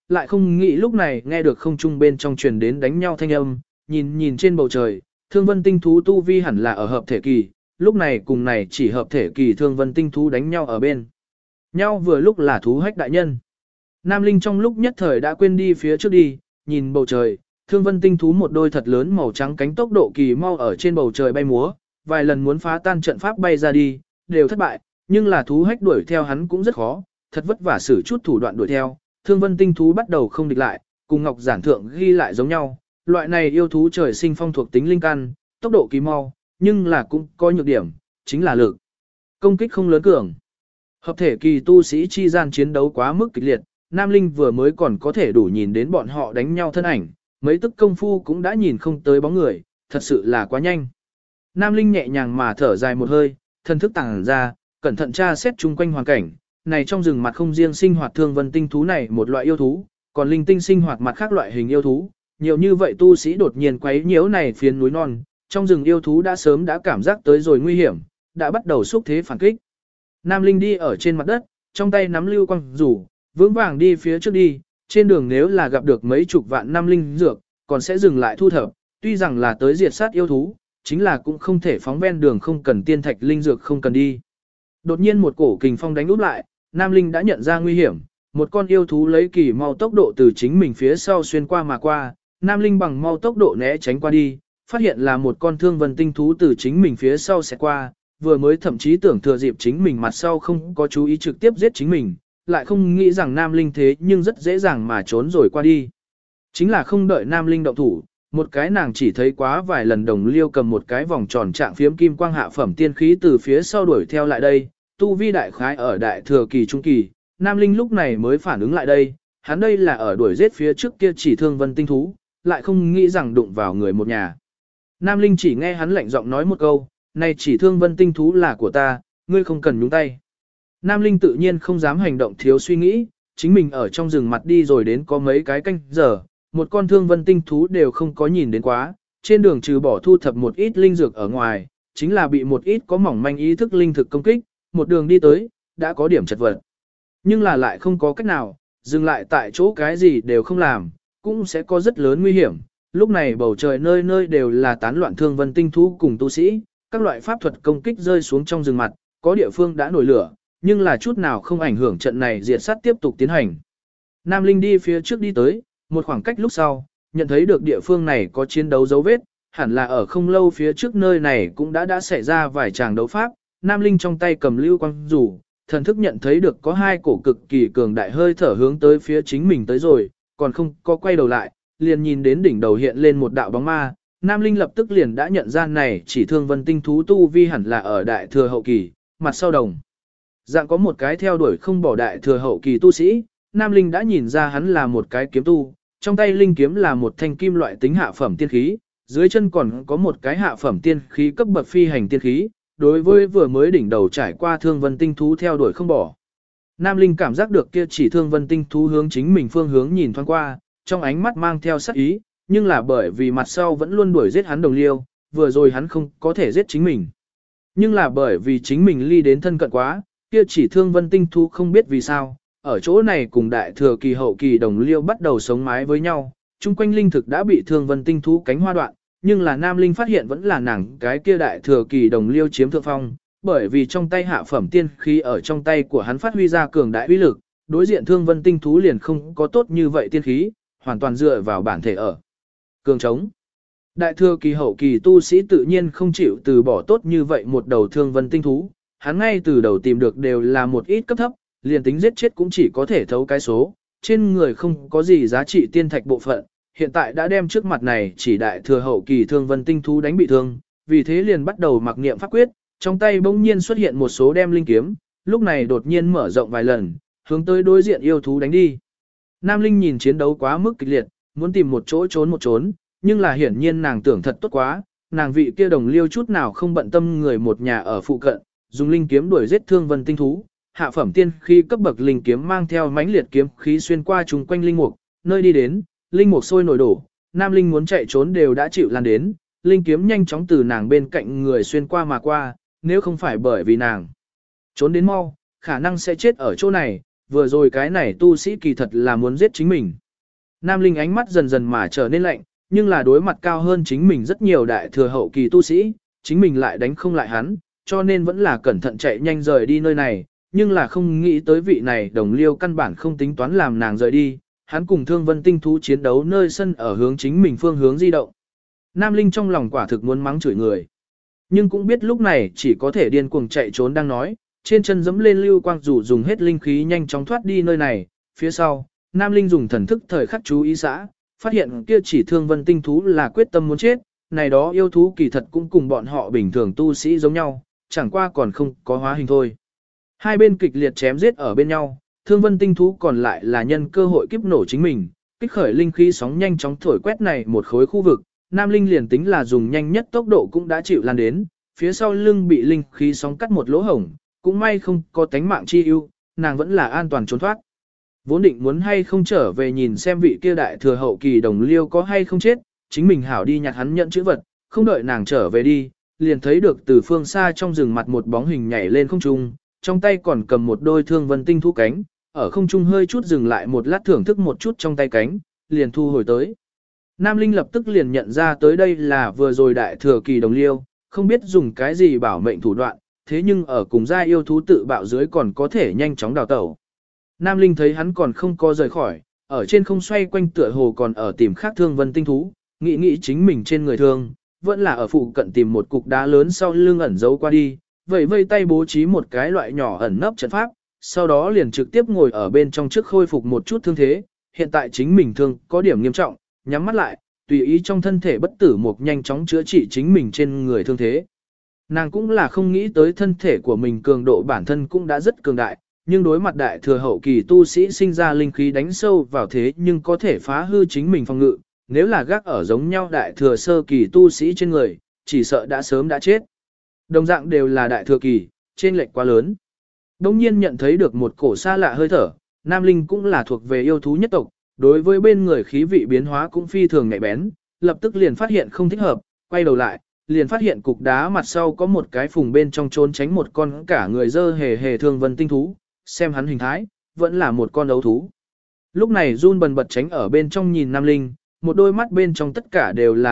lại không nghĩ lúc này nghe được không trung bên trong truyền đến đánh nhau thanh âm, nhìn trên bầu trời, thương vân tinh thú tu vi hẳn là ở hợp thể kỳ, lúc này cùng này chỉ hợp thể kỳ thương vân tinh thú đánh nhau ở bên. Nhau vừa lúc là thú hách đại nhân. Nam Linh trong lúc nhất thời đã quên đi phía trước đi, nhìn bầu trời, thương vân tinh thú một đôi thật lớn màu trắng cánh tốc độ kỳ mau ở trên bầu trời bay múa, vài lần muốn phá tan trận pháp bay ra đi, đều thất bại, nhưng là thú hách đuổi theo hắn cũng rất khó, thật vất vả sử chút thủ đoạn đuổi theo, thương vân tinh thú bắt đầu không địch lại, cùng ngọc giản thượng ghi lại giống nhau, loại này yêu thú trời sinh phong thuộc tính linh căn, tốc độ kỳ mau, nhưng là cũng có nhược điểm, chính là lực công kích không lớn cường. Hợp thể kỳ tu sĩ chi gian chiến đấu quá mức kịch liệt, Nam Linh vừa mới còn có thể đủ nhìn đến bọn họ đánh nhau thân ảnh, mấy tức công phu cũng đã nhìn không tới bóng người, thật sự là quá nhanh. Nam Linh nhẹ nhàng mà thở dài một hơi, thân thức tàng ra, cẩn thận tra xét chung quanh hoàn cảnh, này trong rừng mặt không riêng sinh hoạt thương vân tinh thú này một loại yêu thú, còn linh tinh sinh hoạt mặt khác loại hình yêu thú, nhiều như vậy tu sĩ đột nhiên quấy nhiễu này phiến núi non, trong rừng yêu thú đã sớm đã cảm giác tới rồi nguy hiểm, đã bắt đầu xúc thế phản kích. Nam Linh đi ở trên mặt đất, trong tay nắm lưu quang rủ, vững vàng đi phía trước đi, trên đường nếu là gặp được mấy chục vạn năm linh dược, còn sẽ dừng lại thu thập, tuy rằng là tới diệt sát yêu thú, chính là cũng không thể phóng ven đường không cần tiên thạch linh dược không cần đi. Đột nhiên một cổ kình phong đánh úp lại, Nam Linh đã nhận ra nguy hiểm, một con yêu thú lấy kỳ mau tốc độ từ chính mình phía sau xuyên qua mà qua, Nam Linh bằng mau tốc độ né tránh qua đi, phát hiện là một con thương vân tinh thú từ chính mình phía sau sẽ qua, vừa mới thậm chí tưởng thừa dịp chính mình mặt sau không có chú ý trực tiếp giết chính mình, lại không nghĩ rằng Nam Linh thế nhưng rất dễ dàng mà trốn rồi qua đi. Chính là không đợi Nam Linh động thủ, một cái nàng chỉ thấy quá vài lần đồng liêu cầm một cái vòng tròn trạng phiếm kim quang hạ phẩm tiên khí từ phía sau đuổi theo lại đây, tu vi đại khái ở đại thừa kỳ trung kỳ, Nam Linh lúc này mới phản ứng lại đây, hắn đây là ở đuổi giết phía trước kia chỉ thương vân tinh thú, lại không nghĩ rằng đụng vào người một nhà. Nam Linh chỉ nghe hắn lạnh giọng nói một câu, này chỉ thương vân tinh thú là của ta, ngươi không cần nhúng tay. Nam Linh tự nhiên không dám hành động thiếu suy nghĩ, chính mình ở trong rừng mặt đi rồi đến có mấy cái canh giờ, một con thương vân tinh thú đều không có nhìn đến quá, trên đường trừ bỏ thu thập một ít linh dược ở ngoài, chính là bị một ít có mỏng manh ý thức linh thực công kích, một đường đi tới, đã có điểm chật vật. Nhưng là lại không có cách nào, dừng lại tại chỗ cái gì đều không làm, cũng sẽ có rất lớn nguy hiểm. Lúc này bầu trời nơi nơi đều là tán loạn thương vân tinh thú cùng tu sĩ, các loại pháp thuật công kích rơi xuống trong rừng mặt, có địa phương đã nổi lửa, nhưng là chút nào không ảnh hưởng trận này diệt sát tiếp tục tiến hành. Nam Linh đi phía trước đi tới, một khoảng cách lúc sau, nhận thấy được địa phương này có chiến đấu dấu vết, hẳn là ở không lâu phía trước nơi này cũng đã xảy ra vài tràng đấu pháp. Nam Linh trong tay cầm lưu quang rủ, thần thức nhận thấy được có hai cổ cực kỳ cường đại hơi thở hướng tới phía chính mình tới rồi, còn không có quay đầu lại, liền nhìn đến đỉnh đầu hiện lên một đạo bóng ma. Nam Linh lập tức liền đã nhận ra này chỉ thương vân tinh thú tu vi hẳn là ở đại thừa hậu kỳ, mặt sau đồng. Dạng có một cái theo đuổi không bỏ đại thừa hậu kỳ tu sĩ, Nam Linh đã nhìn ra hắn là một cái kiếm tu, trong tay linh kiếm là một thanh kim loại tính hạ phẩm tiên khí, dưới chân còn có một cái hạ phẩm tiên khí cấp bậc phi hành tiên khí, đối với vừa mới đỉnh đầu trải qua thương vân tinh thú theo đuổi không bỏ. Nam Linh cảm giác được kia chỉ thương vân tinh thú hướng chính mình phương hướng nhìn thoáng qua, trong ánh mắt mang theo sắc ý, nhưng là bởi vì mặt sau vẫn luôn đuổi giết hắn đồng liêu, vừa rồi hắn không có thể giết chính mình. Nhưng là bởi vì chính mình ly đến thân cận quá, kia chỉ thương vân tinh thú không biết vì sao, ở chỗ này cùng đại thừa kỳ hậu kỳ đồng liêu bắt đầu sống mái với nhau, chung quanh linh thực đã bị thương vân tinh thú cánh hoa đoạn, nhưng là Nam Linh phát hiện vẫn là nàng cái kia đại thừa kỳ đồng liêu chiếm thượng phong, bởi vì trong tay hạ phẩm tiên khí ở trong tay của hắn phát huy ra cường đại uy lực, đối diện thương vân tinh thú liền không có tốt như vậy tiên khí, hoàn toàn dựa vào bản thể ở cường trống. Đại thừa kỳ hậu kỳ tu sĩ tự nhiên không chịu từ bỏ tốt như vậy một đầu thương vân tinh thú, hắn ngay từ đầu tìm được đều là một ít cấp thấp, liền tính giết chết cũng chỉ có thể thấu cái số, trên người không có gì giá trị tiên thạch bộ phận, hiện tại đã đem trước mặt này chỉ đại thừa hậu kỳ thương vân tinh thú đánh bị thương, vì thế liền bắt đầu mặc niệm pháp quyết, trong tay bỗng nhiên xuất hiện một số đem linh kiếm, lúc này đột nhiên mở rộng vài lần, hướng tới đối diện yêu thú đánh đi. Nam Linh nhìn chiến đấu quá mức kịch liệt, muốn tìm một chỗ trốn một trốn, nhưng là hiển nhiên nàng tưởng thật tốt quá, nàng vị kia đồng liêu chút nào không bận tâm người một nhà ở phụ cận, dùng linh kiếm đuổi giết thương vân tinh thú, hạ phẩm tiên khi cấp bậc linh kiếm mang theo mãnh liệt kiếm khí xuyên qua chung quanh linh mục, nơi đi đến, linh mục sôi nổi đổ, Nam Linh muốn chạy trốn đều đã chịu lan đến, linh kiếm nhanh chóng từ nàng bên cạnh người xuyên qua mà qua, nếu không phải bởi vì nàng trốn đến mau, khả năng sẽ chết ở chỗ này, vừa rồi cái này tu sĩ kỳ thật là muốn giết chính mình. Nam Linh ánh mắt dần dần mà trở nên lạnh, nhưng là đối mặt cao hơn chính mình rất nhiều đại thừa hậu kỳ tu sĩ, chính mình lại đánh không lại hắn, cho nên vẫn là cẩn thận chạy nhanh rời đi nơi này, nhưng là không nghĩ tới vị này đồng liêu căn bản không tính toán làm nàng rời đi, hắn cùng Thương Vân tinh thú chiến đấu nơi sân ở hướng chính mình phương hướng di động. Nam Linh trong lòng quả thực muốn mắng chửi người, nhưng cũng biết lúc này chỉ có thể điên cuồng chạy trốn đang nói, trên chân dẫm lên lưu quang dù dùng hết linh khí nhanh chóng thoát đi nơi này, phía sau, Nam Linh dùng thần thức thời khắc chú ý xã, phát hiện kia chỉ Thương Vân tinh thú là quyết tâm muốn chết, này đó yêu thú kỳ thật cũng cùng bọn họ bình thường tu sĩ giống nhau, chẳng qua còn không có hóa hình thôi. Hai bên kịch liệt chém giết ở bên nhau, Thương Vân tinh thú còn lại là nhân cơ hội kiếp nổ chính mình, kích khởi linh khí sóng nhanh chóng thổi quét này một khối khu vực, Nam Linh liền tính là dùng nhanh nhất tốc độ cũng đã chịu lan đến, phía sau lưng bị linh khí sóng cắt một lỗ hổng, cũng may không có tánh mạng chi ưu, nàng vẫn là an toàn trốn thoát. Vốn định muốn hay không trở về nhìn xem vị kia đại thừa hậu kỳ đồng liêu có hay không chết, chính mình hảo đi nhặt hắn nhận chữ vật, không đợi nàng trở về đi, liền thấy được từ phương xa trong rừng mặt một bóng hình nhảy lên không trung, trong tay còn cầm một đôi Thương Vân tinh thú cánh, ở không trung hơi chút dừng lại một lát thưởng thức một chút trong tay cánh, liền thu hồi tới. Nam Linh lập tức liền nhận ra tới đây là vừa rồi đại thừa kỳ đồng liêu, không biết dùng cái gì bảo mệnh thủ đoạn, thế nhưng ở cùng gia yêu thú tự bạo dưới còn có thể nhanh chóng đào tẩu. Nam Linh thấy hắn còn không có rời khỏi, ở trên không xoay quanh tựa hồ còn ở tìm khác Thương Vân tinh thú, nghĩ chính mình trên người thương, vẫn là ở phụ cận tìm một cục đá lớn sau lưng ẩn giấu qua đi, vậy vây tay bố trí một cái loại nhỏ ẩn nấp trận pháp, sau đó liền trực tiếp ngồi ở bên trong trước khôi phục một chút thương thế, hiện tại chính mình thương có điểm nghiêm trọng, nhắm mắt lại, tùy ý trong thân thể bất tử một nhanh chóng chữa trị chính mình trên người thương thế. Nàng cũng là không nghĩ tới thân thể của mình cường độ bản thân cũng đã rất cường đại, nhưng đối mặt đại thừa hậu kỳ tu sĩ sinh ra linh khí đánh sâu vào thế nhưng có thể phá hư chính mình phòng ngự, nếu là gác ở giống nhau đại thừa sơ kỳ tu sĩ trên người, chỉ sợ đã sớm đã chết. Đồng dạng đều là đại thừa kỳ, trên lệch quá lớn. Đông nhiên nhận thấy được một cổ xa lạ hơi thở, Nam Linh cũng là thuộc về yêu thú nhất tộc, đối với bên người khí vị biến hóa cũng phi thường nhạy bén, lập tức liền phát hiện không thích hợp, quay đầu lại, liền phát hiện cục đá mặt sau có một cái phùng bên trong trốn tránh một con cả người dơ hề hề Thương Vân tinh thú, xem hắn hình thái, vẫn là một con đấu thú. Lúc này run bần bật tránh ở bên trong nhìn Nam Linh, một đôi mắt bên trong tất cả đều là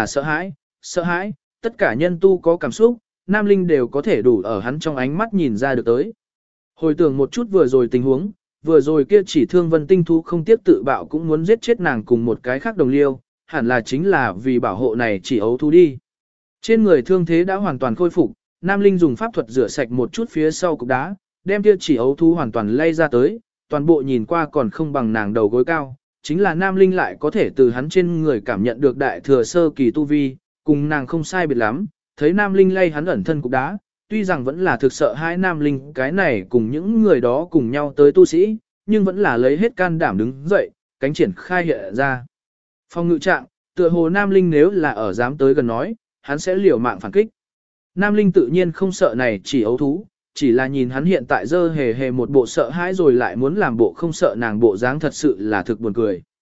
sợ hãi, tất cả nhân tu có cảm xúc, Nam Linh đều có thể đủ ở hắn trong ánh mắt nhìn ra được tới. Hồi tưởng một chút vừa rồi tình huống, vừa rồi kia chỉ Thương Vân tinh thú không tiếp tự bạo cũng muốn giết chết nàng cùng một cái khác đồng liêu, hẳn là chính là vì bảo hộ này chỉ ấu thú đi. Trên người thương thế đã hoàn toàn khôi phục, Nam Linh dùng pháp thuật rửa sạch một chút phía sau cục đá, đem kia chỉ ấu thú hoàn toàn lay ra tới, toàn bộ nhìn qua còn không bằng nàng đầu gối cao, chính là Nam Linh lại có thể từ hắn trên người cảm nhận được đại thừa sơ kỳ tu vi, cùng nàng không sai biệt lắm, thấy Nam Linh lay hắn ẩn thân cục đá, tuy rằng vẫn là thực sợ hai Nam Linh cái này cùng những người đó cùng nhau tới tu sĩ, nhưng vẫn là lấy hết can đảm đứng dậy, cánh triển khai hiện ra. Phong ngự trạng, tựa hồ Nam Linh nếu là ở dám tới gần nói, hắn sẽ liều mạng phản kích. Nam Linh tự nhiên không sợ này chỉ ấu thú, chỉ là nhìn hắn hiện tại dơ hề hề một bộ sợ hãi rồi lại muốn làm bộ không sợ nàng bộ dáng thật sự là thực buồn cười.